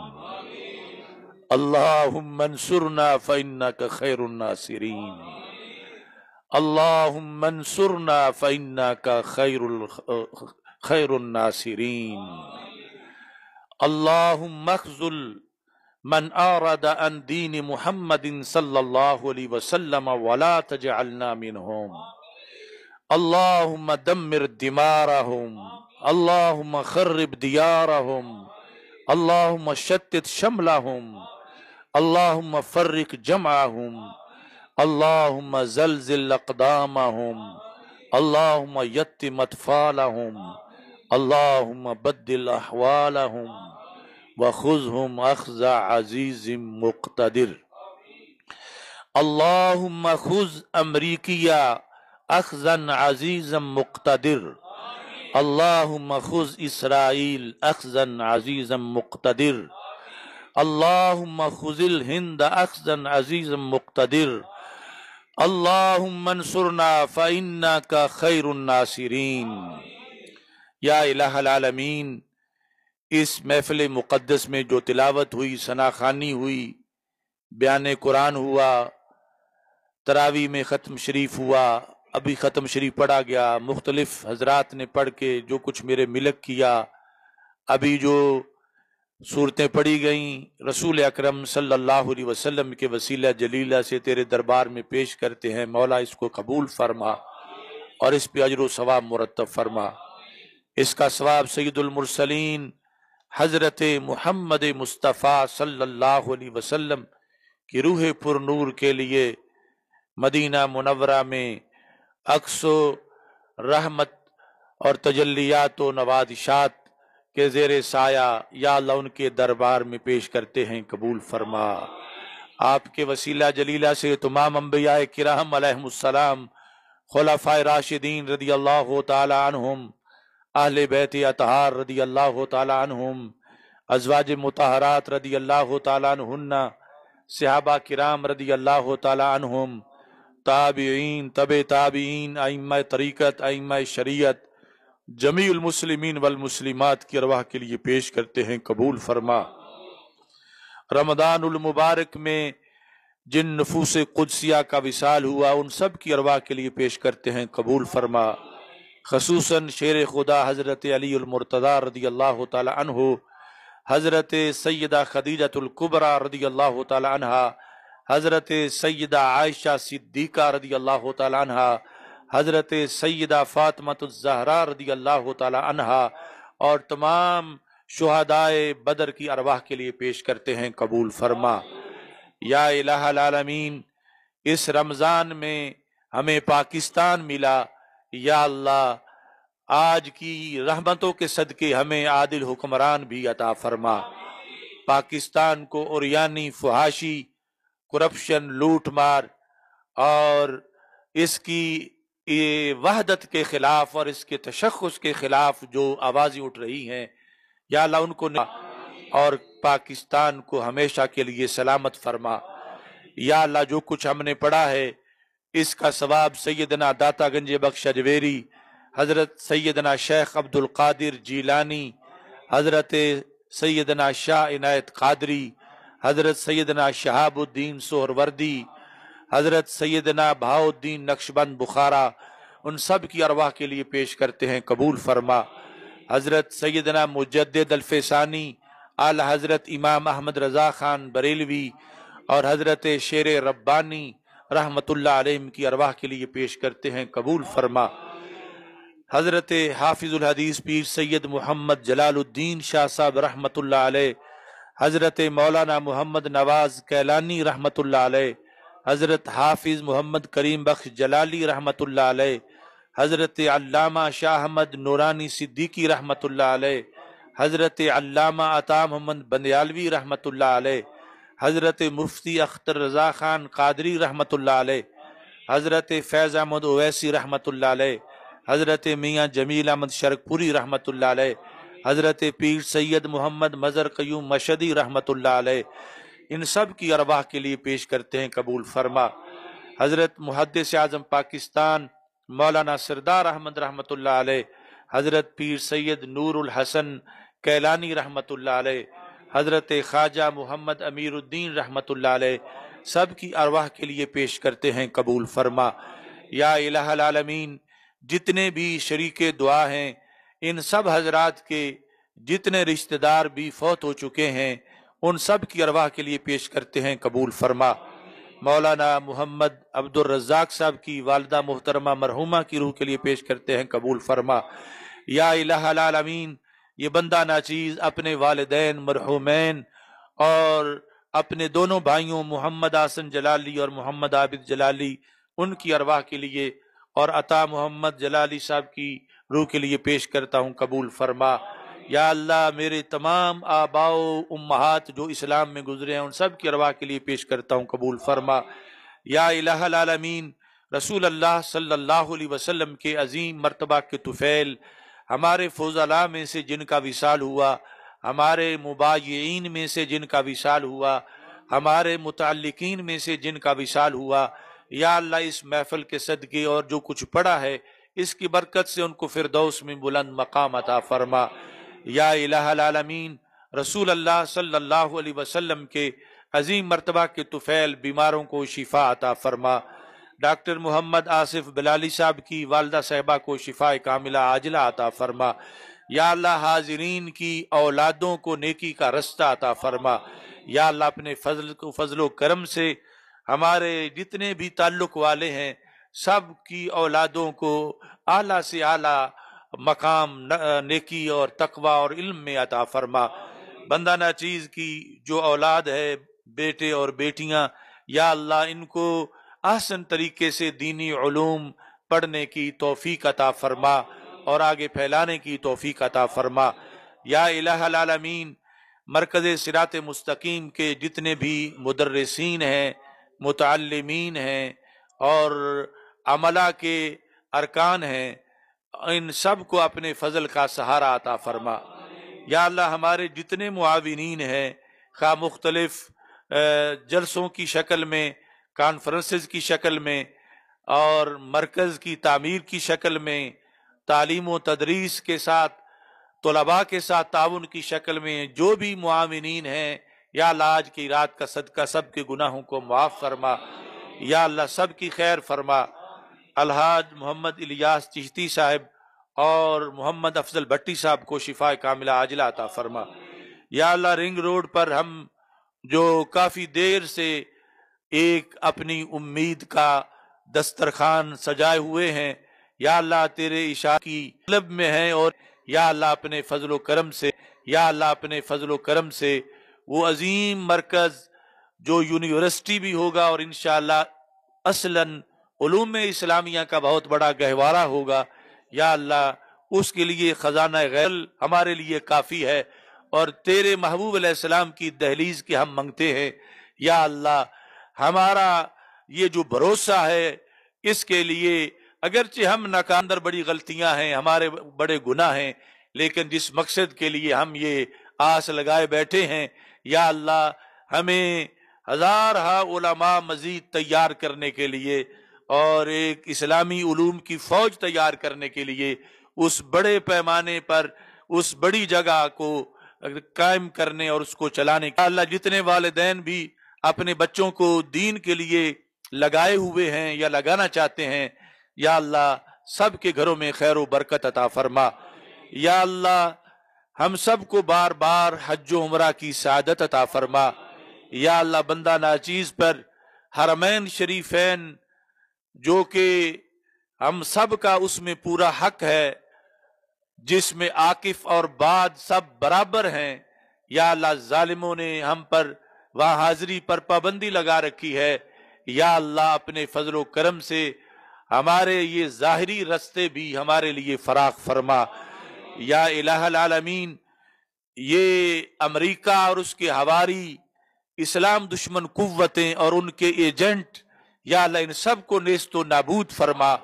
اللہم انصرنا فإنک خیر الناصرین، اللہم انصرنا فإنک خیر الناصرین، اللہم اخذل من آرد عن دین محمد صلی اللہ علیہ وسلم ولا تجعلنا منہم، اللہم دمر دمارہم، اللہم خرب دیارہم، اللہم شتت شملہم، اللہم فرق جمعہم، اللہم زلزل اقدامہم، اللہم یتم اطفالہم، اللہم بدل احوالہم وخذہم اخذ عزیز مقتدر، اللہم خذ امریکیہ اخذا عزیزا مقتدر، اللہم خذ اسرائیل اخذا عزیزا مقتدر، اللہم خذ الہند اخذا عزیزا مقتدر، اللہم انصرنا فإنک خیر الناصرین۔ یا الہ العالمین، اس محفل مقدس میں جو تلاوت ہوئی، ثنا خوانی ہوئی، بیان قرآن ہوا، تراویح میں ختم شریف ہوا، ابھی ختم شریف پڑھا گیا، مختلف حضرات نے پڑھ کے جو کچھ میرے ملک کیا، ابھی جو صورتیں پڑھی گئیں، رسول اکرم صلی اللہ علیہ وسلم کے وسیلہ جلیلہ سے تیرے دربار میں پیش کرتے ہیں۔ مولا اس کو قبول فرما اور اس پہ اجر و ثواب مرتب فرما۔ اس کا ثواب سید المرسلین حضرت محمد مصطفیٰ صلی اللہ علیہ وسلم کی روح پر نور کے لیے مدینہ منورہ میں عکس و رحمت اور تجلیات و نوازشات کے زیر سایہ یا اللہ ان کے دربار میں پیش کرتے ہیں، قبول فرما۔ آپ کے وسیلہ جلیلہ سے تمام انبیاء کرام علیہم السلام، خلفائے راشدین رضی اللہ تعالی عنہم، اہل بیت اطہار رضی اللہ تعالی عنہم، ازواج مطہرات رضی اللہ تعالی عنہن، صحابہ کرام رضی اللہ تعالی عنہم، تابعین، تبع تابعین، ائمہ طریقت، ائمہ شریعت، جمیع المسلمین والمسلمات کی ارواح کے لیے پیش کرتے ہیں، قبول فرما۔ رمضان المبارک میں जिन नफूस कुदसिया का विसाल हुआ उन सब की अरवाह के लिए पेश करते हैं, कबूल फरमा। खसूसन शेर खुदा हज़रत अली अल मुर्तज़ा रदियल्लाहु ताला अन्हु, हज़रत सैयदा खदीजतुल कुबरा रदियल्लाहु ताला अन्हा, हज़रत सैयदा आयशा सिद्दीका रदियल्लाहु ताला अन्हा, हज़रत सैयदा फातिमातुज़ ज़हरा रदियल्लाहु ताला अन्हा और तमाम शुहदाए बदर की अरवाह के लिए पेश करते हैं, कबूल फरमा। या इलाहल आलमीन, इस रमज़ान में हमें पाकिस्तान मिला, या अल्लाह आज की रहमतों के सदके हमें आदिल हुक्मरान भी अता फरमा। पाकिस्तान को उरियानी, फुहाशी, करप्शन, लूट मार और इसकी ये वहदत के खिलाफ और इसके तशख़्ख़ुस के खिलाफ जो आवाज़ें उठ रही हैं, या अल्लाह उनको और पाकिस्तान को हमेशा के लिए सलामत फरमा। या अल्लाह जो कुछ हमने पढ़ा है इसका सवाब सैयदना दाता गंज बख्श अजवेरी, हज़रत सैयदना शेख अब्दुल कादिर जीलानी, हज़रत सैयदना शाह इनायत कादरी, हज़रत सैयदना शहाबुद्दीन सोहरवर्दी, हज़रत सैयदना बहाउद्दीन नक्शबंद बुखारा, उन सब की अरवाह के लिए पेश करते हैं, कबूल फरमा। हज़रत सैयदना मुजद्दिद अल-फैसानी, आला हज़रत इमाम अहमद रज़ा खान बरेलवी और हज़रत शेर रब्बानी रहमतुल्लाह अलैहिम की अरवाह के लिए पेश करते हैं, कबूल फरमा। हज़रत हाफिजुल हदीस पीर सैयद मोहम्मद जलालुद्दीन शाह साहब रहमतुल्लाह अलैह, हज़रत मौलाना मोहम्मद नवाज कैलानी रहमतुल्लाह अलैह, हज़रत हाफिज मोहम्मद करीम बख्श जलाली रहमतुल्लाह अलैह, हज़रत अल्लामा शाह अहमद नूरानी सिद्दीकी रहमतुल्लाह अलैह, हज़रत अल्लामा अता मोहम्मद बंदियालवी रहमतुल्लाह अलैह, हज़रत मुफ्ती अख्तर रज़ा खान कादरी रहमतुल्लाह अलैह, हज़रत फैज़ अहमद ओवैसी रहमतुल्लाह अलैह, हज़रत मियाँ जमील अहमद शरकपुरी रहमतुल्लाह अलैह, हज़रत पीर सैयद मोहम्मद मज़र क़य्यूम मशदी रहमतुल्लाह अलैह, इन सब की अरवाह के लिए पेश करते हैं, कबूल फरमा। हज़रत मुहद्दिस आज़म पाकिस्तान मौलाना सरदार अहमद रहमतुल्लाह अलैह, हज़रत पीर सैयद नूरुल हसन कैलानी रहमतुल्लाह अलैह, हज़रत ख्वाजा मोहम्मद अमीरुद्दीन रहमतुल्लाह अलैह, सब की अरवाह के लिए पेश करते हैं, कबूल फरमा। या इलाहल आलमीन, जितने भी शरीके दुआ हैं, इन सब हजरात के जितने रिश्तेदार भी फौत हो चुके हैं, उन सब की अरवाह के लिए पेश करते हैं, कबूल फरमा। मौलाना मोहम्मद अब्दुल रज़्ज़ाक साहब की वालिदा मोहतरमा मरहुमा की रूह के लिए पेश करते हैं, कबूल फरमा। या इलाहल आलमीन, ये बंदा नाचीज़ अपने वालिदैन मरहुमैन और अपने दोनों भाइयों मोहम्मद आसन जलाली और मोहम्मद आबिद जलाली, उनकी अरवाह के लिए और अता मोहम्मद जलाली साहब की रूह के लिए पेश करता हूँ, कबूल फरमा। या अल्लाह, मेरे तमाम आबाओ उम्महात जो इस्लाम में गुजरे हैं, उन सब की अरवाह के लिए पेश करता हूँ, कबूल फरमा। या इलाहल आलमीन, रसूल अल्लाह सल्लल्लाहु अलैहि वसल्लम के अजीम मर्तबा के तुफैल हमारे फौज़ला में से जिनका विसाल हुआ, हमारे मुबाय्यीन में से जिनका विसाल हुआ, हमारे मुतअल्लिकीन में से जिनका विसाल हुआ, या अल्लाह इस महफिल के सदके और जो कुछ पड़ा है इसकी बरकत से उनको फिरदौस में बुलंद मकाम अता फरमा। या इलाहल आलमीन, रसूल अल्लाह सल्लल्लाहु अलैहि वसल्लम के अजीम मर्तबा के तुफैल बीमारों को शिफा अता फरमा। डॉक्टर मोहम्मद आसिफ बिलाली साहब की वालदा साहिबा को शिफा कामिला आजिला अता फरमा। या अल्लाह, हाजिरीन की औलादों को नेकी का रास्ता अता फरमा। या अल्लाह, अपने फजलो करम से हमारे जितने भी ताल्लुक वाले हैं सब की औलादों को आला से आला मकाम नेकी और तकवा और इल्म में अता फरमा। बंदा नाचीज़ की जो औलाद है, बेटे और बेटियां, या अल्लाह इनको आसन तरीके से दीनी उलूम पढ़ने की तौफीक अता फरमा और आगे फैलाने की तौफीक अता फरमा। या इलाहल आलमीन, मरकज़ सिरात मुस्तकीम के जितने भी मुदर्रिसीन हैं, मुतअल्लिमीन हैं और अमला के अरकान हैं, इन सब को अपने फजल का सहारा अता फरमा। या अल्लाह, हमारे जितने मुआविनीन हैं, खा मुख्तलिफ जलसों की शक्ल में, कॉन्फ्रेंसेस की शक्ल में और मरकज़ की तामीर की शक्ल में, तालीम व तदरीस के साथ, तलबा के साथ ताउन की शक्ल में जो भी मुआविनीन हैं, یا اللہ آج کی رات کا صدقہ سب کے گناہوں کو معاف فرما، یا اللہ سب کی خیر فرما۔ الحاج محمد الیاس چشتی صاحب اور محمد افضل بھٹی صاحب کو شفاء کاملہ عاجلہ عطا فرما۔ یا اللہ رنگ روڈ پر ہم جو کافی دیر سے ایک اپنی امید کا دسترخوان سجائے ہوئے ہیں، یا اللہ تیرے عشاء کی طلب میں ہیں، اور یا اللہ اپنے فضل و کرم سے، یا اللہ اپنے فضل و کرم سے وہ عظیم مرکز جو یونیورسٹی بھی ہوگا اور انشاءاللہ اصلاً علوم اسلامیہ کا بہت بڑا گہوارہ ہوگا، یا اللہ اس کے لیے خزانہ غیر ہمارے لیے کافی ہے، اور تیرے محبوب علیہ السلام کی دہلیز کے ہم منگتے ہیں۔ یا اللہ ہمارا یہ جو بھروسہ ہے اس کے لیے اگرچہ ہم ناکاندر بڑی غلطیاں ہیں، ہمارے بڑے گناہ ہیں، لیکن جس مقصد کے لیے ہم یہ آس لگائے بیٹھے ہیں، یا اللہ ہمیں ہزارہا علماء مزید تیار کرنے کے لیے اور ایک اسلامی علوم کی فوج تیار کرنے کے لیے اس بڑے پیمانے پر اس بڑی جگہ کو قائم کرنے اور اس کو چلانے کا اللہ جتنے والدین بھی اپنے بچوں کو دین کے لیے لگائے ہوئے ہیں یا لگانا چاہتے ہیں، یا اللہ سب کے گھروں میں خیر و برکت عطا فرما۔ یا اللہ ہم سب کو بار بار حج و عمرہ کی سعادت عطا فرما۔ یا اللہ بندہ ناچیز پر حرمین شریفین جو کہ ہم سب کا اس میں پورا حق ہے، جس میں عاکف اور بعد سب برابر ہیں، یا اللہ ظالموں نے ہم پر وہاں حاضری پر پابندی لگا رکھی ہے، یا اللہ اپنے فضل و کرم سے ہمارے یہ ظاہری رستے بھی ہمارے لیے فراخ فرما۔ یا الہ العالمین یہ امریکہ اور اس کے حواری اسلام دشمن قوتیں اور ان کے ایجنٹ، یا اللہ ان سب کو نیست و نابود فرما۔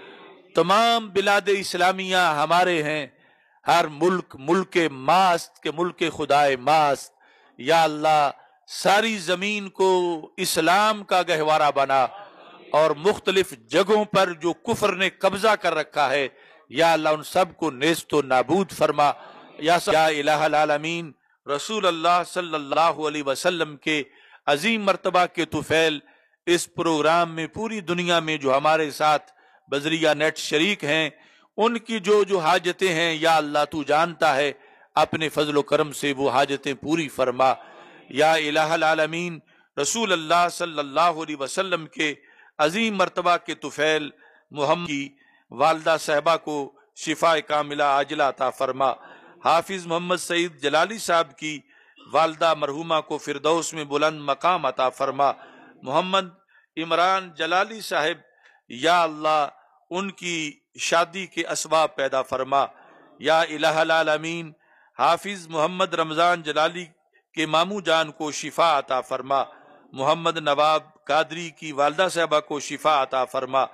تمام بلاد اسلامیہ ہمارے ہیں، ہر ملک ملک ماست کے ملک خدائے ماست، یا اللہ ساری زمین کو اسلام کا گہوارہ بنا، اور مختلف جگہوں پر جو کفر نے قبضہ کر رکھا ہے، یا اللہ ان سب کو نیست و نابود فرما۔ یا الہ العالمین رسول اللہ صلی اللہ علیہ وسلم کے عظیم مرتبہ کے طفیل اس پروگرام میں پوری دنیا میں جو ہمارے ساتھ بذریعہ نیٹ شریک ہیں، ان کی جو حاجتیں ہیں، یا اللہ تو جانتا ہے، اپنے فضل و کرم سے وہ حاجتیں پوری فرما۔ یا الہ العالمین رسول اللہ صلی اللہ علیہ وسلم کے عظیم مرتبہ کے طفیل محمد کی والدہ صاحبہ کو شفاء کاملہ عاجلہ عطا فرما۔ حافظ محمد سعید جلالی صاحب کی والدہ مرحومہ کو فردوس میں بلند مقام عطا فرما۔ محمد عمران جلالی صاحب، یا اللہ ان کی شادی کے اسباب پیدا فرما۔ یا الہ العالمین حافظ محمد رمضان جلالی کے ماموں جان کو شفا عطا فرما۔ محمد نواب قادری کی والدہ صاحبہ کو شفا عطا فرما۔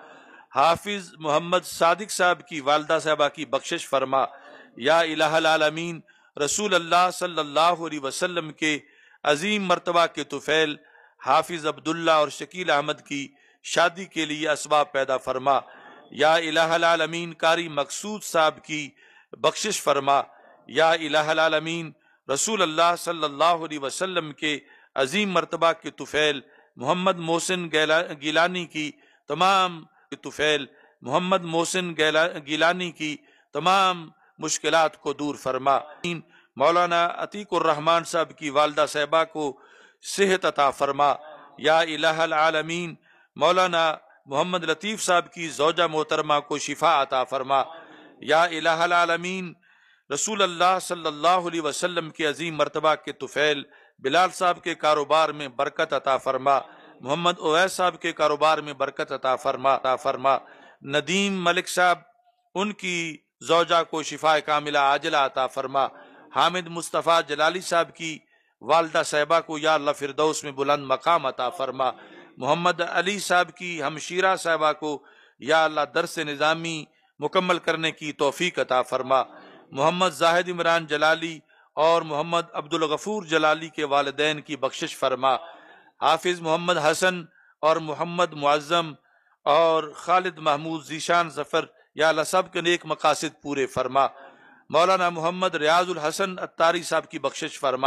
حافظ محمد صادق صاحب کی والدہ صاحبہ کی بخشش فرما۔ یا الہ العالمین رسول اللہ صلی اللہ علیہ وسلم کے عظیم مرتبہ کے طفیل حافظ عبداللہ اور شکیل احمد کی شادی کے لیے اسباب پیدا فرما۔ یا الہ العالمین قاری مقصود صاحب کی بخشش فرما۔ یا الہ العالمین رسول اللہ صلی اللہ علیہ وسلم کے عظیم مرتبہ کے طفیل محمد محسن گیلانی کی تمام طفیل محمد محسن گیلانی کی تمام مشکلات کو دور فرما۔ مولانا عتیق الرحمن صاحب کی والدہ صاحبہ کو صحت عطا فرما۔ یا الہ العالمین مولانا محمد لطیف صاحب کی زوجہ محترمہ کو شفا عطا فرما۔ یا الہ العالمین رسول اللہ صلی اللہ علیہ وسلم کے عظیم مرتبہ کے طفیل بلال صاحب کے کاروبار میں برکت عطا فرما۔ محمد اویس صاحب کے کاروبار میں برکت عطا فرما۔ ندیم ملک صاحب ان کی زوجہ کو شفاء کاملہ عاجلہ عطا فرما۔ حامد مصطفیٰ جلالی صاحب کی والدہ صاحبہ کو یا اللہ فردوس میں بلند مقام عطا فرما۔ محمد علی صاحب کی ہمشیرہ صاحبہ کو یا اللہ درس نظامی مکمل کرنے کی توفیق عطا فرما۔ محمد زاہد عمران جلالی اور محمد عبدالغفور جلالی کے والدین کی بخشش فرما۔ حافظ محمد حسن اور محمد معظم اور خالد محمود ذیشان ظفر یا اللہ سب کے نیک مقاصد پورے فرما۔ مولانا محمد ریاض الحسن اتاری صاحب کی بخشش فرما۔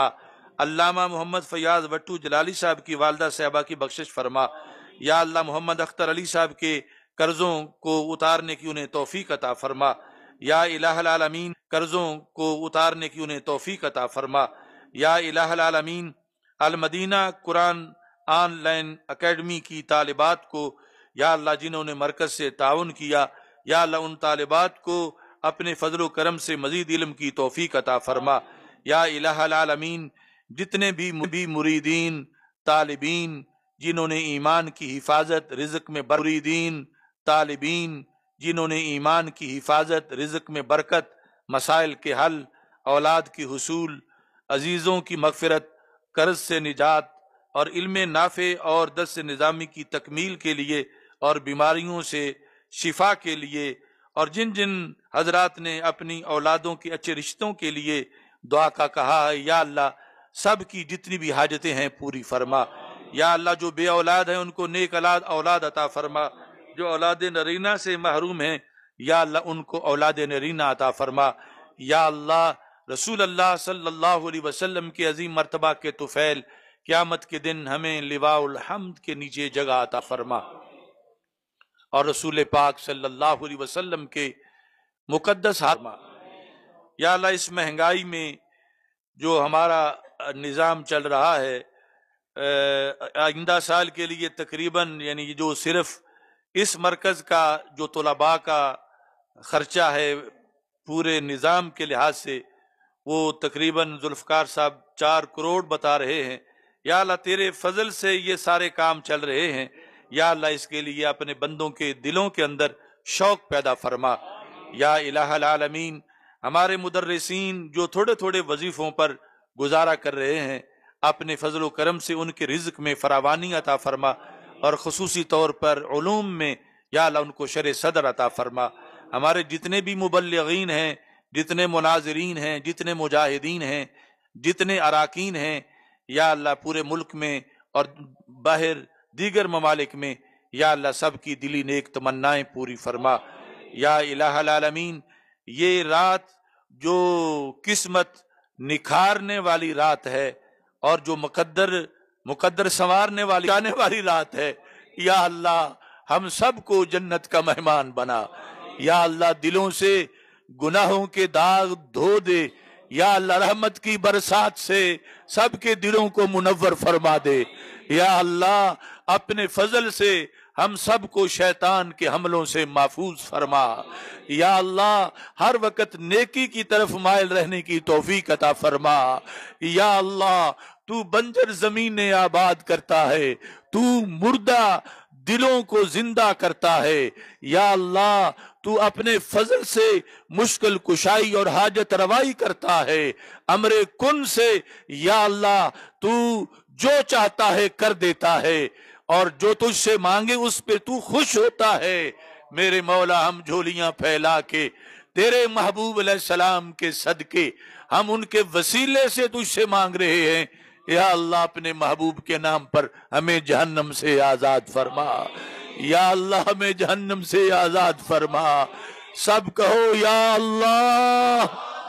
علامہ محمد فیاض وٹو جلالی صاحب کی والدہ صاحبہ کی بخشش فرما۔ یا اللہ محمد اختر علی صاحب کے قرضوں کو اتارنے کی انہیں توفیق عطا فرما۔ یا الہ العالمین قرضوں کو اتارنے کی انہیں توفیق عطا فرما۔ یا الہ العالمین المدینہ قرآن آن لائن اکیڈمی کی طالبات کو یا اللہ جنہوں نے مرکز سے تعاون کیا، یا اللہ ان طالبات کو اپنے فضل و کرم سے مزید علم کی توفیق عطا فرما۔ یا الہ العالمین جتنے بھی مریدین طالبین جنہوں نے ایمان کی حفاظت رزق میں مریدین طالبین جنہوں نے ایمان کی حفاظت رزق میں برکت، مسائل کے حل، اولاد کی حصول، عزیزوں کی مغفرت، قرض سے نجات اور علم نافع اور درس نظامی کی تکمیل کے لیے اور بیماریوں سے شفا کے لیے، اور جن جن حضرات نے اپنی اولادوں کے اچھے رشتوں کے لیے دعا کا کہا ہے، یا اللہ سب کی جتنی بھی حاجتیں ہیں پوری فرما۔ یا اللہ جو بے اولاد ہیں ان کو نیک اولاد عطا فرما، جو اولاد نرینہ سے محروم ہیں یا اللہ ان کو اولاد نرینہ عطا فرما۔ یا اللہ رسول اللہ صلی اللہ علیہ وسلم کے عظیم مرتبہ کے طفیل قیامت کے دن ہمیں لواء الحمد کے نیچے جگہ عطا فرما، اور رسول پاک صلی اللہ علیہ وسلم کے مقدس فرما۔ یا اللہ اس مہنگائی میں جو ہمارا نظام چل رہا ہے، آئندہ سال کے لیے تقریباً یعنی جو صرف اس مرکز کا جو طلباء کا خرچہ ہے پورے نظام کے لحاظ سے، وہ تقریباً ذوالفقار صاحب 4 کروڑ بتا رہے ہیں۔ یا اللہ تیرے فضل سے یہ سارے کام چل رہے ہیں، یا اللہ اس کے لیے اپنے بندوں کے دلوں کے اندر شوق پیدا فرما۔ یا الہ العالمین ہمارے مدرسین جو تھوڑے تھوڑے وظیفوں پر گزارا کر رہے ہیں، اپنے فضل و کرم سے ان کے رزق میں فراوانی عطا فرما، اور خصوصی طور پر علوم میں یا اللہ ان کو شرح صدر عطا فرما۔ ہمارے جتنے بھی مبلغین ہیں، جتنے مناظرین ہیں، جتنے مجاہدین ہیں، جتنے اراکین ہیں، یا اللہ پورے ملک میں اور باہر دیگر ممالک میں، یا اللہ سب کی دلی نیک تمنائیں پوری فرما۔ یا الہ العالمین یہ رات جو قسمت نکھارنے والی رات ہے اور جو مقدر سنوارنے والی رات ہے، یا اللہ ہم سب کو جنت کا مہمان بنا۔ یا اللہ دلوں سے گناہوں کے داغ دھو دے، یا اللہ رحمت کی برسات سے سب کے دلوں کو منور فرما دے۔ یا اللہ اپنے فضل سے ہم سب کو شیطان کے حملوں سے محفوظ فرما۔ یا اللہ ہر وقت نیکی کی طرف مائل رہنے کی توفیق عطا فرما۔ یا اللہ تو بنجر زمینیں آباد کرتا ہے، تو مردہ دلوں کو زندہ کرتا ہے۔ یا اللہ تو اپنے فضل سے مشکل کشائی اور حاجت روائی کرتا ہے، امر کن سے یا اللہ تو جو چاہتا ہے کر دیتا ہے، اور جو تجھ سے مانگے اس پہ تو خوش ہوتا ہے۔ میرے مولا ہم جھولیاں پھیلا کے تیرے محبوب علیہ السلام کے صدقے ہم ان کے وسیلے سے تجھ سے مانگ رہے ہیں، یا اللہ اپنے محبوب کے نام پر ہمیں جہنم سے آزاد فرما۔ یا اللہ ہمیں جہنم سے آزاد فرما۔ سب کہو یا اللہ،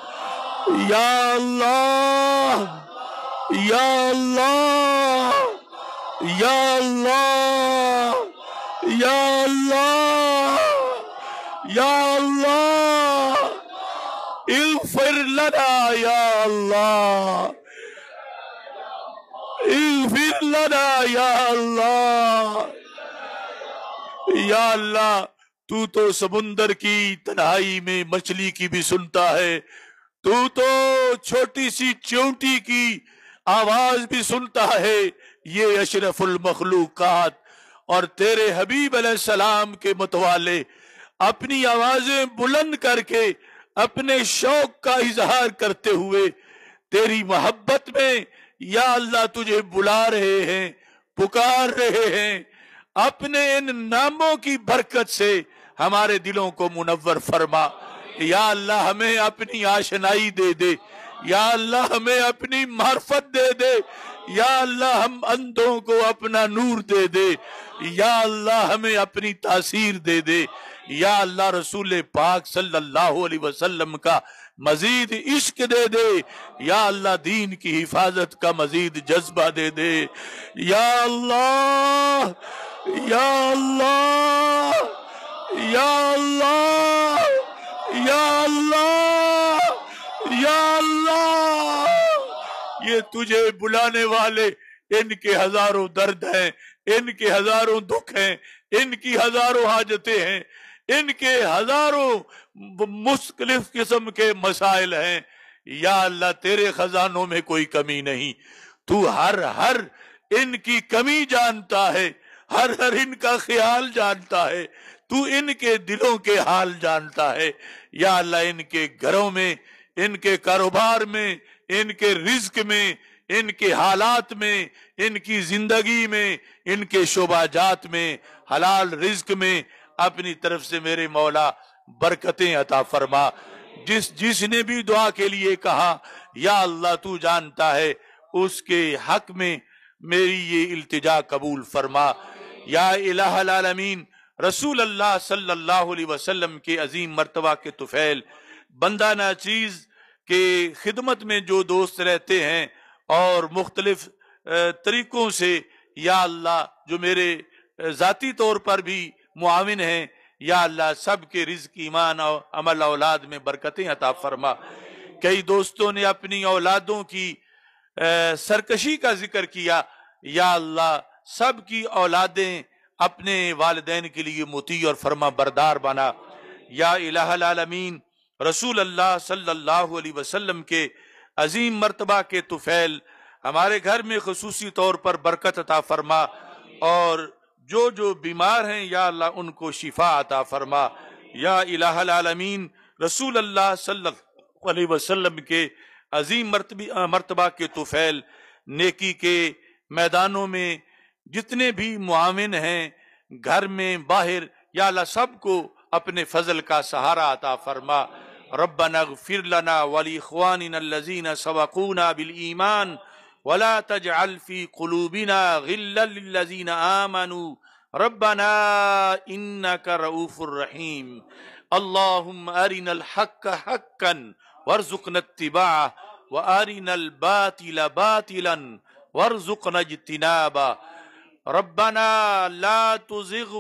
یا اللہ، یا اللہ، یا اللہ، یا اللہ، یا اللہ اغفر لنا یا اللہ، اغفر لنا یا اللہ۔ یا اللہ تو سمندر کی تنہائی میں مچھلی کی بھی سنتا ہے، تو چھوٹی سی چیونٹی کی آواز بھی سنتا ہے، یہ اشرف المخلوقات اور تیرے حبیب علیہ السلام کے متوالے اپنی آوازیں بلند کر کے اپنے شوق کا اظہار کرتے ہوئے تیری محبت میں یا اللہ تجھے بلا رہے ہیں، پکار رہے ہیں۔ اپنے ان ناموں کی برکت سے ہمارے دلوں کو منور فرما۔ یا اللہ ہمیں اپنی آشنائی دے دے، یا اللہ ہمیں اپنی معرفت دے دے، یا اللہ ہم اندھوں کو اپنا نور دے دے، یا اللہ ہمیں اپنی تاثیر دے دے۔ یا اللہ رسول پاک صلی اللہ علیہ وسلم کا مزید عشق دے دے، یا اللہ دین کی حفاظت کا مزید جذبہ دے دے، یا اللہ یا اللہ یا اللہ یا اللہ یا اللہ۔ یہ تجھے بلانے والے، ان کے ہزاروں درد ہیں، ان کے ہزاروں دکھ ہیں، ان کی ہزاروں حاجتیں ہیں، ان کے ہزاروں مختلف قسم کے مسائل ہیں۔ یا اللہ تیرے خزانوں میں کوئی کمی نہیں، تو ہر ان کی کمی جانتا ہے، ہر ان کا خیال جانتا ہے، تو ان کے دلوں کے حال جانتا ہے۔ یا اللہ ان کے گھروں میں، ان کے کاروبار میں، ان کے رزق میں، ان کے حالات میں، ان کی زندگی میں، ان کے شعبہ جات میں، حلال رزق میں اپنی طرف سے میرے مولا برکتیں عطا فرما۔ جس نے بھی دعا کے لیے کہا یا اللہ تو جانتا ہے، اس کے حق میں میری یہ التجا قبول فرما۔ یا الہ العالمین، رسول اللہ صلی اللہ علیہ وسلم کے عظیم مرتبہ کے طفیل، بندہ ناچیز کے خدمت میں جو دوست رہتے ہیں اور مختلف طریقوں سے یا اللہ جو میرے ذاتی طور پر بھی معاون ہیں، یا اللہ سب کے رزق، ایمان اور عمل اولاد میں برکتیں عطا فرما۔ کئی دوستوں نے اپنی اولادوں کی سرکشی کا ذکر کیا، یا اللہ سب کی اولادیں اپنے والدین کے لیے مطیع اور فرما بردار بنا۔ یا الہ العالمین، رسول اللہ صلی اللہ علیہ وسلم کے عظیم مرتبہ کے طفیل، ہمارے گھر میں خصوصی طور پر برکت عطا فرما، اور جو بیمار ہیں یا اللہ ان کو شفا عطا فرما۔ یا الہ العالمین، رسول اللہ صلی اللہ علیہ وسلم کے عظیم مرتبہ کے طفیل، نیکی کے میدانوں میں جتنے بھی معاون ہیں، گھر میں باہر، یا اللہ سب کو اپنے فضل کا سہارا عطا فرما۔ ربنا اغفر لنا ولاخواننا الذین سبقونا بالایمان ولا تجعل في قلوبنا غلا للذین آمنوا ربنا انك رؤوف رحیم۔ اللهم ارنا الحق حقا وارزقنا اتباعه وارنا الباطل باطلا وارزقنا اجتنابه ربنا لا تزغ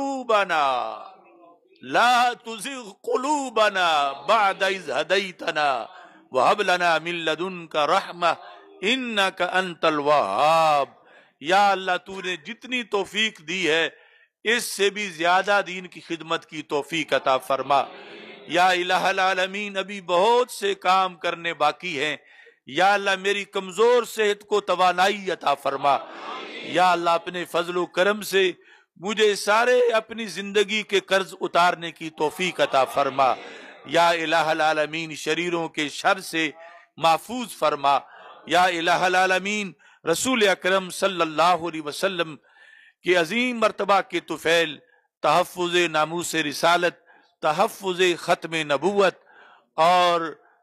قلوبنا بعد إذ هديتنا وهب لنا من لدنك رحمة إنك أنت الوهاب۔ یا اللہ تو نے جتنی توفیق دی ہے اس سے بھی زیادہ دین کی خدمت کی توفیق عطا فرما۔ یا الہ العالمین، ابھی بہت سے کام کرنے باقی ہیں، یا اللہ میری کمزور صحت کو توانائی عطا فرما۔ یا اللہ اپنے فضل و کرم سے مجھے سارے اپنی زندگی کے قرض اتارنے کی توفیق عطا فرما۔ یا الہ العالمین، شریروں کے شر سے محفوظ فرما۔ یا الہ العالمین، رسول اکرم صلی اللہ علیہ وسلم کے عظیم مرتبہ کے طفیل، تحفظ ناموس رسالت، تحفظ ختم نبوت اور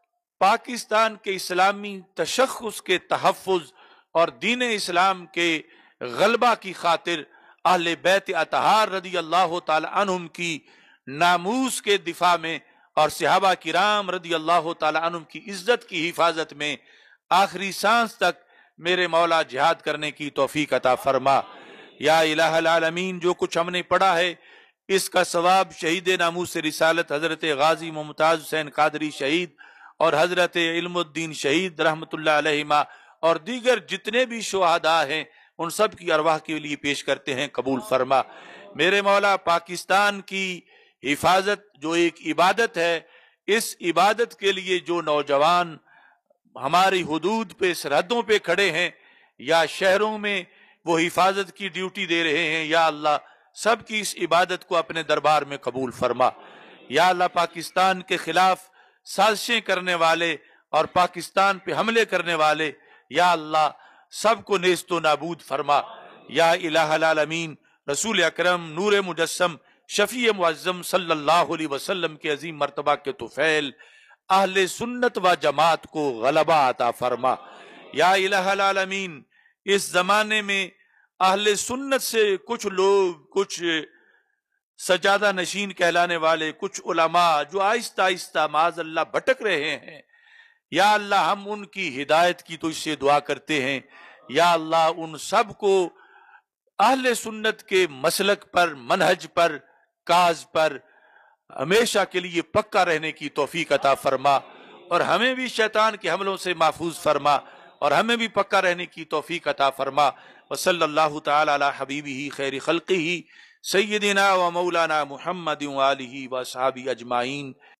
پاکستان کے اسلامی تشخص کے تحفظ اور دین اسلام کے غلبہ کی خاطر اہل بیت اطہار رضی اللہ تعالی عنہم کی ناموس کے دفاع میں اور صحابہ کرام رضی اللہ تعالی عنہم کی عزت کی حفاظت میں آخری سانس تک میرے مولا جہاد کرنے کی توفیق عطا فرما۔ یا الہ العالمین، جو کچھ ہم نے پڑھا ہے اس کا ثواب شہید ناموس رسالت حضرت غازی ممتاز حسین قادری شہید اور حضرت علم الدین شہید رحمت اللہ علیہما اور دیگر جتنے بھی شہداء ہیں ان سب کی ارواح کے لیے پیش کرتے ہیں، قبول فرما۔ میرے مولا، پاکستان کی حفاظت جو ایک عبادت ہے، اس عبادت کے لیے جو نوجوان ہماری حدود پہ، سرحدوں پہ کھڑے ہیں یا شہروں میں وہ حفاظت کی ڈیوٹی دے رہے ہیں، یا اللہ سب کی اس عبادت کو اپنے دربار میں قبول فرما۔ یا اللہ پاکستان کے خلاف سازشیں کرنے والے اور پاکستان پہ حملے کرنے والے، یا اللہ سب کو نیست و نابود فرما۔ یا الہ العالمین، رسول اکرم نور مجسم شفیع معظم صلی اللہ علیہ وسلم کے عظیم مرتبہ کے طفیل اہل سنت و جماعت کو غلبہ عطا فرما۔ یا الہ العالمین، اس زمانے میں اہل سنت سے کچھ لوگ، کچھ سجادہ نشین کہلانے والے کچھ علماء جو آہستہ آہستہ معاذ اللہ بھٹک رہے ہیں، یا اللہ ہم ان کی ہدایت کی تو اس سے دعا کرتے ہیں، یا اللہ ان سب کو اہل سنت کے مسلک پر، منہج پر، کاز پر ہمیشہ کے لیے پکا رہنے کی توفیق عطا فرما، اور ہمیں بھی شیطان کے حملوں سے محفوظ فرما، اور ہمیں بھی پکا رہنے کی توفیق عطا فرما۔ وصلی اللہ تعالی علی حبیبہ خیر خلقہ سیدنا و مولانا محمد و آلہ و اصحابہ اجمعین۔